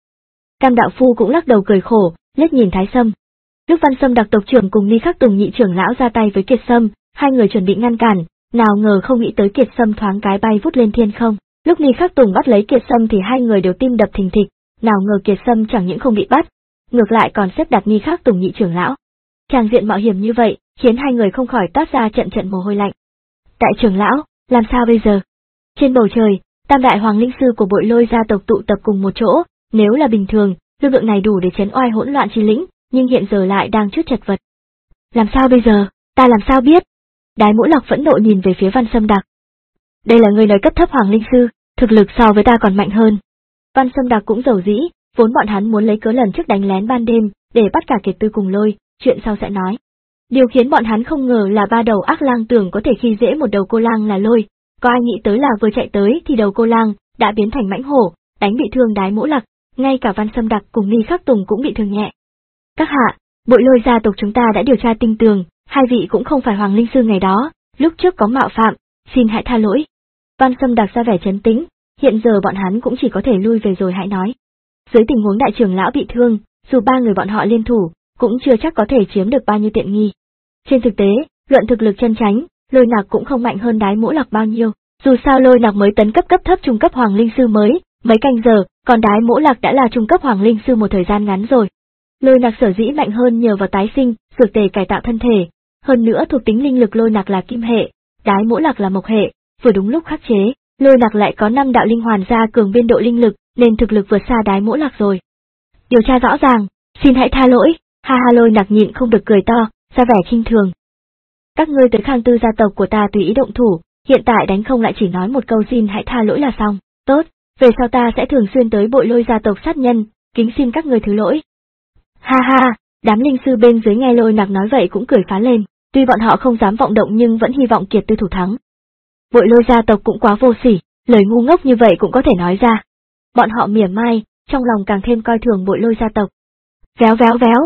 Tam đạo phu cũng lắc đầu cười khổ, liếc nhìn Thái Sâm. Lúc Văn Sâm Đặc tộc trưởng cùng Nghi Khắc Tùng nhị trưởng lão ra tay với Kiệt Sâm, hai người chuẩn bị ngăn cản, nào ngờ không nghĩ tới Kiệt Sâm thoáng cái bay vút lên thiên không. Lúc Nghi Khắc Tùng bắt lấy Kiệt Sâm thì hai người đều tim đập thình thịch, nào ngờ Kiệt Sâm chẳng những không bị bắt, ngược lại còn xếp đặt Nghi Khắc Tùng nhị trưởng lão. Tràng diện mạo hiểm như vậy, khiến hai người không khỏi toát ra trận trận mồ hôi lạnh. Đại trưởng lão, làm sao bây giờ? Trên bầu trời, tam đại hoàng linh sư của Bội Lôi gia tộc tụ tập cùng một chỗ, nếu là bình thường, lực lượng này đủ để chấn oai hỗn loạn chi lĩnh, nhưng hiện giờ lại đang chút chật vật. Làm sao bây giờ, ta làm sao biết? Đái Mỗ Lặc phẫn nộ nhìn về phía Văn Sâm Đặc. Đây là người nói cấp thấp hoàng linh sư, thực lực so với ta còn mạnh hơn. Văn Sâm Đặc cũng giàu dĩ, vốn bọn hắn muốn lấy cớ lần trước đánh lén ban đêm, để bắt cả Kiệt Tư cùng Lôi, chuyện sau sẽ nói. Điều khiến bọn hắn không ngờ là ba đầu ác lang tưởng có thể khi dễ một đầu cô lang là Lôi, có ai nghĩ tới là vừa chạy tới thì đầu cô lang đã biến thành mãnh hổ, đánh bị thương Đái Mỗ Lặc, ngay cả Văn Sâm Đặc cùng Nghi Khắc Tùng cũng bị thương nhẹ. Các hạ, Bội Lôi gia tộc chúng ta đã điều tra tinh tường, hai vị cũng không phải hoàng linh sư ngày đó, lúc trước có mạo phạm, xin hãy tha lỗi. Văn Sâm Đặc ra vẻ trấn tĩnh, hiện giờ bọn hắn cũng chỉ có thể lui về rồi hãy nói. Dưới tình huống đại trưởng lão bị thương, dù ba người bọn họ liên thủ, cũng chưa chắc có thể chiếm được bao nhiêu tiện nghi. Trên thực tế, luận thực lực chân chánh, Lôi Nặc cũng không mạnh hơn Đái Mỗ Lặc bao nhiêu, dù sao Lôi Nặc mới tấn cấp cấp thấp trung cấp hoàng linh sư mới, mấy canh giờ, còn Đái Mỗ Lặc đã là trung cấp hoàng linh sư một thời gian ngắn rồi. Lôi Nặc sở dĩ mạnh hơn nhờ vào tái sinh, dược tề cải tạo thân thể, hơn nữa thuộc tính linh lực Lôi Nặc là kim hệ, Đái Mỗ Lặc là mộc hệ, vừa đúng lúc khắc chế, Lôi Nặc lại có năm đạo linh hoàn gia cường biên độ linh lực, nên thực lực vượt xa Đái Mỗ Lặc rồi. Điều tra rõ ràng, xin hãy tha lỗi, ha ha. Lôi Nặc nhịn không được cười to, ra vẻ khinh thường. Các ngươi tới Khang Tư gia tộc của ta tùy ý động thủ, hiện tại đánh không lại chỉ nói một câu xin hãy tha lỗi là xong, tốt, về sau ta sẽ thường xuyên tới Bội Lôi gia tộc sát nhân, kính xin các ngươi thứ lỗi. Ha ha, đám linh sư bên dưới nghe Lôi Nặc nói vậy cũng cười phá lên, tuy bọn họ không dám vọng động nhưng vẫn hy vọng Kiệt Tư thủ thắng. Bội Lôi gia tộc cũng quá vô sỉ, lời ngu ngốc như vậy cũng có thể nói ra. Bọn họ mỉa mai, trong lòng càng thêm coi thường Bội Lôi gia tộc. Véo véo véo.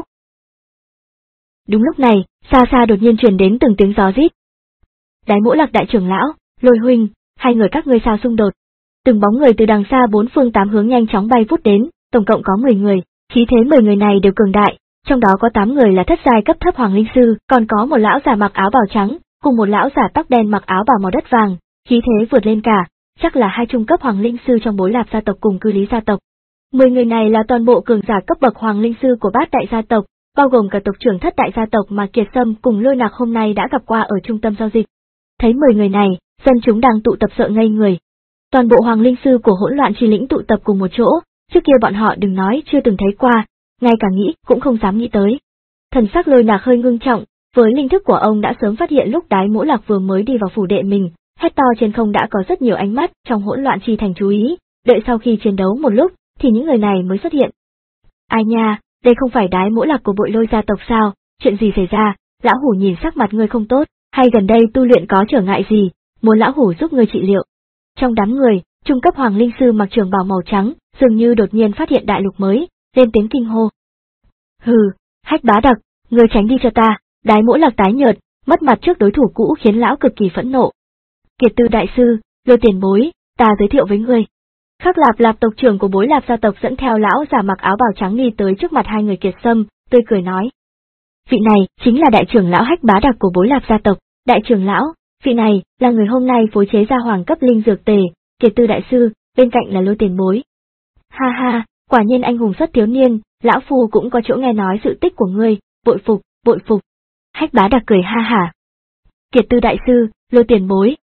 Đúng lúc này, xa xa đột nhiên truyền đến từng tiếng gió rít. Đái Mỗ Lặc đại trưởng lão, Lôi huynh, hai người các ngươi sao xung đột? Từng bóng người từ đằng xa bốn phương tám hướng nhanh chóng bay vút đến, tổng cộng có mười người, khí thế mười người này đều cường đại, trong đó có tám người là thất giai cấp thấp hoàng linh sư, còn có một lão già mặc áo bào trắng, cùng một lão già tóc đen mặc áo bào màu đất vàng, khí thế vượt lên cả, chắc là hai trung cấp hoàng linh sư trong Bối Lạp gia tộc cùng Cư Lý gia tộc. Mười người này là toàn bộ cường giả cấp bậc hoàng linh sư của bát đại gia tộc, bao gồm cả tộc trưởng thất đại gia tộc mà Kiệt Sâm cùng Lôi Nặc hôm nay đã gặp qua ở trung tâm giao dịch. Thấy mười người này, dân chúng đang tụ tập sợ ngây người. Toàn bộ hoàng linh sư của hỗn loạn chi lĩnh tụ tập cùng một chỗ, trước kia bọn họ đừng nói chưa từng thấy qua, ngay cả nghĩ cũng không dám nghĩ tới. Thần sắc Lôi Nặc hơi ngưng trọng, với linh thức của ông đã sớm phát hiện lúc Đái Mỗ Lặc vừa mới đi vào phủ đệ mình, hét to trên không đã có rất nhiều ánh mắt trong hỗn loạn chi thành chú ý, đợi sau khi chiến đấu một lúc, thì những người này mới xuất hiện. Ai nha, đây không phải Đái Mỗ Lặc của Bội Lôi gia tộc sao, chuyện gì xảy ra, lão hủ nhìn sắc mặt ngươi không tốt, hay gần đây tu luyện có trở ngại gì, muốn lão hủ giúp ngươi trị liệu. Trong đám người, trung cấp hoàng linh sư mặc trường bào màu trắng, dường như đột nhiên phát hiện đại lục mới, lên tiếng kinh hô. Hừ, Hách Bá Đặc, ngươi tránh đi cho ta. Đái Mỗ Lặc tái nhợt, mất mặt trước đối thủ cũ khiến lão cực kỳ phẫn nộ. Kiệt Tư đại sư, Lôi tiền bối, ta giới thiệu với ngươi. Khắc Lạp Lạp tộc trưởng của Bối Lạp gia tộc dẫn theo lão già mặc áo bào trắng đi tới trước mặt hai người Kiệt Sâm, tươi cười nói. vị này chính là đại trưởng lão Hách Bá Đặc của Bối Lạp gia tộc. Đại trưởng lão, vị này là người hôm nay phối chế ra hoàng cấp linh dược tề, Kiệt Tư đại sư, bên cạnh là Lôi Tiền Bối. Ha ha, quả nhiên anh hùng xuất thiếu niên, lão phu cũng có chỗ nghe nói sự tích của ngươi, bội phục, bội phục. Hách Bá Đặc cười ha hả. Kiệt Tư đại sư, Lôi Tiền Bối.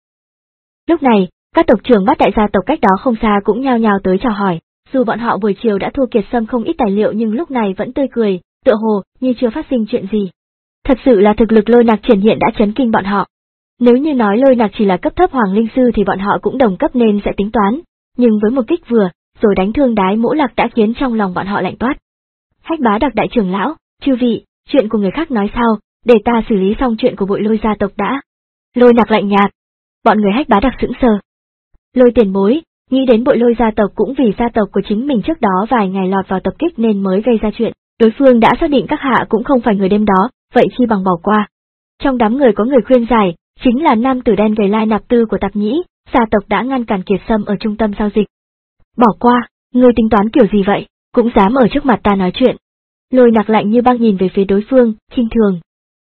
Lúc này, các tộc trưởng bát đại gia tộc cách đó không xa cũng nhao nhao tới chào hỏi, dù bọn họ buổi chiều đã thua Kiệt Sâm không ít tài liệu nhưng lúc này vẫn tươi cười, tựa hồ như chưa phát sinh chuyện gì. Thật sự là thực lực Lôi Nặc triển hiện đã chấn kinh bọn họ. Nếu như nói Lôi Nặc chỉ là cấp thấp hoàng linh sư thì bọn họ cũng đồng cấp nên sẽ tính toán, nhưng với một kích vừa, rồi đánh thương Đái Mỗ Lạc đã khiến trong lòng bọn họ lạnh toát. Hách Bá Đặc đại trưởng lão, chư vị, chuyện của người khác nói sau, để ta xử lý xong chuyện của Bội Lôi gia tộc đã. Lôi Nặc lạnh nhạt. Bọn người Hách Bá Đặc sững sờ. Lôi Tiền Bối, nghĩ đến Bội Lôi gia tộc cũng vì gia tộc của chính mình trước đó vài ngày lọt vào tập kích nên mới gây ra chuyện, đối phương đã xác định các hạ cũng không phải người đêm đó, vậy chi bằng bỏ qua. Trong đám người có người khuyên giải, chính là nam tử đen gầy Lai Nạp Tư của Tạp Nhĩ, gia tộc đã ngăn cản Kiệt Sâm ở trung tâm giao dịch. Bỏ qua, ngươi tính toán kiểu gì vậy, cũng dám ở trước mặt ta nói chuyện. Lôi Nặc lạnh như băng nhìn về phía đối phương, khinh thường.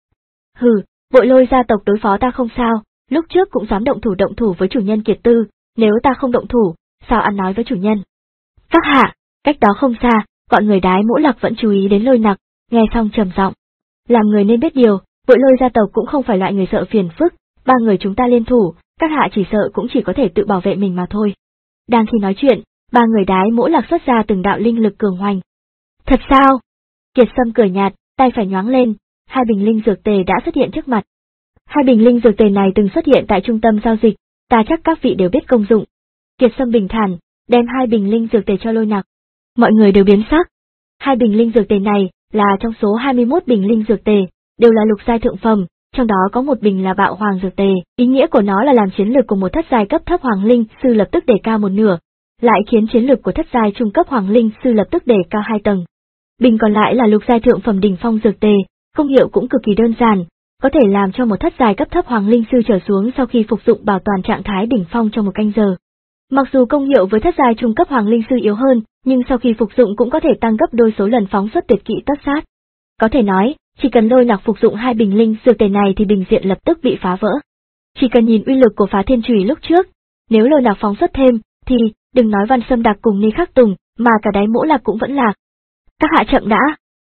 Hừ, Bội Lôi gia tộc đối phó ta không sao, lúc trước cũng dám động thủ động thủ với chủ nhân Kiệt Tư, nếu ta không động thủ, sao ăn nói với chủ nhân. Các hạ, cách đó không xa, bọn người Đái Mỗ Lạc vẫn chú ý đến Lôi Nặc, nghe xong trầm giọng. Làm người nên biết điều, Bội Lôi gia tộc cũng không phải loại người sợ phiền phức, ba người chúng ta liên thủ, các hạ chỉ sợ cũng chỉ có thể tự bảo vệ mình mà thôi. Đang khi nói chuyện, ba người Đái Mỗ Lạc xuất ra từng đạo linh lực cường hoành. Thật sao? Kiệt Sâm cười nhạt, tay phải nhoáng lên, hai bình linh dược tề đã xuất hiện trước mặt. Hai bình linh dược tề này từng xuất hiện tại trung tâm giao dịch, ta chắc các vị đều biết công dụng. Kiệt Sâm bình thản, đem hai bình linh dược tề cho Lôi Nặc. Mọi người đều biến sắc. Hai bình linh dược tề này là trong số hai mươi mốt bình linh dược tề, đều là lục giai thượng phẩm, trong đó có một bình là Bạo Hoàng dược tề, ý nghĩa của nó là làm chiến lược của một thất giai cấp thấp hoàng linh sư lập tức đề cao một nửa, lại khiến chiến lược của thất giai trung cấp hoàng linh sư lập tức đề cao hai tầng. Bình còn lại là lục giai thượng phẩm đỉnh phong dược tề, công hiệu cũng cực kỳ đơn giản, có thể làm cho một thất giai cấp thấp hoàng linh sư trở xuống sau khi phục dụng bảo toàn trạng thái đỉnh phong trong một canh giờ. Mặc dù công hiệu với thất giai trung cấp hoàng linh sư yếu hơn, nhưng sau khi phục dụng cũng có thể tăng gấp đôi số lần phóng xuất tuyệt kỹ tất sát. Có thể nói, chỉ cần Lôi Nặc phục dụng hai bình linh dược tề này thì bình diện lập tức bị phá vỡ. Chỉ cần nhìn uy lực của Phá Thiên Chùy lúc trước, nếu Lôi Nặc phóng xuất thêm, thì đừng nói Văn Sâm Đặc cùng Ni Khắc Tùng, mà cả Đái Mỗ Lạc cũng vẫn lạc. Các hạ chậm đã.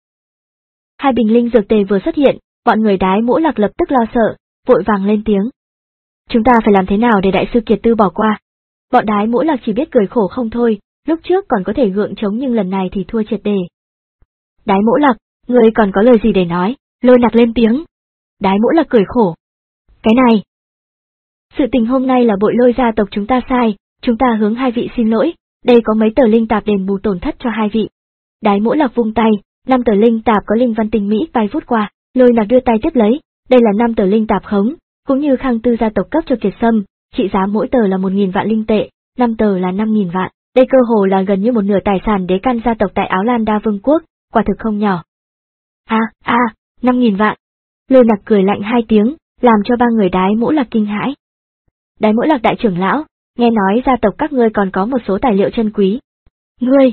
Hai bình linh dược tề vừa xuất hiện, bọn người Đái Mỗ Lạc lập tức lo sợ, vội vàng lên tiếng. Chúng ta phải làm thế nào để đại sư Kiệt Tư bỏ qua? Bọn Đái Mỗ Lạc chỉ biết cười khổ không thôi, lúc trước còn có thể gượng chống nhưng lần này thì thua triệt để. Đái Mỗ Lạc, ngươi còn có lời gì để nói? Lôi Nặc lên tiếng. Đái Mỗ Lạc cười khổ. Cái này. Sự tình hôm nay là Bội Lôi gia tộc chúng ta sai, chúng ta hướng hai vị xin lỗi, đây có mấy tờ linh tạp đền bù tổn thất cho hai vị. Đái Mỗ Lạc vung tay, năm tờ linh tạp có linh văn tinh mỹ bay vút qua, Lôi Nặc đưa tay tiếp lấy, đây là năm tờ linh tạp khống, cũng như Khang Tư gia tộc cấp cho Kiệt Sâm, trị giá mỗi tờ là một nghìn vạn linh tệ, năm tờ là năm nghìn vạn, đây cơ hồ là gần như một nửa tài sản đế căn gia tộc tại Áo Lan Đa Vương quốc, quả thực không nhỏ. A, a, năm nghìn vạn. Lôi Nặc cười lạnh hai tiếng, làm cho ba người Đái Mỗ Lạc kinh hãi. Đái Mỗ Lạc đại trưởng lão, nghe nói gia tộc các ngươi còn có một số tài liệu chân quý. Ngươi!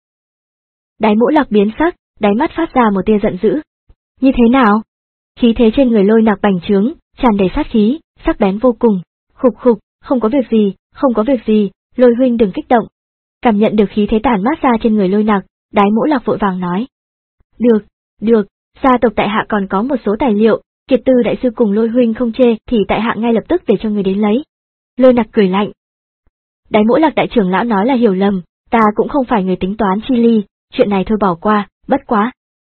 Đái Mỗ Lạc biến sắc, đáy mắt phát ra một tia giận dữ. Như thế nào? Khí thế trên người Lôi Nặc bành trướng, tràn đầy sát khí, sắc bén vô cùng. Khục khục, không có việc gì, không có việc gì, Lôi huynh đừng kích động. Cảm nhận được khí thế tản mát ra trên người Lôi Nặc, Đái Mỗ Lạc vội vàng nói. Được, được, gia tộc tại hạ còn có một số tài liệu, Kiệt Tư đại sư cùng Lôi huynh không chê thì tại hạ ngay lập tức về cho người đến lấy. Lôi Nặc cười lạnh. Đái Mỗ Lạc đại trưởng lão nói là hiểu lầm, ta cũng không phải người tính toán chi ly, chuyện này thôi bỏ qua, bất quá.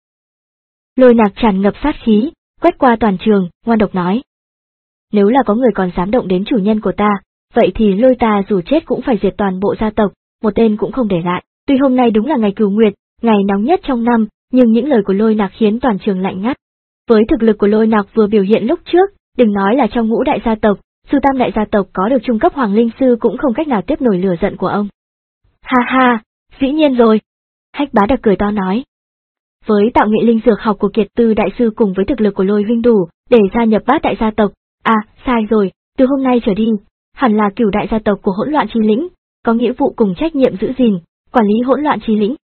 Lôi Nặc tràn ngập sát khí, quét qua toàn trường, ngoan độc nói. Nếu là có người còn dám động đến chủ nhân của ta, vậy thì Lôi ta dù chết cũng phải diệt toàn bộ gia tộc, một tên cũng không để lại. Tuy hôm nay đúng là ngày cửu nguyệt, ngày nóng nhất trong năm, nhưng những lời của Lôi Nặc khiến toàn trường lạnh ngắt. Với thực lực của Lôi Nặc vừa biểu hiện lúc trước, đừng nói là trong ngũ đại gia tộc, dù tam đại gia tộc có được trung cấp hoàng linh sư cũng không cách nào tiếp nổi lửa giận của ông. Ha ha, dĩ nhiên rồi. Hách Bá Đặc cười to nói. Với tạo nghệ linh dược học của Kiệt Tư đại sư cùng với thực lực của Lôi huynh đủ, để gia nhập bát đại gia tộc, à, sai rồi, từ hôm nay trở đi, hẳn là cửu đại gia tộc của Hỗn Loạn Chi Lĩnh, có nghĩa vụ cùng trách nhiệm giữ gìn, quản lý Hỗn Loạn Chi Lĩnh,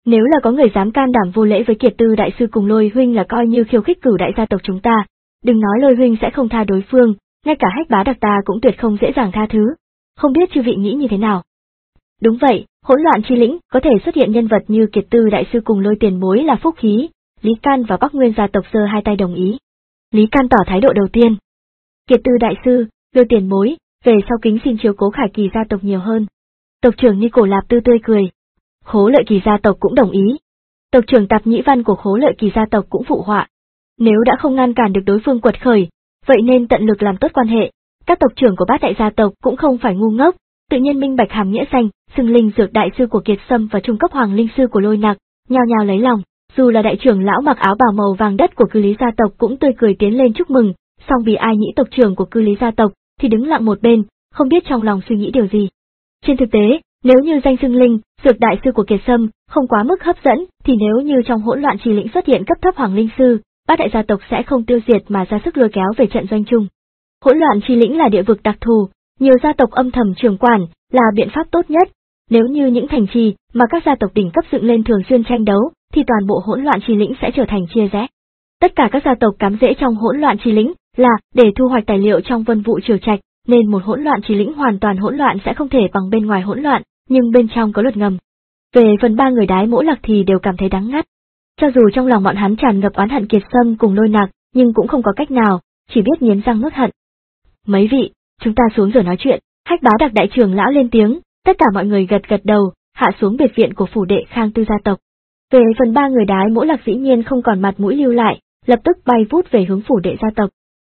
Nếu là có người dám can đảm vô lễ với Kiệt Tư đại sư cùng Lôi huynh là coi như khiêu khích cửu đại gia tộc chúng ta, đừng nói Lôi huynh sẽ không tha đối phương, ngay cả Hách Bá Đặc ta cũng tuyệt không dễ dàng tha thứ. Không biết chư vị nghĩ như thế nào? Đúng vậy, hỗn loạn chi lĩnh có thể xuất hiện nhân vật như Kiệt Tư đại sư cùng Lôi tiền bối là phúc khí. Lý Can và Bắc Nguyên gia tộc giơ hai tay đồng ý. Lý Can tỏ thái độ đầu tiên. Kiệt Tư đại sư, Lôi tiền bối, về sau kính xin chiếu cố Khải Kỳ gia tộc nhiều hơn. Tộc trưởng Nico Lạp Tư tươi cười. Khố Lợi Kỳ gia tộc cũng đồng ý. Tộc trưởng Tạp Nhĩ Văn của Khố Lợi Kỳ gia tộc cũng phụ họa. Nếu đã không ngăn cản được đối phương quật khởi, vậy nên tận lực làm tốt quan hệ. Các tộc trưởng của bát đại gia tộc cũng không phải ngu ngốc, tự nhiên minh bạch hàm nghĩa xanh, xưng linh dược đại sư của Kiệt Sâm và trung cấp hoàng linh sư của Lôi Nặc, nhao nhao lấy lòng. Dù là đại trưởng lão mặc áo bào màu vàng đất của Cư Lý gia tộc cũng tươi cười tiến lên chúc mừng, song vì Ai Nhĩ tộc trưởng của Cư Lý gia tộc thì đứng lặng một bên, không biết trong lòng suy nghĩ điều gì. Trên thực tế, nếu như danh xưng linh dược đại sư của Kiệt Sâm không quá mức hấp dẫn, thì nếu như trong hỗn loạn chi lĩnh xuất hiện cấp thấp hoàng linh sư, bát đại gia tộc sẽ không tiêu diệt mà ra sức lôi kéo về trận doanh chung. Hỗn loạn chi lĩnh là địa vực đặc thù, nhiều gia tộc âm thầm trường quản là biện pháp tốt nhất. Nếu như những thành trì mà các gia tộc đỉnh cấp dựng lên thường xuyên tranh đấu, thì toàn bộ hỗn loạn chi lĩnh sẽ trở thành chia rẽ. Tất cả các gia tộc cắm rễ trong hỗn loạn chi lĩnh là để thu hoạch tài liệu trong vân vụ triều trạch, nên một hỗn loạn chi lĩnh hoàn toàn hỗn loạn sẽ không thể bằng bên ngoài hỗn loạn, nhưng bên trong có luật ngầm. Về phần ba người Đái Mỗ Lạc thì đều cảm thấy đắng ngắt. Cho dù trong lòng bọn hắn tràn ngập oán hận Kiệt Sâm cùng Lôi Nặc, nhưng cũng không có cách nào, chỉ biết nghiến răng nuốt hận. Mấy vị, chúng ta xuống rồi nói chuyện. Hách Bá Đặc đại trưởng lão lên tiếng, tất cả mọi người gật gật đầu, hạ xuống biệt viện của phủ đệ Khang Tư gia tộc. Về phần ba người Đái Mỗ Lạc dĩ nhiên không còn mặt mũi lưu lại, lập tức bay vút về hướng phủ đệ gia tộc.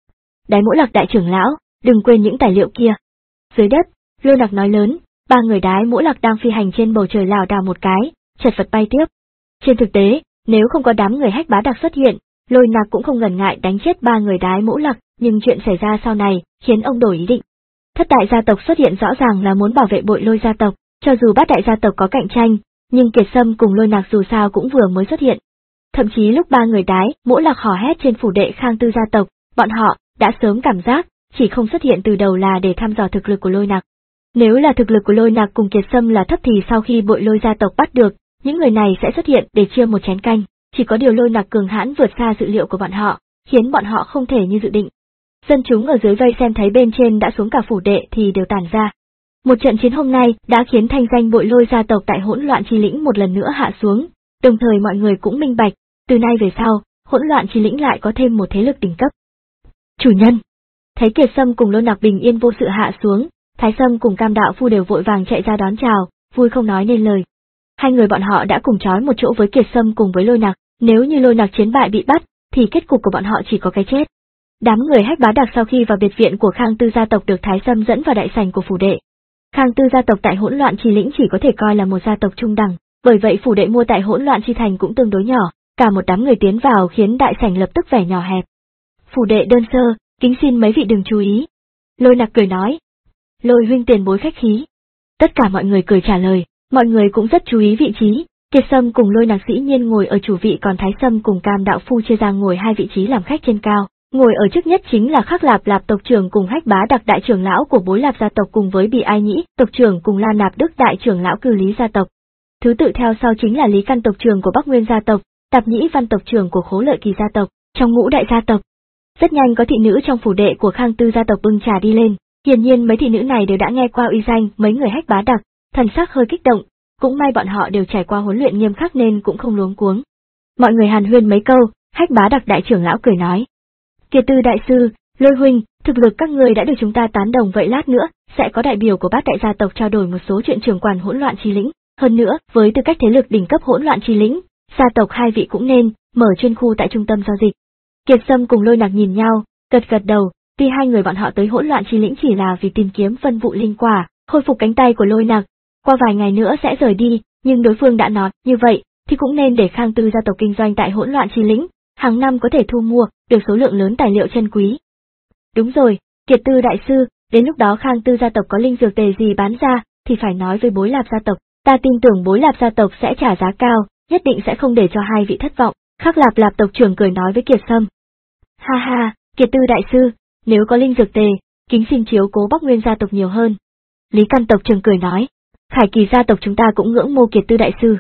Đái Mỗ Lạc đại trưởng lão, đừng quên những tài liệu kia. Dưới đất, Lôi Nặc nói lớn, ba người Đái Mỗ Lạc đang phi hành trên bầu trời lảo đảo một cái, chật vật bay tiếp. Trên thực tế, nếu không có đám người Hách Bá Đặc xuất hiện, Lôi Nặc cũng không ngần ngại đánh chết ba người Đái Mỗ Lạc, nhưng chuyện xảy ra sau này khiến ông đổi ý định. Thất đại gia tộc xuất hiện rõ ràng là muốn bảo vệ Bội Lôi gia tộc, cho dù bát đại gia tộc có cạnh tranh, nhưng Kiệt Sâm cùng Lôi Nặc dù sao cũng vừa mới xuất hiện. Thậm chí lúc ba người Đái Mỗ Lạc hò hét trên phủ đệ Khang Tư gia tộc, bọn họ đã sớm cảm giác chỉ không xuất hiện từ đầu là để thăm dò thực lực của Lôi Nặc. Nếu là thực lực của Lôi Nặc cùng Kiệt Sâm là thấp thì sau khi Bội Lôi gia tộc bắt được, những người này sẽ xuất hiện để chia một chén canh, chỉ có điều Lôi Nặc cường hãn vượt xa dự liệu của bọn họ, khiến bọn họ không thể như dự định. Dân chúng ở dưới vây xem thấy bên trên đã xuống cả phủ đệ thì đều tản ra. Một trận chiến hôm nay đã khiến thanh danh Bội Lôi gia tộc tại hỗn loạn chi lĩnh một lần nữa hạ xuống, đồng thời mọi người cũng minh bạch, từ nay về sau, hỗn loạn chi lĩnh lại có thêm một thế lực đỉnh cấp. Chủ nhân, thấy Kiệt Sâm cùng Lôi Nặc bình yên vô sự hạ xuống, Thái Sâm cùng Cam Đạo Phu đều vội vàng chạy ra đón chào, vui không nói nên lời. Hai người bọn họ đã cùng trói một chỗ với Kiệt Sâm cùng với Lôi Nặc, nếu như Lôi Nặc chiến bại bị bắt, thì kết cục của bọn họ chỉ có cái chết. Đám người Hách Bá Đặc sau khi vào biệt viện của Khang Tư gia tộc được Thái Sâm dẫn vào đại sảnh của phủ đệ. Khang Tư gia tộc tại hỗn loạn chi lĩnh chỉ có thể coi là một gia tộc trung đẳng, bởi vậy phủ đệ mua tại hỗn loạn chi thành cũng tương đối nhỏ, cả một đám người tiến vào khiến đại sảnh lập tức vẻ nhỏ hẹp. Phủ đệ đơn sơ, kính xin mấy vị đừng chú ý. Lôi Nặc cười nói. Lôi huynh tiền bối khách khí. Tất cả mọi người cười trả lời, mọi người cũng rất chú ý vị trí. Kiệt Sâm cùng Lôi Nặc dĩ nhiên ngồi ở chủ vị, còn Thái Sâm cùng Cam Đạo Phu chia ra ngồi hai vị trí làm khách trên cao. Ngồi ở trước nhất chính là Khắc Lạp Lạp tộc trưởng cùng Hách Bá Đặc đại trưởng lão của Bối Lạp gia tộc cùng với Bì Ai Nhĩ tộc trưởng cùng La Nạp Đức đại trưởng lão Cư Lý gia tộc. Thứ tự theo sau chính là Lý Căn tộc trưởng của Bắc Nguyên gia tộc, Tạp Nhĩ Văn tộc trưởng của Khố Lợi Kỳ gia tộc. Trong ngũ đại gia tộc, rất nhanh có thị nữ trong phủ đệ của Khang Tư gia tộc bưng trà đi lên. Hiển nhiên mấy thị nữ này đều đã nghe qua uy danh mấy người Hách Bá Đặc, thần sắc hơi kích động, cũng may bọn họ đều trải qua huấn luyện nghiêm khắc nên cũng không luống cuống. Mọi người hàn huyên mấy câu, Hách Bá Đặc đại trưởng lão cười nói: Kiệt Tư đại sư, Lôi huynh, thực lực các người đã được chúng ta tán đồng, vậy lát nữa sẽ có đại biểu của bát đại gia tộc trao đổi một số chuyện trưởng quản hỗn loạn chi lĩnh. Hơn nữa, với tư cách thế lực đỉnh cấp hỗn loạn chi lĩnh, gia tộc hai vị cũng nên mở chuyên khu tại trung tâm giao dịch. Kiệt Sâm cùng Lôi Nặc nhìn nhau, gật gật đầu. Tuy hai người bọn họ tới hỗn loạn chi lĩnh chỉ là vì tìm kiếm vân vụ linh quả, khôi phục cánh tay của Lôi Nặc, qua vài ngày nữa sẽ rời đi, nhưng đối phương đã nói như vậy thì cũng nên để Khang Tư gia tộc kinh doanh tại hỗn loạn chi lĩnh, hàng năm có thể thu mua được số lượng lớn tài liệu chân quý. Đúng rồi, Kiệt Tư đại sư, đến lúc đó Khang Tư gia tộc có linh dược tề gì bán ra thì phải nói với Bối Lạp gia tộc, ta tin tưởng Bối Lạp gia tộc sẽ trả giá cao, nhất định sẽ không để cho hai vị thất vọng. Khắc Lạp Lạp tộc trưởng cười nói với Kiệt Sâm. Ha ha, Kiệt Tư đại sư, nếu có linh dược tề, kính xin chiếu cố Bắc Nguyên gia tộc nhiều hơn. Lý Căn tộc trưởng cười nói, Khải Kỳ gia tộc chúng ta cũng ngưỡng mộ Kiệt Tư đại sư.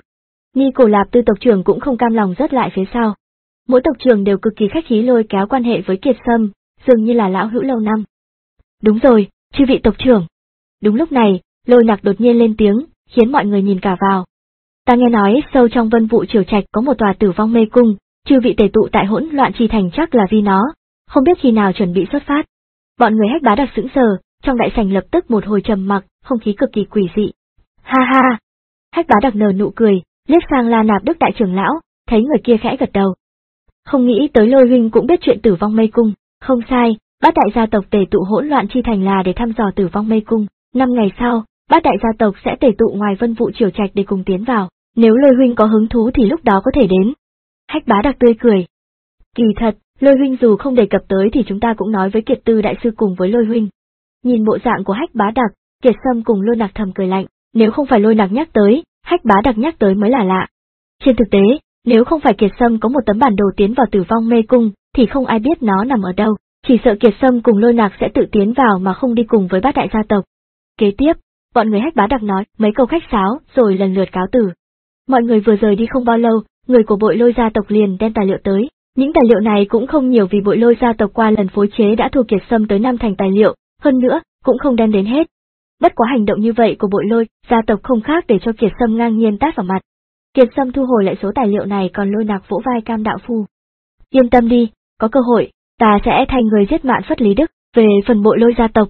Nghi Cổ Lạp Tư tộc trưởng cũng không cam lòng rớt lại phía sau. Mỗi tộc trưởng đều cực kỳ khách khí lôi kéo quan hệ với Kiệt Sâm, dường như là lão hữu lâu năm. Đúng rồi, chư vị tộc trưởng. Đúng lúc này, Lôi Nặc đột nhiên lên tiếng, khiến mọi người nhìn cả vào. Ta nghe nói sâu trong Vân Vụ Triều Trạch có một tòa Tử Vong Mê Cung, chư vị tề tụ tại Hỗn Loạn Chi Thành chắc là vì nó, không biết khi nào chuẩn bị xuất phát. Bọn người Hách Bá Đặc sững sờ, trong đại sảnh lập tức một hồi trầm mặc, không khí cực kỳ quỷ dị. Ha ha! Hách Bá Đặc nở nụ cười, liếc sang La Nạp Đức đại trưởng lão, thấy người kia khẽ gật đầu. Không nghĩ tới Lôi huynh cũng biết chuyện Tử Vong Mê Cung, không sai, bát đại gia tộc tề tụ Hỗn Loạn Chi Thành là để thăm dò Tử Vong Mê Cung. Năm ngày sau, bát đại gia tộc sẽ tề tụ ngoài Vân Vụ Triều Trạch để cùng tiến vào, nếu Lôi huynh có hứng thú thì lúc đó có thể đến. Hách Bá Đặc tươi cười. Kỳ thật, Lôi huynh dù không đề cập tới thì chúng ta cũng nói với Kiệt Tư đại sư cùng với Lôi huynh. Nhìn bộ dạng của Hách Bá Đặc, Kiệt Sâm cùng Lôi Nặc thầm cười lạnh, nếu không phải Lôi Nặc nhắc tới, Hách Bá Đặc nhắc tới mới là lạ. Trên thực tế, nếu không phải Kiệt Sâm có một tấm bản đồ tiến vào Tử Vong Mê Cung, thì không ai biết nó nằm ở đâu, chỉ sợ Kiệt Sâm cùng Lôi Nặc sẽ tự tiến vào mà không đi cùng với bát đại gia tộc. Kế tiếp, bọn người Hách Bá Đặc nói mấy câu khách sáo rồi lần lượt cáo từ. Mọi người vừa rời đi không bao lâu, người của Bội Lôi gia tộc liền đem tài liệu tới. Những tài liệu này cũng không nhiều vì Bội Lôi gia tộc qua lần phối chế đã thua Kiệt Sâm tới năm thành tài liệu, hơn nữa, cũng không đem đến hết. Bất quá hành động như vậy của Bội Lôi gia tộc không khác để cho Kiệt Sâm ngang nhiên tát vào mặt. Kiệt Sâm thu hồi lại số tài liệu này, còn Lôi Nặc vỗ vai Cam đạo phu. Yên tâm đi, có cơ hội, ta sẽ thay người giết Mạn Phất Lý Đức, về phần Bội Lôi gia tộc.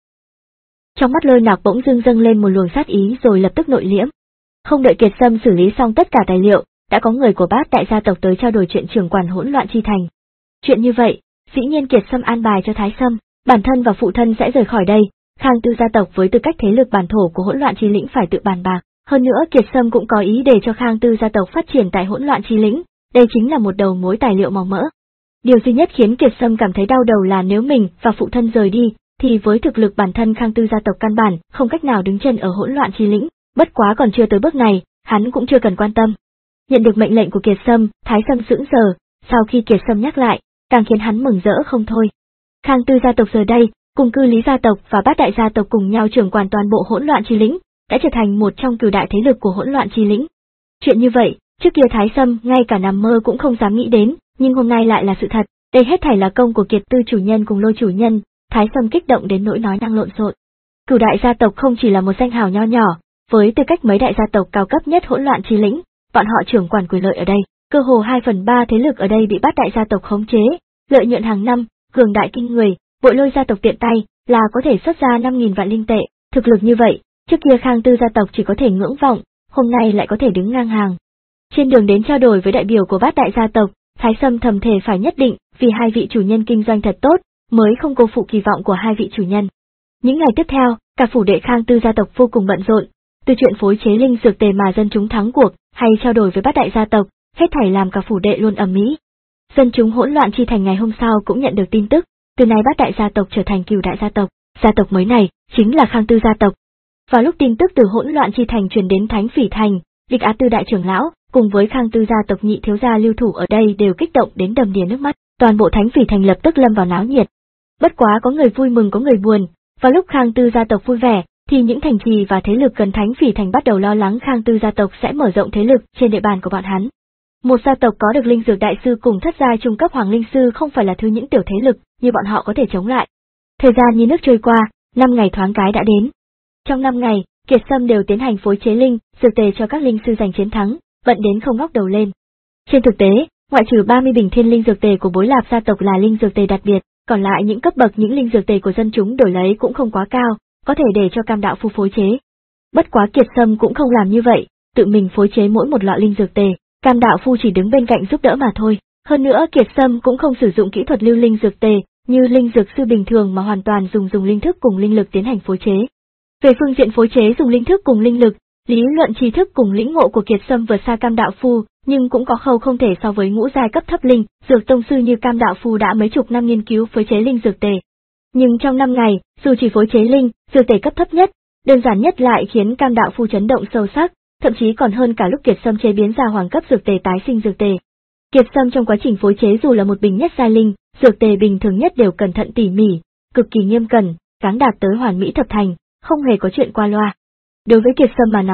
Trong mắt Lôi Nặc bỗng dưng dâng lên một luồng sát ý rồi lập tức nội liễm. Không đợi Kiệt Sâm xử lý xong tất cả tài liệu, đã có người của bát đại gia tộc tới trao đổi chuyện trưởng quản Hỗn Loạn Chi Thành. Chuyện như vậy, dĩ nhiên Kiệt Sâm an bài cho Thái Sâm, bản thân và phụ thân sẽ rời khỏi đây, Khang Tư gia tộc với tư cách thế lực bản thổ của Hỗn Loạn Chi Lĩnh phải tự bàn bạc. Hơn nữa Kiệt Sâm cũng có ý để cho Khang Tư gia tộc phát triển tại Hỗn Loạn Chi Lĩnh, đây chính là một đầu mối tài liệu màu mỡ. Điều duy nhất khiến Kiệt Sâm cảm thấy đau đầu là nếu mình và phụ thân rời đi, thì với thực lực bản thân Khang Tư gia tộc căn bản không cách nào đứng chân ở Hỗn Loạn Chi Lĩnh, bất quá còn chưa tới bước này, hắn cũng chưa cần quan tâm. Nhận được mệnh lệnh của Kiệt Sâm, Thái Sâm sững sờ, sau khi Kiệt Sâm nhắc lại, càng khiến hắn mừng rỡ không thôi. Khang Tư gia tộc giờ đây, cùng Cư Lý gia tộc và bát đại gia tộc cùng nhau trưởng quản toàn bộ Hỗn Loạn Chi Lĩnh, đã trở thành một trong cửu đại thế lực của Hỗn Loạn Chi Lĩnh. Chuyện như vậy, trước kia Thái Sâm ngay cả nằm mơ cũng không dám nghĩ đến, nhưng hôm nay lại là sự thật, đây hết thảy là công của Kiệt Tư chủ nhân cùng Lôi chủ nhân. Thái Sâm kích động đến nỗi nói năng lộn xộn. Cửu đại gia tộc không chỉ là một danh hào nho nhỏ, với tư cách mấy đại gia tộc cao cấp nhất Hỗn Loạn Chi Lĩnh, bọn họ trưởng quản quyền lợi ở đây, cơ hồ hai phần ba thế lực ở đây bị bát đại gia tộc khống chế, lợi nhuận hàng năm, cường đại kinh người, Bội Lôi gia tộc tiện tay là có thể xuất ra năm nghìn vạn linh tệ, thực lực như vậy, trước kia Khang Tư gia tộc chỉ có thể ngưỡng vọng, hôm nay lại có thể đứng ngang hàng. Trên đường đến trao đổi với đại biểu của bát đại gia tộc, Thái Sâm thầm thề phải nhất định vì hai vị chủ nhân kinh doanh thật tốt, mới không cô phụ kỳ vọng của hai vị chủ nhân. Những ngày tiếp theo, cả phủ đệ Khang Tư gia tộc vô cùng bận rộn, từ chuyện phối chế linh dược tề mà dân chúng thắng cuộc, hay trao đổi với bát đại gia tộc, hết thảy làm cả phủ đệ luôn ầm ĩ. Dân chúng Hỗn Loạn Chi Thành ngày hôm sau cũng nhận được tin tức, từ nay bát đại gia tộc trở thành cửu đại gia tộc, gia tộc mới này chính là Khang Tư gia tộc. Vào lúc tin tức từ Hỗn Loạn Chi Thành truyền đến Thánh Phỉ Thành, Địch Á Tư đại trưởng lão cùng với Khang Tư gia tộc nhị thiếu gia lưu thủ ở đây đều kích động đến đầm đìa nước mắt, toàn bộ Thánh Phỉ Thành lập tức lâm vào náo nhiệt. Bất quá có người vui mừng có người buồn, vào lúc Khang Tư gia tộc vui vẻ, thì những thành trì và thế lực gần Thánh Phỉ Thành bắt đầu lo lắng Khang Tư gia tộc sẽ mở rộng thế lực trên địa bàn của bọn hắn. Một gia tộc có được linh dược đại sư cùng thất giai trung cấp hoàng linh sư không phải là thứ những tiểu thế lực như bọn họ có thể chống lại. Thời gian như nước trôi qua, năm ngày thoáng cái đã đến. Trong năm ngày, Kiệt Sâm đều tiến hành phối chế linh dược tề cho các linh sư giành chiến thắng, bận đến không ngóc đầu lên. Trên thực tế, ngoại trừ ba mươi bình thiên linh dược tề của Bối Lạp gia tộc là linh dược tề đặc biệt, còn lại những cấp bậc những linh dược tề của dân chúng đổi lấy cũng không quá cao, có thể để cho Cam đạo phu phối chế. Bất quá Kiệt Sâm cũng không làm như vậy, tự mình phối chế mỗi một lọ linh dược tề, Cam đạo phu chỉ đứng bên cạnh giúp đỡ mà thôi. Hơn nữa Kiệt Sâm cũng không sử dụng kỹ thuật lưu linh dược tề như linh dược sư bình thường mà hoàn toàn dùng dùng linh thức cùng linh lực tiến hành phối chế. Về phương diện phối chế dùng linh thức cùng linh lực, lý luận tri thức cùng lĩnh ngộ của Kiệt Sâm vượt xa Cam đạo phu, nhưng cũng có khâu không thể so với ngũ giai cấp thấp linh dược tông sư như Cam đạo phu đã mấy chục năm nghiên cứu phối chế linh dược tề. Nhưng trong năm ngày, dù chỉ phối chế linh dược tề cấp thấp nhất, đơn giản nhất lại khiến Cam đạo phu chấn động sâu sắc, thậm chí còn hơn cả lúc Kiệt Sâm chế biến ra hoàng cấp dược tề tái sinh dược tề. Kiệt Sâm trong quá trình phối chế dù là một bình nhất giai linh dược tề bình thường nhất đều cẩn thận tỉ mỉ, cực kỳ nghiêm cẩn, cáng đạt tới hoàn mỹ thập thành, không hề có chuyện qua loa. Đối với Kiệt Sâm mà nói,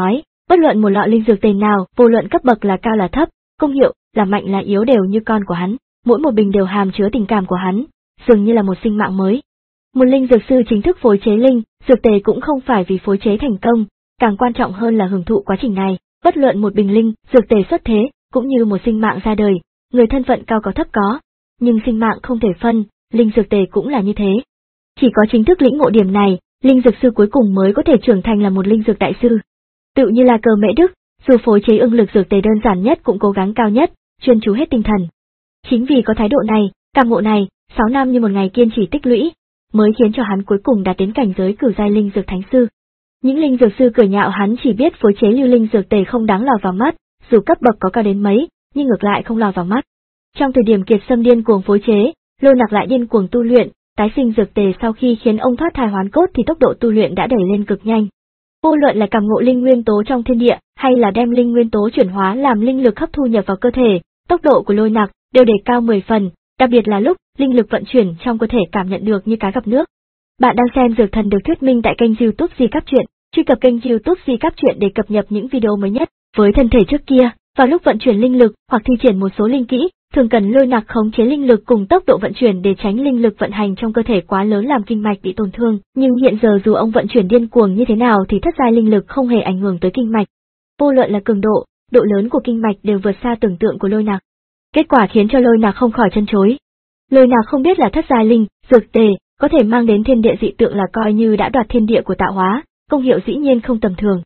Bất luận một lọ linh dược tề nào, vô luận cấp bậc là cao là thấp, công hiệu là mạnh là yếu đều như con của hắn, mỗi một bình đều hàm chứa tình cảm của hắn, dường như là một sinh mạng mới. Một linh dược sư chính thức phối chế linh dược tề cũng không phải vì phối chế thành công, càng quan trọng hơn là hưởng thụ quá trình này. Bất luận một bình linh dược tề xuất thế, cũng như một sinh mạng ra đời, người thân phận cao có thấp có, nhưng sinh mạng không thể phân, linh dược tề cũng là như thế. Chỉ có chính thức lĩnh ngộ điểm này, linh dược sư cuối cùng mới có thể trưởng thành là một linh dược đại sư. Tự như là Cơ Mễ Đức, dù phối chế ưng lực dược tề đơn giản nhất cũng cố gắng cao nhất, chuyên chú hết tinh thần. Chính vì có thái độ này, cảm ngộ này, sáu năm như một ngày kiên trì tích lũy, mới khiến cho hắn cuối cùng đạt đến cảnh giới cửu giai linh dược thánh sư. Những linh dược sư cười nhạo hắn chỉ biết phối chế lưu linh dược tề không đáng lọt vào mắt, dù cấp bậc có cao đến mấy, nhưng ngược lại không lọt vào mắt. Trong thời điểm Kiệt Sâm điên cuồng phối chế, Lôi Nặc lại điên cuồng tu luyện, tái sinh dược tề sau khi khiến ông thoát thai hoán cốt thì tốc độ tu luyện đã đẩy lên cực nhanh. Vô luận là cảm ngộ linh nguyên tố trong thiên địa, hay là đem linh nguyên tố chuyển hóa làm linh lực hấp thu nhập vào cơ thể, tốc độ của Lôi Nặc đều đề cao mười phần, đặc biệt là lúc linh lực vận chuyển trong cơ thể cảm nhận được như cá gặp nước. Bạn đang xem Dược Thần được thuyết minh tại kênh YouTube Di Cáp Truyện, truy cập kênh YouTube Di Cáp Truyện để cập nhật những video mới nhất. Với thân thể trước kia, vào lúc vận chuyển linh lực hoặc thi triển một số linh kỹ, thường cần Lôi Nặc khống chế linh lực cùng tốc độ vận chuyển để tránh linh lực vận hành trong cơ thể quá lớn làm kinh mạch bị tổn thương, nhưng hiện giờ dù ông vận chuyển điên cuồng như thế nào thì thất giai linh lực không hề ảnh hưởng tới kinh mạch. Vô luận là cường độ, độ lớn của kinh mạch đều vượt xa tưởng tượng của Lôi Nặc. Kết quả khiến cho Lôi Nặc không khỏi chân chối. Lôi Nặc không biết là thất giai linh dược tề có thể mang đến thiên địa dị tượng là coi như đã đoạt thiên địa của tạo hóa, công hiệu dĩ nhiên không tầm thường.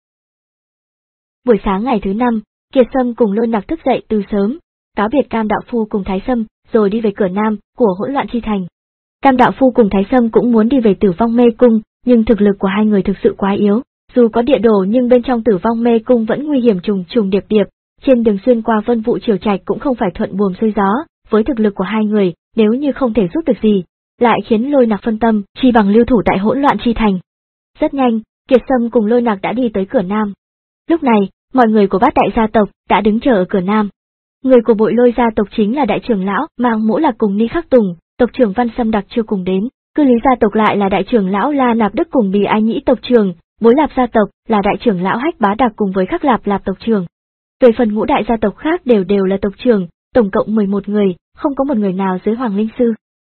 Buổi sáng ngày thứ năm, Kiệt Sâm cùng Lôi Nặc thức dậy từ sớm, cáo biệt Cam đạo phu cùng Thái Sâm, rồi đi về cửa nam của Hỗn Loạn Chi Thành. Cam đạo phu cùng Thái Sâm cũng muốn đi về Tử Vong Mê Cung, nhưng thực lực của hai người thực sự quá yếu, dù có địa đồ nhưng bên trong Tử Vong Mê Cung vẫn nguy hiểm trùng trùng điệp điệp, trên đường xuyên qua Vân Vụ Triều Trạch cũng không phải thuận buồm xuôi gió, với thực lực của hai người, nếu như không thể giúp được gì, lại khiến Lôi Nặc phân tâm, chi bằng lưu thủ tại Hỗn Loạn Chi Thành. Rất nhanh, Kiệt Sâm cùng Lôi Nặc đã đi tới cửa nam. Lúc này, mọi người của Bát đại gia tộc đã đứng chờ ở cửa nam. Người của Bội Lôi gia tộc chính là đại trưởng lão Mang Mỗ Lạc cùng Ni Khắc Tùng, tộc trưởng Văn Sâm Đặc chưa cùng đến. Cư Lý gia tộc lại là đại trưởng lão La Nạp Đức cùng Bì Ai Nhĩ tộc trưởng, Bối Lạp gia tộc là đại trưởng lão Hách Bá Đặc cùng với Khắc Lạp Lạp tộc trưởng. Về phần ngũ đại gia tộc khác đều đều là tộc trưởng, tổng cộng mười một người, không có một người nào dưới Hoàng Linh Sư.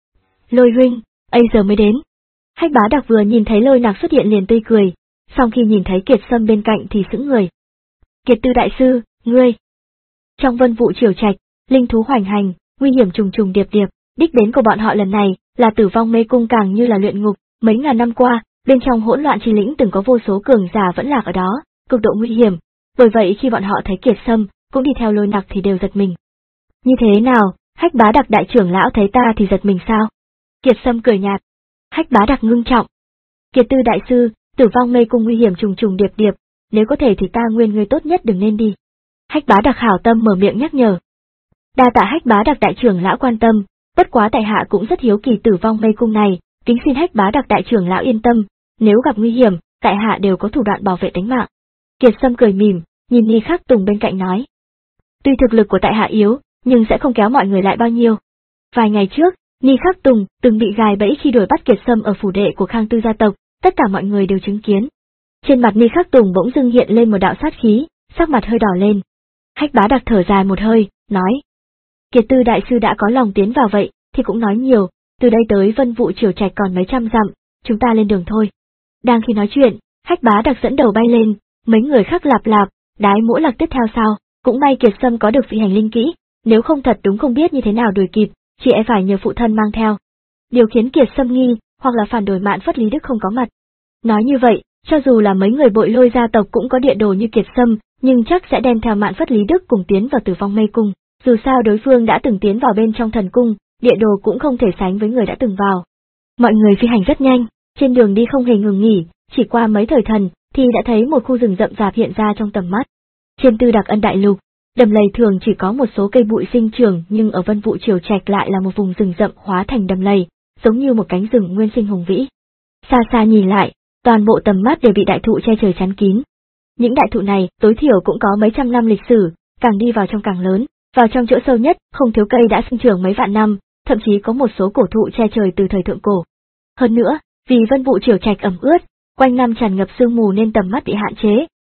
Lôi huynh, bây giờ mới đến. Hách Bá Đặc vừa nhìn thấy Lôi Nặc xuất hiện liền tươi cười, sau khi nhìn thấy Kiệt Sâm bên cạnh thì sững người. Kiệt Tư đại sư, ngươi. Trong Vân Vụ Triều Trạch, linh thú hoành hành, nguy hiểm trùng trùng điệp điệp, đích đến của bọn họ lần này là Tử Vong Mê Cung càng như là luyện ngục, mấy ngàn năm qua, bên trong Hỗn Loạn Chi Lĩnh từng có vô số cường giả vẫn lạc ở đó, cực độ nguy hiểm, bởi vậy khi bọn họ thấy Kiệt Sâm cũng đi theo Lôi Nặc thì đều giật mình. Như thế nào, Hách Bá Đặc đại trưởng lão thấy ta thì giật mình sao? Kiệt Sâm cười nhạt. Hách Bá Đặc ngưng trọng. Kiệt Tư đại sư, Tử Vong Mê Cung nguy hiểm trùng trùng điệp điệp, nếu có thể thì ta nguyên ngươi tốt nhất đừng nên đi. Hách Bá Đặc hảo tâm mở miệng nhắc nhở. Đa tạ Hách Bá Đặc đại trưởng lão quan tâm, bất quá tại hạ cũng rất hiếu kỳ Tử Vong Mê Cung này, kính xin Hách Bá Đặc đại trưởng lão yên tâm, nếu gặp nguy hiểm, tại hạ đều có thủ đoạn bảo vệ tính mạng. Kiệt Sâm cười mỉm, nhìn Ni Khắc Tùng bên cạnh nói. Tuy thực lực của tại hạ yếu, nhưng sẽ không kéo mọi người lại bao nhiêu. Vài ngày trước, Ni Khắc Tùng từng bị gài bẫy khi đuổi bắt Kiệt Sâm ở phủ đệ của Khang Tư gia tộc, tất cả mọi người đều chứng kiến. Trên mặt Ni Khắc Tùng bỗng dưng hiện lên một đạo sát khí, sắc mặt hơi đỏ lên. Hách Bá Đặc thở dài một hơi, nói. Kiệt Tư đại sư đã có lòng tiến vào vậy, thì cũng nói nhiều, từ đây tới Vân Vụ Triều Trạch còn mấy trăm dặm, chúng ta lên đường thôi. Đang khi nói chuyện, Hách Bá Đặc dẫn đầu bay lên, mấy người khác Lạp Lạp, Đái Mỗ Lạc tiếp theo sao, cũng may Kiệt Sâm có được phi hành linh kỹ, nếu không thật đúng không biết như thế nào đuổi kịp, chỉ e phải nhờ phụ thân mang theo. Điều khiến Kiệt Sâm nghi, hoặc là phản đối Mạn Phất Lý Đức không có mặt. Nói như vậy, cho dù là mấy người Bội Lôi gia tộc cũng có địa đồ như Kiệt Sâm, nhưng chắc sẽ đem theo Mạn Phất Lý Đức cùng tiến vào Tử Vong Mê Cung, dù sao đối phương đã từng tiến vào bên trong thần cung, địa đồ cũng không thể sánh với người đã từng vào. Mọi người phi hành rất nhanh, trên đường đi không hề ngừng nghỉ, chỉ qua mấy thời thần, thì đã thấy một khu rừng rậm rạp hiện ra trong tầm mắt. Trên Tư Đặc Ân đại lục, đầm lầy thường chỉ có một số cây bụi sinh trưởng, nhưng ở Vân Vụ Triều Trạch lại là một vùng rừng rậm hóa thành đầm lầy, giống như một cánh rừng nguyên sinh hùng vĩ. Xa xa nhìn lại, toàn bộ tầm mắt đều bị đại thụ che trời chắn kín. Những đại thụ này tối thiểu cũng có mấy trăm năm lịch sử, càng đi vào trong càng lớn, vào trong chỗ sâu nhất không thiếu cây đã sinh trưởng mấy vạn năm, thậm chí có một số cổ thụ che trời từ thời thượng cổ. Hơn nữa, vì Vân Vụ Triều Trạch ẩm ướt, quanh năm tràn ngập sương mù nên tầm mắt bị hạn chế,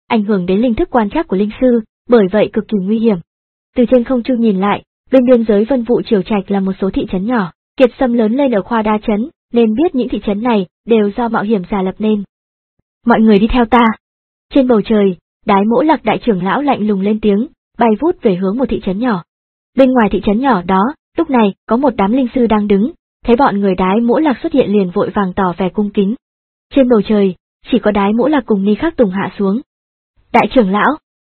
ảnh hưởng đến linh thức quan trắc của linh sư, bởi vậy cực kỳ nguy hiểm. Từ trên không trung nhìn lại, bên biên giới Vân Vụ Triều Trạch là một số thị trấn nhỏ. Kiệt Sâm lớn lên ở Khoa Đa trấn, nên biết những thị trấn này đều do mạo hiểm giả lập nên. Mọi người đi theo ta. Trên bầu trời, Đái Mỗ Lạc đại trưởng lão lạnh lùng lên tiếng, bay vút về hướng một thị trấn nhỏ. Bên ngoài thị trấn nhỏ đó, lúc này có một đám linh sư đang đứng, thấy bọn người Đái Mỗ Lạc xuất hiện liền vội vàng tỏ vẻ cung kính. Trên bầu trời, chỉ có Đái Mỗ Lạc cùng Ni Khắc Tùng hạ xuống. Đại trưởng lão.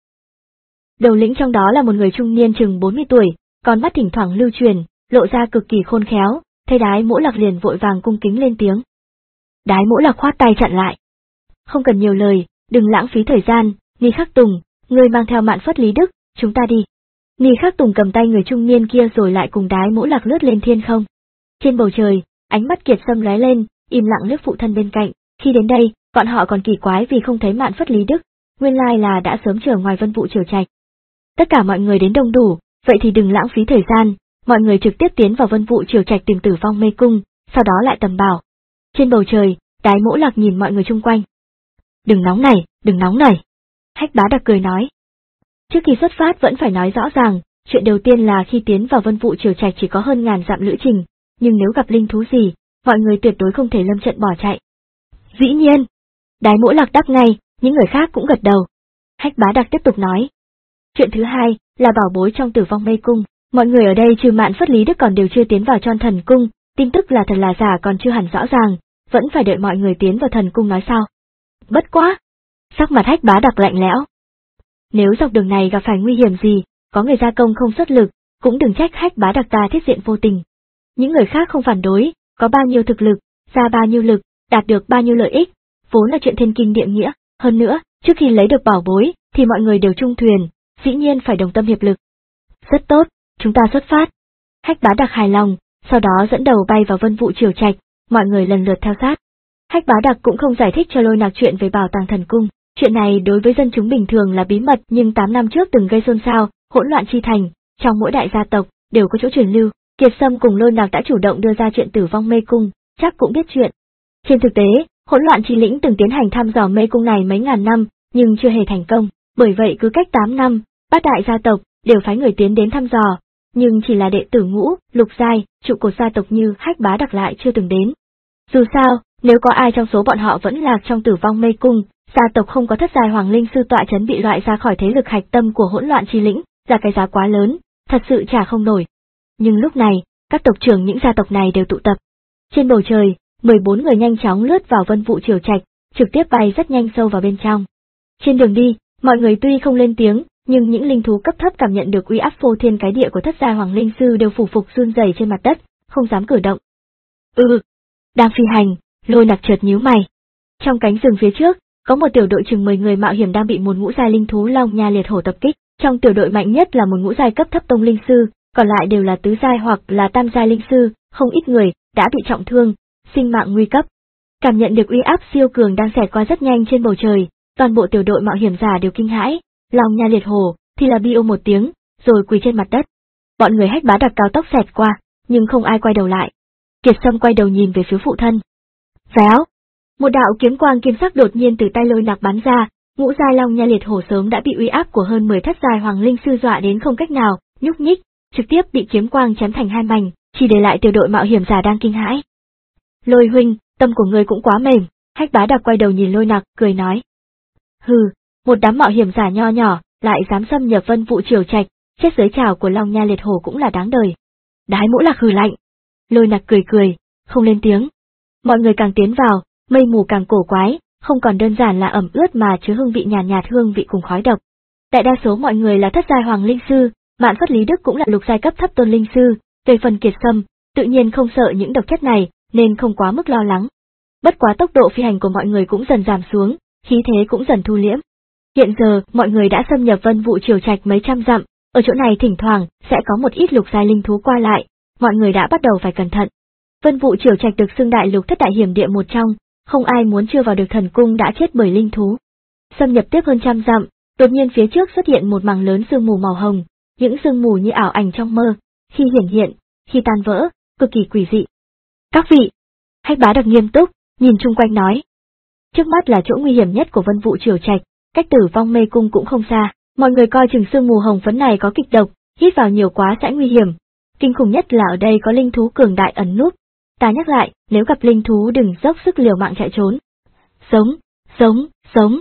Đầu lĩnh trong đó là một người trung niên chừng bốn mươi tuổi, con mắt thỉnh thoảng lưu truyền, lộ ra cực kỳ khôn khéo, thấy Đái Mỗ Lạc liền vội vàng cung kính lên tiếng. Đái Mỗ Lạc khoát tay chặn lại. Không cần nhiều lời, đừng lãng phí thời gian, Ni Khắc Tùng, ngươi mang theo Mạn Phất Lý Đức, chúng ta đi. Ni Khắc Tùng cầm tay người trung niên kia rồi lại cùng Đái Mỗ Lạc lướt lên thiên không. Trên bầu trời, ánh mắt Kiệt Sâm lóe lên, im lặng liếc phụ thân bên cạnh, khi đến đây, bọn họ còn kỳ quái vì không thấy Mạn Phất Lý Đức, nguyên lai là đã sớm chờ ngoài Vân Vụ Triều Trạch. Tất cả mọi người đến đông đủ, vậy thì đừng lãng phí thời gian, mọi người trực tiếp tiến vào Vân Vụ Triều Trạch tìm Tử Vong Mê Cung, sau đó lại tầm bảo. Trên bầu trời, Đái Mỗ Lạc nhìn mọi người chung quanh. Đừng nóng này, đừng nóng này. Hách Bá Đặc cười nói. Trước khi xuất phát vẫn phải nói rõ ràng, chuyện đầu tiên là khi tiến vào Vân Vụ Triều Trạch chỉ có hơn ngàn dặm lữ trình, nhưng nếu gặp linh thú gì, mọi người tuyệt đối không thể lâm trận bỏ chạy. Dĩ nhiên. Đái Mỗ Lạc đáp ngay, những người khác cũng gật đầu. Hách Bá Đặc tiếp tục nói. Chuyện thứ hai là bảo bối trong Tử Vong Mê Cung, mọi người ở đây trừ Mạn Phất Lý Đức còn đều chưa tiến vào Tron Thần Cung, tin tức là thật là giả còn chưa hẳn rõ ràng, vẫn phải đợi mọi người tiến vào thần cung nói sao. Bất quá. Sắc mặt Hách Bá Đặc lạnh lẽo. Nếu dọc đường này gặp phải nguy hiểm gì, có người gia công không xuất lực, cũng đừng trách Hách Bá Đặc ta thiết diện vô tình. Những người khác không phản đối, có bao nhiêu thực lực, ra bao nhiêu lực, đạt được bao nhiêu lợi ích, vốn là chuyện thiên kinh địa nghĩa, hơn nữa, trước khi lấy được bảo bối, thì mọi người đều chung thuyền, dĩ nhiên phải đồng tâm hiệp lực. Rất tốt, chúng ta xuất phát. Hách Bá Đặc hài lòng, sau đó dẫn đầu bay vào Vân Vụ Triều Trạch, mọi người lần lượt theo sát. Hách Bá Đặc cũng không giải thích cho Lôi Nặc chuyện về bảo tàng thần cung, chuyện này đối với dân chúng bình thường là bí mật nhưng tám năm trước từng gây xôn xao, hỗn loạn chi thành, trong mỗi đại gia tộc, đều có chỗ truyền lưu, Kiệt Sâm cùng Lôi Nặc đã chủ động đưa ra chuyện Tử Vong Mê Cung, chắc cũng biết chuyện. Trên thực tế, hỗn loạn chi lĩnh từng tiến hành thăm dò mê cung này mấy ngàn năm, nhưng chưa hề thành công, bởi vậy cứ cách tám năm, bát đại gia tộc đều phái người tiến đến thăm dò, nhưng chỉ là đệ tử ngũ, lục giai, trụ cột gia tộc như Hách Bá Đặc lại chưa từng đến. Dù sao, nếu có ai trong số bọn họ vẫn lạc trong Tử Vong Mê Cung, gia tộc không có thất giai hoàng linh sư tọa chấn bị loại ra khỏi thế lực hạch tâm của hỗn loạn chi lĩnh, là cái giá quá lớn, thật sự trả không nổi. Nhưng lúc này, các tộc trưởng những gia tộc này đều tụ tập. Trên bầu trời, mười bốn người nhanh chóng lướt vào Vân Vụ Triều Trạch, trực tiếp bay rất nhanh sâu vào bên trong. Trên đường đi, mọi người tuy không lên tiếng, nhưng những linh thú cấp thấp cảm nhận được uy áp phô thiên cái địa của thất giai hoàng linh sư đều phủ phục run rẩy trên mặt đất, không dám cử động. Ừ, đang phi hành, Lôi Nặc chợt nhíu mày. Trong cánh rừng phía trước, có một tiểu đội chừng mười người mạo hiểm đang bị một ngũ giai linh thú Long Nha Liệt Hổ tập kích, trong tiểu đội mạnh nhất là một ngũ giai cấp thấp tông linh sư, còn lại đều là tứ giai hoặc là tam giai linh sư, không ít người đã bị trọng thương, sinh mạng nguy cấp. Cảm nhận được uy áp siêu cường đang xẹt qua rất nhanh trên bầu trời, toàn bộ tiểu đội mạo hiểm giả đều kinh hãi, Long Nha Liệt Hổ thì là bi ô một tiếng, rồi quỳ trên mặt đất. Bọn người Hách Bá Đặc cao tốc xẹt qua, nhưng không ai quay đầu lại. Kiệt Sâm quay đầu nhìn về phía phụ thân. Véo! Một đạo kiếm quang kim sắc đột nhiên từ tay Lôi Nặc bắn ra, ngũ giai Long Nha Liệt Hổ sớm đã bị uy áp của hơn mười thất giai hoàng linh sư dọa đến không cách nào nhúc nhích, trực tiếp bị kiếm quang chém thành hai mảnh, chỉ để lại tiểu đội mạo hiểm giả đang kinh hãi. Lôi huynh, tâm của ngươi cũng quá mềm. Hách Bá Đặc quay đầu nhìn Lôi Nặc, cười nói. Hừ, một đám mạo hiểm giả nho nhỏ, lại dám xâm nhập Vân Vụ Triều Trạch, chết dưới trảo của Long Nha Liệt Hổ cũng là đáng đời. Đái Mỗ Lạc hừ lạnh. Lôi Nặc cười cười, không lên tiếng. Mọi người càng tiến vào, mây mù càng cổ quái, không còn đơn giản là ẩm ướt mà chứa hương vị nhàn nhạt, nhạt hương vị cùng khói độc. Đại đa số mọi người là thất giai hoàng linh sư, Mạn Phất Lý Đức cũng là lục giai cấp thấp tôn linh sư, về phần Kiệt Sâm, tự nhiên không sợ những độc chất này, nên không quá mức lo lắng. Bất quá tốc độ phi hành của mọi người cũng dần giảm xuống, khí thế cũng dần thu liễm. Hiện giờ, mọi người đã xâm nhập Vân Vụ Triều Trạch mấy trăm dặm, ở chỗ này thỉnh thoảng sẽ có một ít lục giai linh thú qua lại, mọi người đã bắt đầu phải cẩn thận. Vân Vụ Triều Trạch được xưng đại lục thất đại hiểm địa một trong, không ai muốn chưa vào được thần cung đã chết bởi linh thú. Xâm nhập tiếp hơn trăm dặm, đột nhiên phía trước xuất hiện một mảng lớn sương mù màu hồng, những sương mù như ảo ảnh trong mơ, khi hiển hiện, khi tan vỡ, cực kỳ quỷ dị. Các vị, Hách Bá Đặc nghiêm túc, nhìn chung quanh nói. Trước mắt là chỗ nguy hiểm nhất của Vân Vụ Triều Trạch, cách Tử Vong Mê Cung cũng không xa, mọi người coi chừng sương mù hồng phấn này có kịch độc, hít vào nhiều quá sẽ nguy hiểm. Kinh khủng nhất là ở đây có linh thú cường đại ẩn núp. Ta nhắc lại, nếu gặp linh thú đừng dốc sức liều mạng chạy trốn. Sống, sống, sống.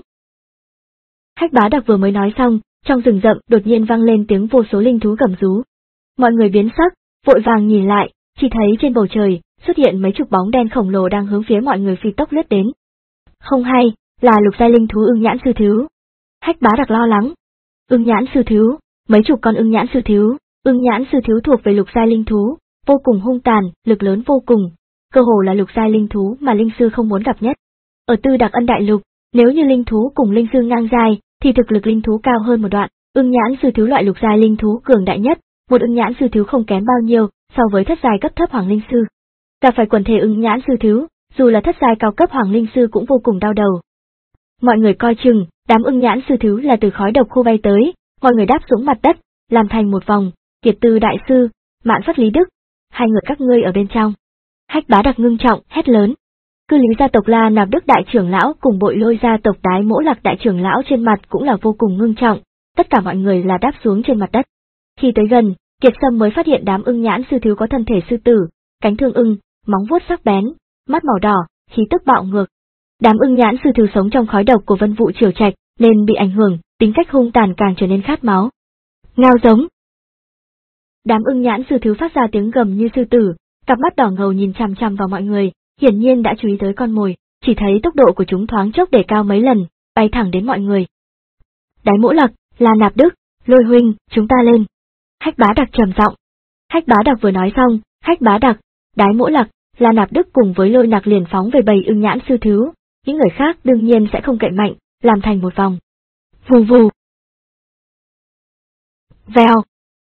Hách Bá Đặc vừa mới nói xong, trong rừng rậm đột nhiên vang lên tiếng vô số linh thú gầm rú. Mọi người biến sắc, vội vàng nhìn lại, chỉ thấy trên bầu trời xuất hiện mấy chục bóng đen khổng lồ đang hướng phía mọi người phi tốc lướt đến. Không hay, là lục giai linh thú ưng nhãn sư thú. Hách Bá Đặc lo lắng. Ưng nhãn sư thú, mấy chục con ưng nhãn sư thú, ưng nhãn sư thú thuộc về lục giai linh thú, vô cùng hung tàn, lực lớn vô cùng, cơ hồ là lục giai linh thú mà linh sư không muốn gặp nhất. Ở Tư Đặc Ân Đại Lục, nếu như linh thú cùng linh sư ngang giai, thì thực lực linh thú cao hơn một đoạn. Ưng nhãn sư thú loại lục giai linh thú cường đại nhất, một ưng nhãn sư thú không kém bao nhiêu so với thất giai cấp thấp hoàng linh sư. Gặp phải quần thể ưng nhãn sư thú, dù là thất giai cao cấp hoàng linh sư cũng vô cùng đau đầu. Mọi người coi chừng, đám ưng nhãn sư thú là từ khói độc khu bay tới, mọi người đáp xuống mặt đất, làm thành một vòng. Kiệt Tư đại sư, Mạn Phất Lý Đức, hai người các ngươi ở bên trong. Hách Bá Đặc ngưng trọng hét lớn. Cư Lý gia tộc La Nạp Đức đại trưởng lão cùng Bội Lôi gia tộc Đái Mỗ Lạc đại trưởng lão trên mặt cũng là vô cùng ngưng trọng, tất cả mọi người là đáp xuống trên mặt đất. Khi tới gần, Kiệt Sâm mới phát hiện đám ưng nhãn sư thú có thân thể sư tử, cánh thương ưng, móng vuốt sắc bén, mắt màu đỏ, khí tức bạo ngược. Đám ưng nhãn sư thú sống trong khói độc của Vân Vụ Triều Trạch nên bị ảnh hưởng, tính cách hung tàn càng trở nên khát máu. Ngao giống. Đám ưng nhãn sư thú phát ra tiếng gầm như sư tử, cặp mắt đỏ ngầu nhìn chằm chằm vào mọi người, hiển nhiên đã chú ý tới con mồi, chỉ thấy tốc độ của chúng thoáng chốc để cao mấy lần, bay thẳng đến mọi người. Đái Mỗ Lạc, La Nạp Đức, Lôi huynh, chúng ta lên. Hách Bá Đặc trầm giọng. Hách Bá Đặc vừa nói xong, Hách Bá Đặc, Đái Mỗ Lạc, La Nạp Đức cùng với Lôi Nặc liền phóng về bầy ưng nhãn sư thú, những người khác đương nhiên sẽ không cậy mạnh, làm thành một vòng. Vù vù. Vèo.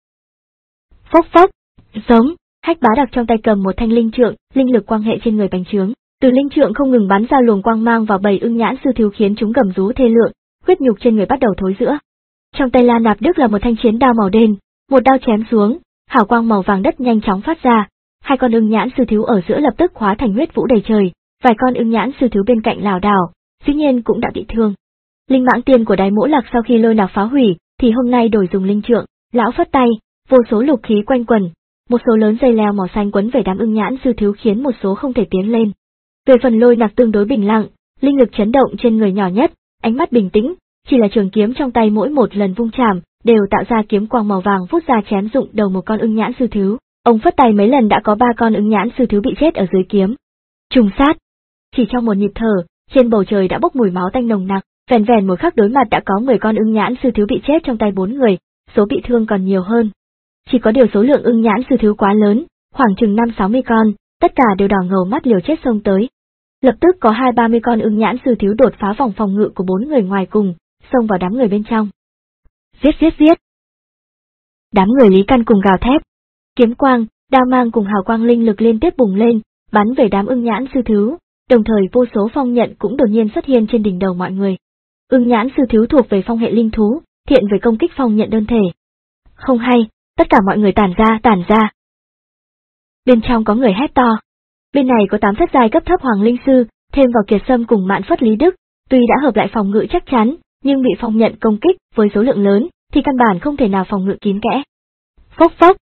Phốc phốc. Giống. Hách Bá Đặc trong tay cầm một thanh linh trượng, linh lực quang hệ trên người bành trướng, từ linh trượng không ngừng bắn ra luồng quang mang vào bầy ưng nhãn sư thú khiến chúng gầm rú thê lượng, huyết nhục trên người bắt đầu thối rữa. Trong tay La Nạp Đức là một thanh chiến đao màu đen, một đao chém xuống, hào quang màu vàng đất nhanh chóng phát ra, hai con ưng nhãn sư thú ở giữa lập tức hóa thành huyết vũ đầy trời, vài con ưng nhãn sư thú bên cạnh lảo đảo, dĩ nhiên cũng đã bị thương. Linh mãng tiên của Đái Mỗ Lạc sau khi Lôi Nặc phá hủy, thì hôm nay đổi dùng linh trượng, lão phất tay, vô số lục khí quanh quẩn, một số lớn dây leo màu xanh quấn về đám ưng nhãn sư thú khiến một số không thể tiến lên. Về phần Lôi Nặc tương đối bình lặng, linh lực chấn động trên người nhỏ nhất, ánh mắt bình tĩnh, chỉ là trường kiếm trong tay mỗi một lần vung chạm đều tạo ra kiếm quang màu vàng vút ra chém dụng đầu một con ưng nhãn sư thú. Ông phất tay mấy lần đã có ba con ưng nhãn sư thú bị chết ở dưới kiếm. Trùng sát. Chỉ trong một nhịp thở, trên bầu trời đã bốc mùi máu tanh nồng nặc, vẻn vẻn một khắc đối mặt đã có mười con ưng nhãn sư thú bị chết trong tay bốn người, số bị thương còn nhiều hơn. Chỉ có điều số lượng ưng nhãn sư thú quá lớn, khoảng chừng năm sáu mươi con, tất cả đều đỏ ngầu mắt liều chết xông tới. Lập tức có hai ba mươi con ưng nhãn sư thú đột phá vòng phòng ngự của bốn người ngoài cùng, xông vào đám người bên trong. Giết giết giết. Đám người Lý Căn cùng gào thét. Kiếm quang, đao mang cùng hào quang linh lực liên tiếp bùng lên, bắn về đám ưng nhãn sư thú, đồng thời vô số phong nhận cũng đột nhiên xuất hiện trên đỉnh đầu mọi người. Ưng nhãn sư thú thuộc về phong hệ linh thú, thiện với công kích phong nhận đơn thể. Không hay, tất cả mọi người tản ra, tản ra. Bên trong có người hét to. Bên này có tám thất giai cấp thấp hoàng linh sư, thêm vào Kiệt Sâm cùng Mạn Phất Lý Đức, tuy đã hợp lại phòng ngự chắc chắn, nhưng bị phong nhận công kích với số lượng lớn, thì căn bản không thể nào phòng ngự kín kẽ. Phốc phốc.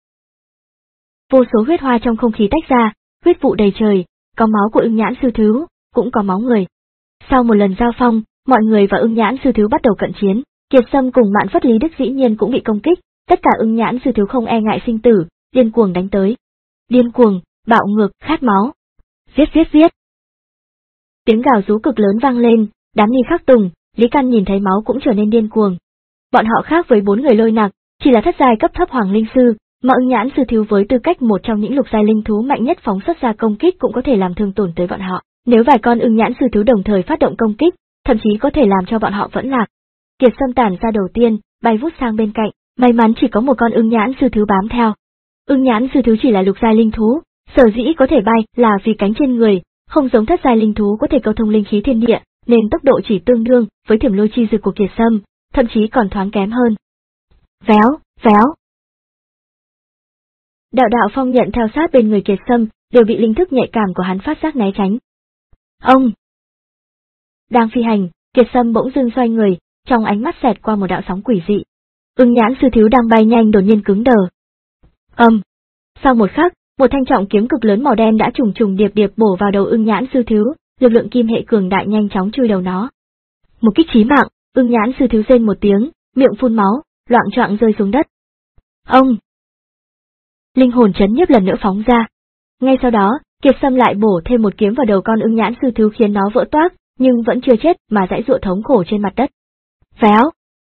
Vô số huyết hoa trong không khí tách ra, huyết vụ đầy trời, có máu của ưng nhãn sư thú, cũng có máu người. Sau một lần giao phong, mọi người và ưng nhãn sư thú bắt đầu cận chiến, Kiệt Sâm cùng Mạn Phất Lý Đức dĩ nhiên cũng bị công kích, tất cả ưng nhãn sư thú không e ngại sinh tử, điên cuồng đánh tới. Điên cuồng, bạo ngược, khát máu. Giết giết giết. Tiếng gào rú cực lớn vang lên, đám Ni Khắc Tùng, Lý Căn nhìn thấy máu cũng trở nên điên cuồng. Bọn họ khác với bốn người Lôi Nặc, chỉ là thất giai cấp thấp hoàng linh sư, mà ưng nhãn sư thú với tư cách một trong những lục giai linh thú mạnh nhất phóng xuất ra công kích cũng có thể làm thương tổn tới bọn họ. Nếu vài con ưng nhãn sư thú đồng thời phát động công kích, thậm chí có thể làm cho bọn họ vẫn lạc. Kiệt Sâm tản ra đầu tiên, bay vút sang bên cạnh, may mắn chỉ có một con ưng nhãn sư thú bám theo. Ưng nhãn sư thú chỉ là lục giai linh thú, sở dĩ có thể bay là vì cánh trên người, không giống thất giai linh thú có thể cầu thông linh khí thiên địa, nên tốc độ chỉ tương đương với thiểm lôi chi dực của Kiệt Sâm, thậm chí còn thoáng kém hơn. Véo, véo. Đạo đạo phong nhận theo sát bên người Kiệt Sâm, đều bị linh thức nhạy cảm của hắn phát giác né tránh. Ông! Đang phi hành, Kiệt Sâm bỗng dưng xoay người, trong ánh mắt xẹt qua một đạo sóng quỷ dị. Ưng nhãn sư thiếu đang bay nhanh đột nhiên cứng đờ. Âm. Um. Sau một khắc, một thanh trọng kiếm cực lớn màu đen đã trùng trùng điệp điệp bổ vào đầu ưng nhãn sư thiếu, lực lượng kim hệ cường đại nhanh chóng chui đầu nó. Một kích chí mạng, ưng nhãn sư thiếu rên một tiếng, miệng phun máu, loạng choạng rơi xuống đất. Ông! Linh hồn chấn nhiếp lần nữa phóng ra. Ngay sau đó, Kiệt Sâm lại bổ thêm một kiếm vào đầu con ưng nhãn sư thiếu khiến nó vỡ toác, nhưng vẫn chưa chết mà giãy giụa thống khổ trên mặt đất. Véo!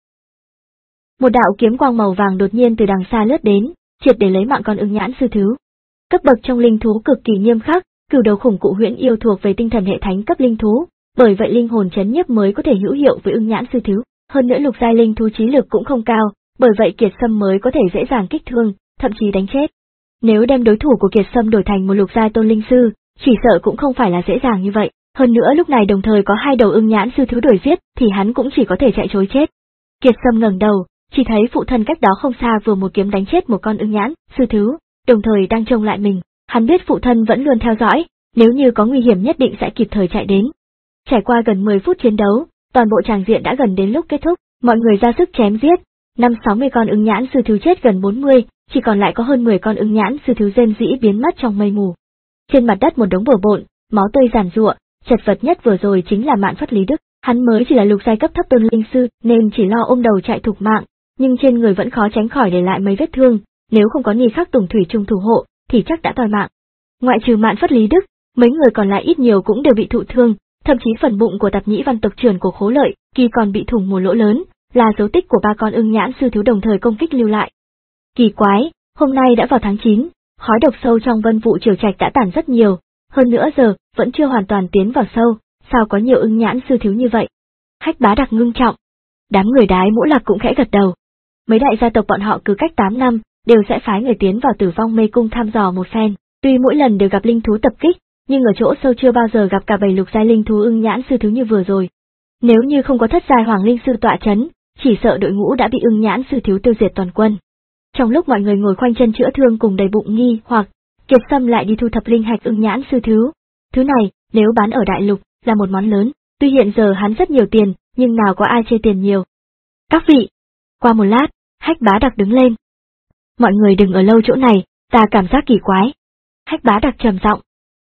Một đạo kiếm quang màu vàng đột nhiên từ đằng xa lướt đến, triệt để lấy mạng con ưng nhãn sư thiếu. Cấp bậc trong linh thú cực kỳ nghiêm khắc, cửu đầu khủng cụ huyễn yêu thuộc về tinh thần hệ thánh cấp linh thú, bởi vậy linh hồn chấn nhiếp mới có thể hữu hiệu với ưng nhãn sư thiếu. Hơn nữa lục giai linh thú trí lực cũng không cao, bởi vậy Kiệt Sâm mới có thể dễ dàng kích thương, thậm chí đánh chết. Nếu đem đối thủ của Kiệt Sâm đổi thành một lục giai tôn linh sư, chỉ sợ cũng không phải là dễ dàng như vậy. Hơn nữa lúc này đồng thời có hai đầu ưng nhãn sư thiếu đuổi giết, thì hắn cũng chỉ có thể chạy trối chết. Kiệt Sâm ngẩng đầu, chỉ thấy phụ thân cách đó không xa vừa một kiếm đánh chết một con ưng nhãn sư thiếu, đồng thời đang trông lại mình. Hắn biết phụ thân vẫn luôn theo dõi, nếu như có nguy hiểm nhất định sẽ kịp thời chạy đến. Trải qua gần mười phút chiến đấu, toàn bộ tràng diện đã gần đến lúc kết thúc, mọi người ra sức chém giết, năm sáu mươi con ưng nhãn sư thiếu chết gần bốn mươi, chỉ còn lại có hơn mười con ưng nhãn sư thiếu rên rỉ biến mất trong mây mù. Trên mặt đất một đống bừa bộn, máu tươi giàn giụa, chật vật nhất vừa rồi chính là Mạn Phất Lý Đức, hắn mới chỉ là lục giai cấp thấp tôn linh sư nên chỉ lo ôm đầu chạy thục mạng, nhưng trên người vẫn khó tránh khỏi để lại mấy vết thương, nếu không có Ni Khắc Tùng thủy chung thủ hộ thì chắc đã toi mạng. Ngoại trừ Mạn Phất Lý Đức, mấy người còn lại ít nhiều cũng đều bị thụ thương, thậm chí phần bụng của Tạp Nhĩ Văn tộc trưởng của Khố Lợi Kỳ còn bị thủng một lỗ lớn, là dấu tích của ba con ưng nhãn sư thiếu đồng thời công kích lưu lại. Kỳ quái, hôm nay đã vào tháng chín, khói độc sâu trong Vân Vụ Triều Trạch đã tản rất nhiều, hơn nữa giờ vẫn chưa hoàn toàn tiến vào sâu, sao có nhiều ưng nhãn sư thiếu như vậy? Hách Bá Đặc ngưng trọng. Đám người Đái Mũ Lạc cũng khẽ gật đầu. Mấy đại gia tộc bọn họ cứ cách tám năm đều sẽ phái người tiến vào Tử Vong Mê Cung thăm dò một phen, tuy mỗi lần đều gặp linh thú tập kích, nhưng ở chỗ sâu chưa bao giờ gặp cả bầy lục giai linh thú ưng nhãn sư thiếu như vừa rồi. Nếu như không có thất giai hoàng linh sư tọa chấn, chỉ sợ đội ngũ đã bị ưng nhãn sư thiếu tiêu diệt toàn quân. Trong lúc mọi người ngồi khoanh chân chữa thương cùng đầy bụng nghi hoặc, Kiệt Sâm lại đi thu thập linh hạch ưng nhãn sư thiếu. Thứ này, nếu bán ở đại lục, là một món lớn, tuy hiện giờ hắn rất nhiều tiền, nhưng nào có ai chê tiền nhiều. Các vị! Qua một lát, Hách Bá Đặc đứng lên. Mọi người đừng ở lâu chỗ này, ta cảm giác kỳ quái. Hách Bá Đặc trầm giọng.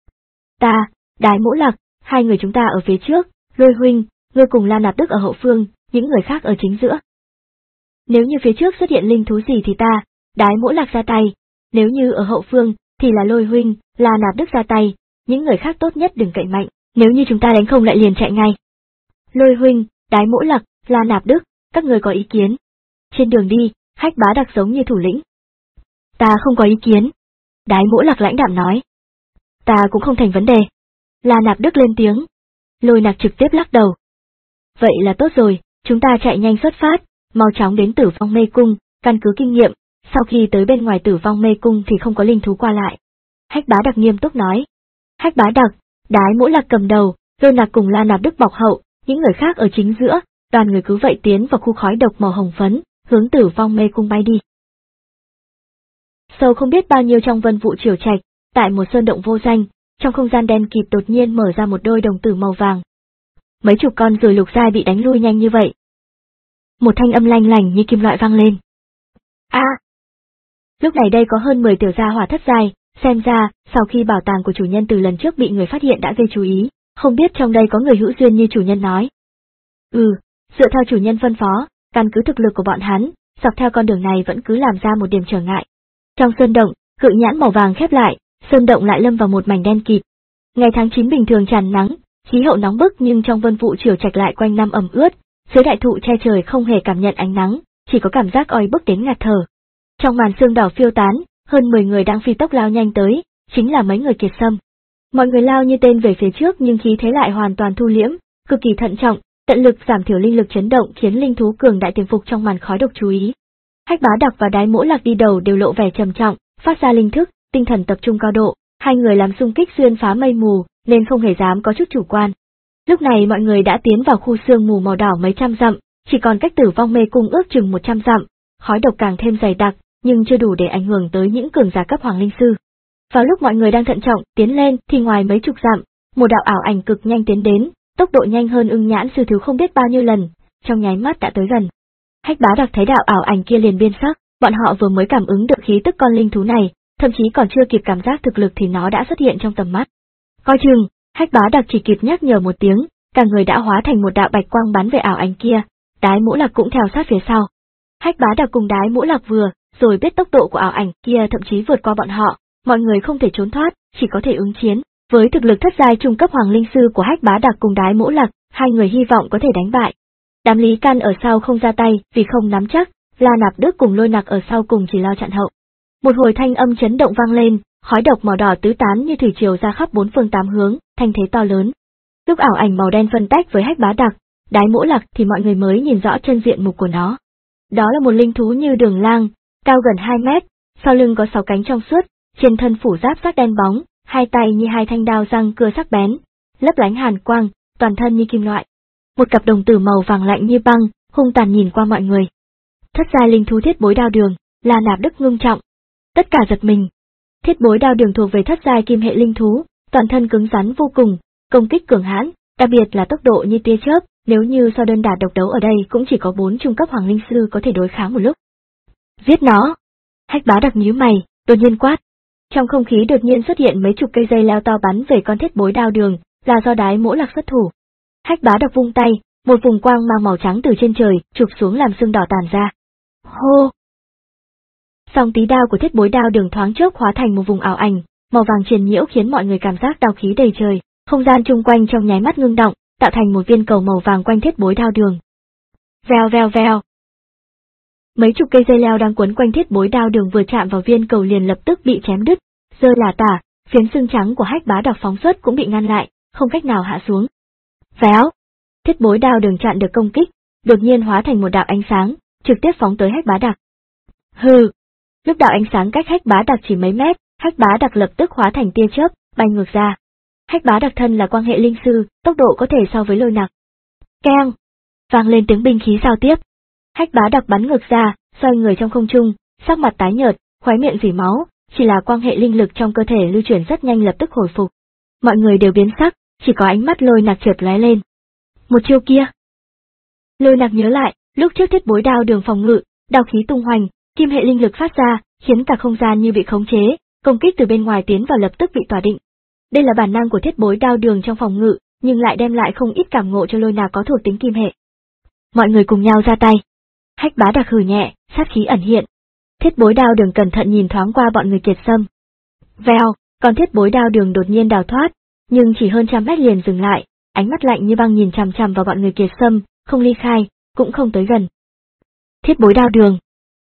Ta, Đái Mũ Lạc, hai người chúng ta ở phía trước, Lôi huynh, ngươi cùng La Nạp Đức ở hậu phương, những người khác ở chính giữa. Nếu như phía trước xuất hiện linh thú gì thì ta, Đái Mũ Lạc ra tay, nếu như ở hậu phương, thì là Lôi huynh, La Nạp Đức ra tay, những người khác tốt nhất đừng cậy mạnh, nếu như chúng ta đánh không lại liền chạy ngay. Lôi huynh, Đái Mũ Lạc, La Nạp Đức, các người có ý kiến? Trên đường đi, Hách Bá Đặc giống như thủ lĩnh. Ta không có ý kiến. Đái Mũ Lạc lãnh đạm nói. Ta cũng không thành vấn đề. La Nạp Đức lên tiếng. Lôi Nạp trực tiếp lắc đầu. Vậy là tốt rồi, chúng ta chạy nhanh xuất phát, mau chóng đến Tử Vong Mê Cung, căn cứ kinh nghiệm, sau khi tới bên ngoài Tử Vong Mê Cung thì không có linh thú qua lại. Hách Bá Đặc nghiêm túc nói. Hách Bá Đặc, Đái Mũ Lạc cầm đầu, Lôi Nạp cùng La Nạp Đức bọc hậu, những người khác ở chính giữa, đoàn người cứ vậy tiến vào khu khói độc màu hồng phấn, hướng Tử Vong Mê Cung bay đi. Sâu không biết bao nhiêu trong Vân Vụ Triều Trạch, tại một sơn động vô danh, trong không gian đen kịt đột nhiên mở ra một đôi đồng tử màu vàng. Mấy chục con ruồi lục giai bị đánh lui nhanh như vậy. Một thanh âm lanh lảnh như kim loại vang lên. A! À, lúc này đây có hơn mười tiểu gia hỏa thất giai, xem ra, sau khi bảo tàng của chủ nhân từ lần trước bị người phát hiện đã gây chú ý, không biết trong đây có người hữu duyên như chủ nhân nói. Ừ, dựa theo chủ nhân phân phó, căn cứ thực lực của bọn hắn, dọc theo con đường này vẫn cứ làm ra một điểm trở ngại. Trong sơn động, cự nhãn màu vàng khép lại, sơn động lại lâm vào một mảnh đen kịt. Ngày tháng chín bình thường tràn nắng, khí hậu nóng bức nhưng trong Vân Vụ Triều Trạch lại quanh năm ẩm ướt, dưới đại thụ che trời không hề cảm nhận ánh nắng, chỉ có cảm giác oi bức đến ngạt thở. Trong màn sương đỏ phiêu tán, hơn mười người đang phi tốc lao nhanh tới, chính là mấy người Kiệt Sâm. Mọi người lao như tên về phía trước nhưng khí thế lại hoàn toàn thu liễm, cực kỳ thận trọng, tận lực giảm thiểu linh lực chấn động khiến linh thú cường đại tiềm phục trong màn khói độc chú ý. Hách Bá Đặc và Đái Mũ Lạc đi đầu đều lộ vẻ trầm trọng, phát ra linh thức, tinh thần tập trung cao độ, hai người làm xung kích xuyên phá mây mù, nên không hề dám có chút chủ quan. Lúc này mọi người đã tiến vào khu sương mù màu đỏ mấy trăm dặm, chỉ còn cách Tử Vong Mê Cung ước chừng một trăm dặm, khói độc càng thêm dày đặc, nhưng chưa đủ để ảnh hưởng tới những cường giả cấp hoàng linh sư. Vào lúc mọi người đang thận trọng tiến lên thì ngoài mấy chục dặm, một đạo ảo ảnh cực nhanh tiến đến, tốc độ nhanh hơn ưng nhãn sư thiếu không biết bao nhiêu lần, trong nháy mắt đã tới gần. Hách Bá Đặc thấy đạo ảo ảnh kia liền biến sắc, bọn họ vừa mới cảm ứng được khí tức con linh thú này, thậm chí còn chưa kịp cảm giác thực lực thì nó đã xuất hiện trong tầm mắt. Coi chừng, Hách Bá Đặc chỉ kịp nhắc nhở một tiếng, cả người đã hóa thành một đạo bạch quang bắn về ảo ảnh kia, Đái Mũ Lạc cũng theo sát phía sau. Hách Bá Đặc cùng Đái Mũ Lạc vừa rồi biết tốc độ của ảo ảnh kia thậm chí vượt qua bọn họ, mọi người không thể trốn thoát, chỉ có thể ứng chiến. Với thực lực thất giai trung cấp hoàng linh sư của Hách Bá Đặc cùng Đái Mũ Lạc, hai người hy vọng có thể đánh bại. Đám Lý Can ở sau không ra tay vì không nắm chắc, La Nạp Đức cùng Lôi Nặc ở sau cùng chỉ lo chặn hậu. Một hồi thanh âm chấn động vang lên, khói độc màu đỏ tứ tán như thủy triều ra khắp bốn phương tám hướng, thanh thế to lớn. Lúc ảo ảnh màu đen phân tách với Hách Bá Đặc, Đái Mũ Lạc thì mọi người mới nhìn rõ chân diện mục của nó. Đó là một linh thú như đường lang, cao gần hai mét, sau lưng có sáu cánh trong suốt, trên thân phủ giáp sắc đen bóng, hai tay như hai thanh đao răng cưa sắc bén, lấp lánh hàn quang, toàn thân như kim loại. Một cặp đồng tử màu vàng lạnh như băng, hung tàn nhìn qua mọi người. Thất giai linh thú Thiết Bối Đao Đường, La Nạp Đức ngưng trọng. Tất cả giật mình. Thiết Bối Đao Đường thuộc về thất giai kim hệ linh thú, toàn thân cứng rắn vô cùng, công kích cường hãn, đặc biệt là tốc độ như tia chớp, nếu như so đơn đả độc đấu ở đây cũng chỉ có bốn trung cấp hoàng linh sư có thể đối kháng một lúc. Giết nó! Hách Bá Đặc nhíu mày, đột nhiên quát. Trong không khí đột nhiên xuất hiện mấy chục cây dây leo to bắn về con Thiết Bối Đao Đường, là do Đái Mũ Lạc xuất thủ. Hách Bá Đặc vung tay, một vùng quang mang màu trắng từ trên trời chụp xuống làm sương đỏ tàn ra. Hô! Song tí đao của Thiết Bối Đao Đường thoáng chốc hóa thành một vùng ảo ảnh, màu vàng triền nhiễu khiến mọi người cảm giác đao khí đầy trời, không gian chung quanh trong nháy mắt ngưng động, tạo thành một viên cầu màu vàng quanh Thiết Bối Đao Đường. Vèo vèo vèo. Mấy chục cây dây leo đang quấn quanh Thiết Bối Đao Đường vừa chạm vào viên cầu liền lập tức bị chém đứt, rơi lả tả, phiến xương trắng của Hách Bá Đặc phóng xuất cũng bị ngăn lại, không cách nào hạ xuống. Véo! Thiết Bối Đao Đường chặn được công kích, đột nhiên hóa thành một đạo ánh sáng, trực tiếp phóng tới Hách Bá Đặc. Hừ! Lúc đạo ánh sáng cách Hách Bá Đặc chỉ mấy mét, Hách Bá Đặc lập tức hóa thành tia chớp, bay ngược ra. Hách Bá Đặc thân là quan hệ linh sư, tốc độ có thể so với Lôi Nặc. Keng! Vang lên tiếng binh khí giao tiếp. Hách Bá Đặc bắn ngược ra, xoay người trong không trung, sắc mặt tái nhợt, khóe miệng rỉ máu, chỉ là quan hệ linh lực trong cơ thể lưu chuyển rất nhanh lập tức hồi phục. Mọi người đều biến sắc, chỉ có ánh mắt Lôi Nặc chợt lóe lên. Một chiêu kia. Lôi Nặc nhớ lại, lúc trước Thiết Bối Đao Đường phòng ngự, đao khí tung hoành, kim hệ linh lực phát ra, khiến cả không gian như bị khống chế, công kích từ bên ngoài tiến vào lập tức bị tỏa định. Đây là bản năng của Thiết Bối Đao Đường trong phòng ngự, nhưng lại đem lại không ít cảm ngộ cho Lôi Nặc có thuộc tính kim hệ. Mọi người cùng nhau ra tay. Hách Bá Đặc hừ nhẹ, sát khí ẩn hiện. Thiết Bối Đao Đường cẩn thận nhìn thoáng qua bọn người Kiệt Sâm. Vèo, còn Thiết Bối Đao Đường đột nhiên đào thoát, nhưng chỉ hơn trăm mét liền dừng lại, ánh mắt lạnh như băng nhìn chằm chằm vào bọn người Kiệt Sâm, không ly khai, cũng không tới gần. Thiết Bối Đao Đường.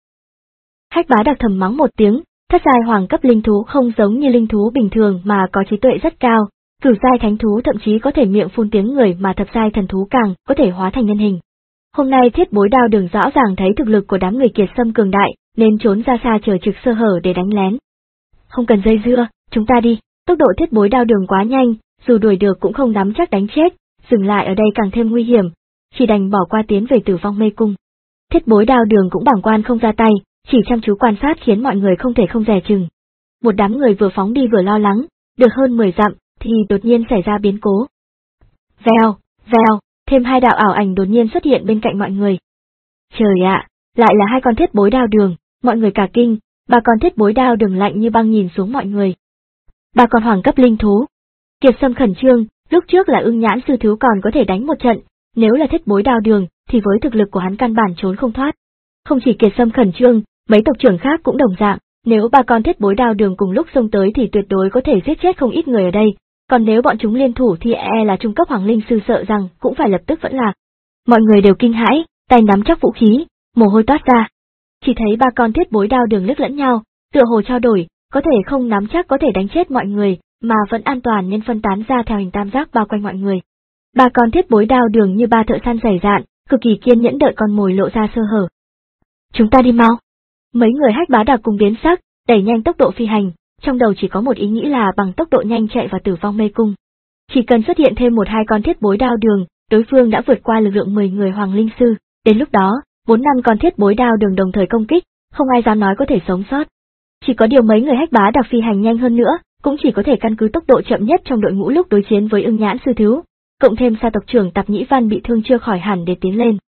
Hách Bá Đặc thầm mắng một tiếng, thất giai hoàng cấp linh thú không giống như linh thú bình thường mà có trí tuệ rất cao, cửu giai thánh thú thậm chí có thể miệng phun tiếng người mà thập giai thần thú càng có thể hóa thành nhân hình. Hôm nay Thiết Bối Đao Đường rõ ràng thấy thực lực của đám người Kiệt Sâm cường đại, nên trốn ra xa chờ trực sơ hở để đánh lén. Không cần dây dưa, chúng ta đi, tốc độ Thiết Bối Đao Đường quá nhanh, dù đuổi được cũng không nắm chắc đánh chết, dừng lại ở đây càng thêm nguy hiểm, chỉ đành bỏ qua tiến về Tử Vong Mê Cung. Thiết Bối Đao Đường cũng bảng quan không ra tay, chỉ chăm chú quan sát khiến mọi người không thể không dè chừng. Một đám người vừa phóng đi vừa lo lắng, được hơn mười dặm, thì đột nhiên xảy ra biến cố. Vèo, vèo, thêm hai đạo ảo ảnh đột nhiên xuất hiện bên cạnh mọi người. Trời ạ, lại là hai con Thiết Bối Đao Đường, mọi người cả kinh, ba con Thiết Bối Đao Đường lạnh như băng nhìn xuống mọi người. Ba con hoàng cấp linh thú. Kiệt Sâm khẩn trương, lúc trước là Ưng Nhãn sư thú còn có thể đánh một trận, nếu là Thiết Bối Đao Đường, thì với thực lực của hắn căn bản trốn không thoát. Không chỉ Kiệt Sâm khẩn trương, mấy tộc trưởng khác cũng đồng dạng, nếu ba con Thiết Bối Đao Đường cùng lúc xông tới thì tuyệt đối có thể giết chết không ít người ở đây, còn nếu bọn chúng liên thủ thì e là trung cấp hoàng linh sư sợ rằng cũng phải lập tức vẫn lạc. Mọi người đều kinh hãi, tay nắm chắc vũ khí, mồ hôi toát ra. Chỉ thấy ba con Thiết Bối Đao Đường liếc lẫn nhau, tựa hồ trao đổi, có thể không nắm chắc có thể đánh chết mọi người, mà vẫn an toàn nên phân tán ra theo hình tam giác bao quanh mọi người. Ba con Thiết Bối Đao Đường như ba thợ săn dày dạn, cực kỳ kiên nhẫn đợi con mồi lộ ra sơ hở. Chúng ta đi mau. Mấy người Hách Bá Đặc cùng biến sắc, đẩy nhanh tốc độ phi hành, trong đầu chỉ có một ý nghĩ là bằng tốc độ nhanh chạy vào Tử Vong Mê Cung. Chỉ cần xuất hiện thêm một hai con Thiết Bối Đao Đường, đối phương đã vượt qua lực lượng mười người hoàng linh sư, đến lúc đó, bốn năm con Thiết Bối Đao Đường đồng thời công kích, không ai dám nói có thể sống sót. Chỉ có điều mấy người Hách Bá Đặc phi hành nhanh hơn nữa, cũng chỉ có thể căn cứ tốc độ chậm nhất trong đội ngũ lúc đối chiến với Ưng Nhãn sư thú, cộng thêm Sa tộc trưởng Tạp Nhĩ Văn bị thương chưa khỏi hẳn để tiến lên.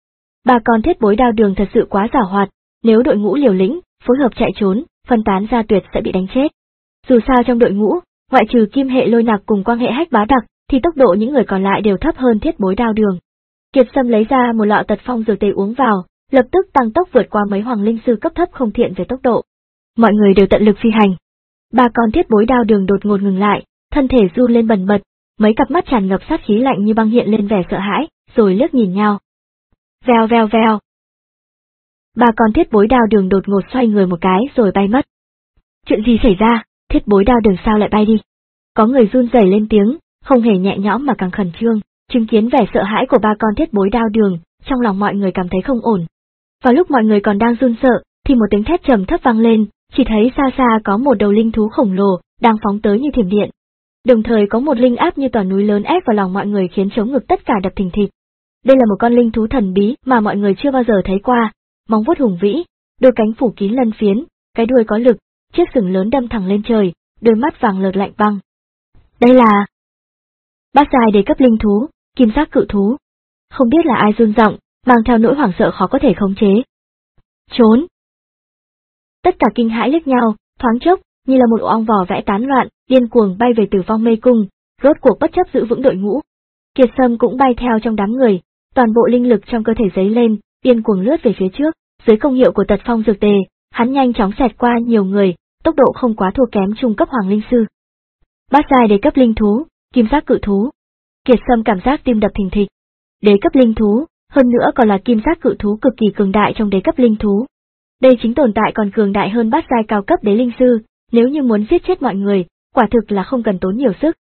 Ba con thiết bối đao đường thật sự quá giàu hoạt, nếu đội ngũ liều lĩnh, phối hợp chạy trốn, phân tán ra tuyệt sẽ bị đánh chết. Dù sao trong đội ngũ, ngoại trừ kim hệ lôi nặc cùng quang hệ hách bá đặc, thì tốc độ những người còn lại đều thấp hơn thiết bối đao đường. Kiệt Sâm lấy ra một lọ tật phong dược tề uống vào, lập tức tăng tốc vượt qua mấy hoàng linh sư cấp thấp không thiện về tốc độ. Mọi người đều tận lực phi hành. Ba con thiết bối đao đường đột ngột ngừng lại, thân thể run lên bần bật, mấy cặp mắt tràn ngập sát khí lạnh như băng hiện lên vẻ sợ hãi, rồi liếc nhìn nhau. Vèo vèo vèo. Ba con thiết bối đao đường đột ngột xoay người một cái rồi bay mất. Chuyện gì xảy ra, thiết bối đao đường sao lại bay đi? Có người run rẩy lên tiếng, không hề nhẹ nhõm mà càng khẩn trương, chứng kiến vẻ sợ hãi của ba con thiết bối đao đường, trong lòng mọi người cảm thấy không ổn. Vào lúc mọi người còn đang run sợ, thì một tiếng thét trầm thấp vang lên, chỉ thấy xa xa có một đầu linh thú khổng lồ, đang phóng tới như thiểm điện. Đồng thời có một linh áp như tòa núi lớn ép vào lòng mọi người khiến chống ngực tất cả đập thình thịch. Đây là một con linh thú thần bí mà mọi người chưa bao giờ thấy qua, móng vuốt hùng vĩ, đôi cánh phủ kín lân phiến, cái đuôi có lực, chiếc sừng lớn đâm thẳng lên trời, đôi mắt vàng lợt lạnh băng. Đây là bát giai đế cấp linh thú, kim giác cự thú. Không biết là ai run giọng, mang theo nỗi hoảng sợ khó có thể khống chế. Trốn! Tất cả kinh hãi liếc nhau, thoáng chốc, như là một ong vò vẽ tán loạn, điên cuồng bay về Tử Vong Mê Cung, rốt cuộc bất chấp giữ vững đội ngũ. Kiệt Sâm cũng bay theo trong đám người, toàn bộ linh lực trong cơ thể dấy lên, điên cuồng lướt về phía trước, dưới công hiệu của tật phong dược tề, hắn nhanh chóng xẹt qua nhiều người, tốc độ không quá thua kém trung cấp hoàng linh sư. Bát giai đế cấp linh thú, kim giác cự thú. Kiệt Sâm cảm giác tim đập thình thịch. Đế cấp linh thú, hơn nữa còn là kim giác cự thú cực kỳ cường đại trong đế cấp linh thú. Đây chính tồn tại còn cường đại hơn bát giai cao cấp đế linh sư, nếu như muốn giết chết mọi người, quả thực là không cần tốn nhiều sức.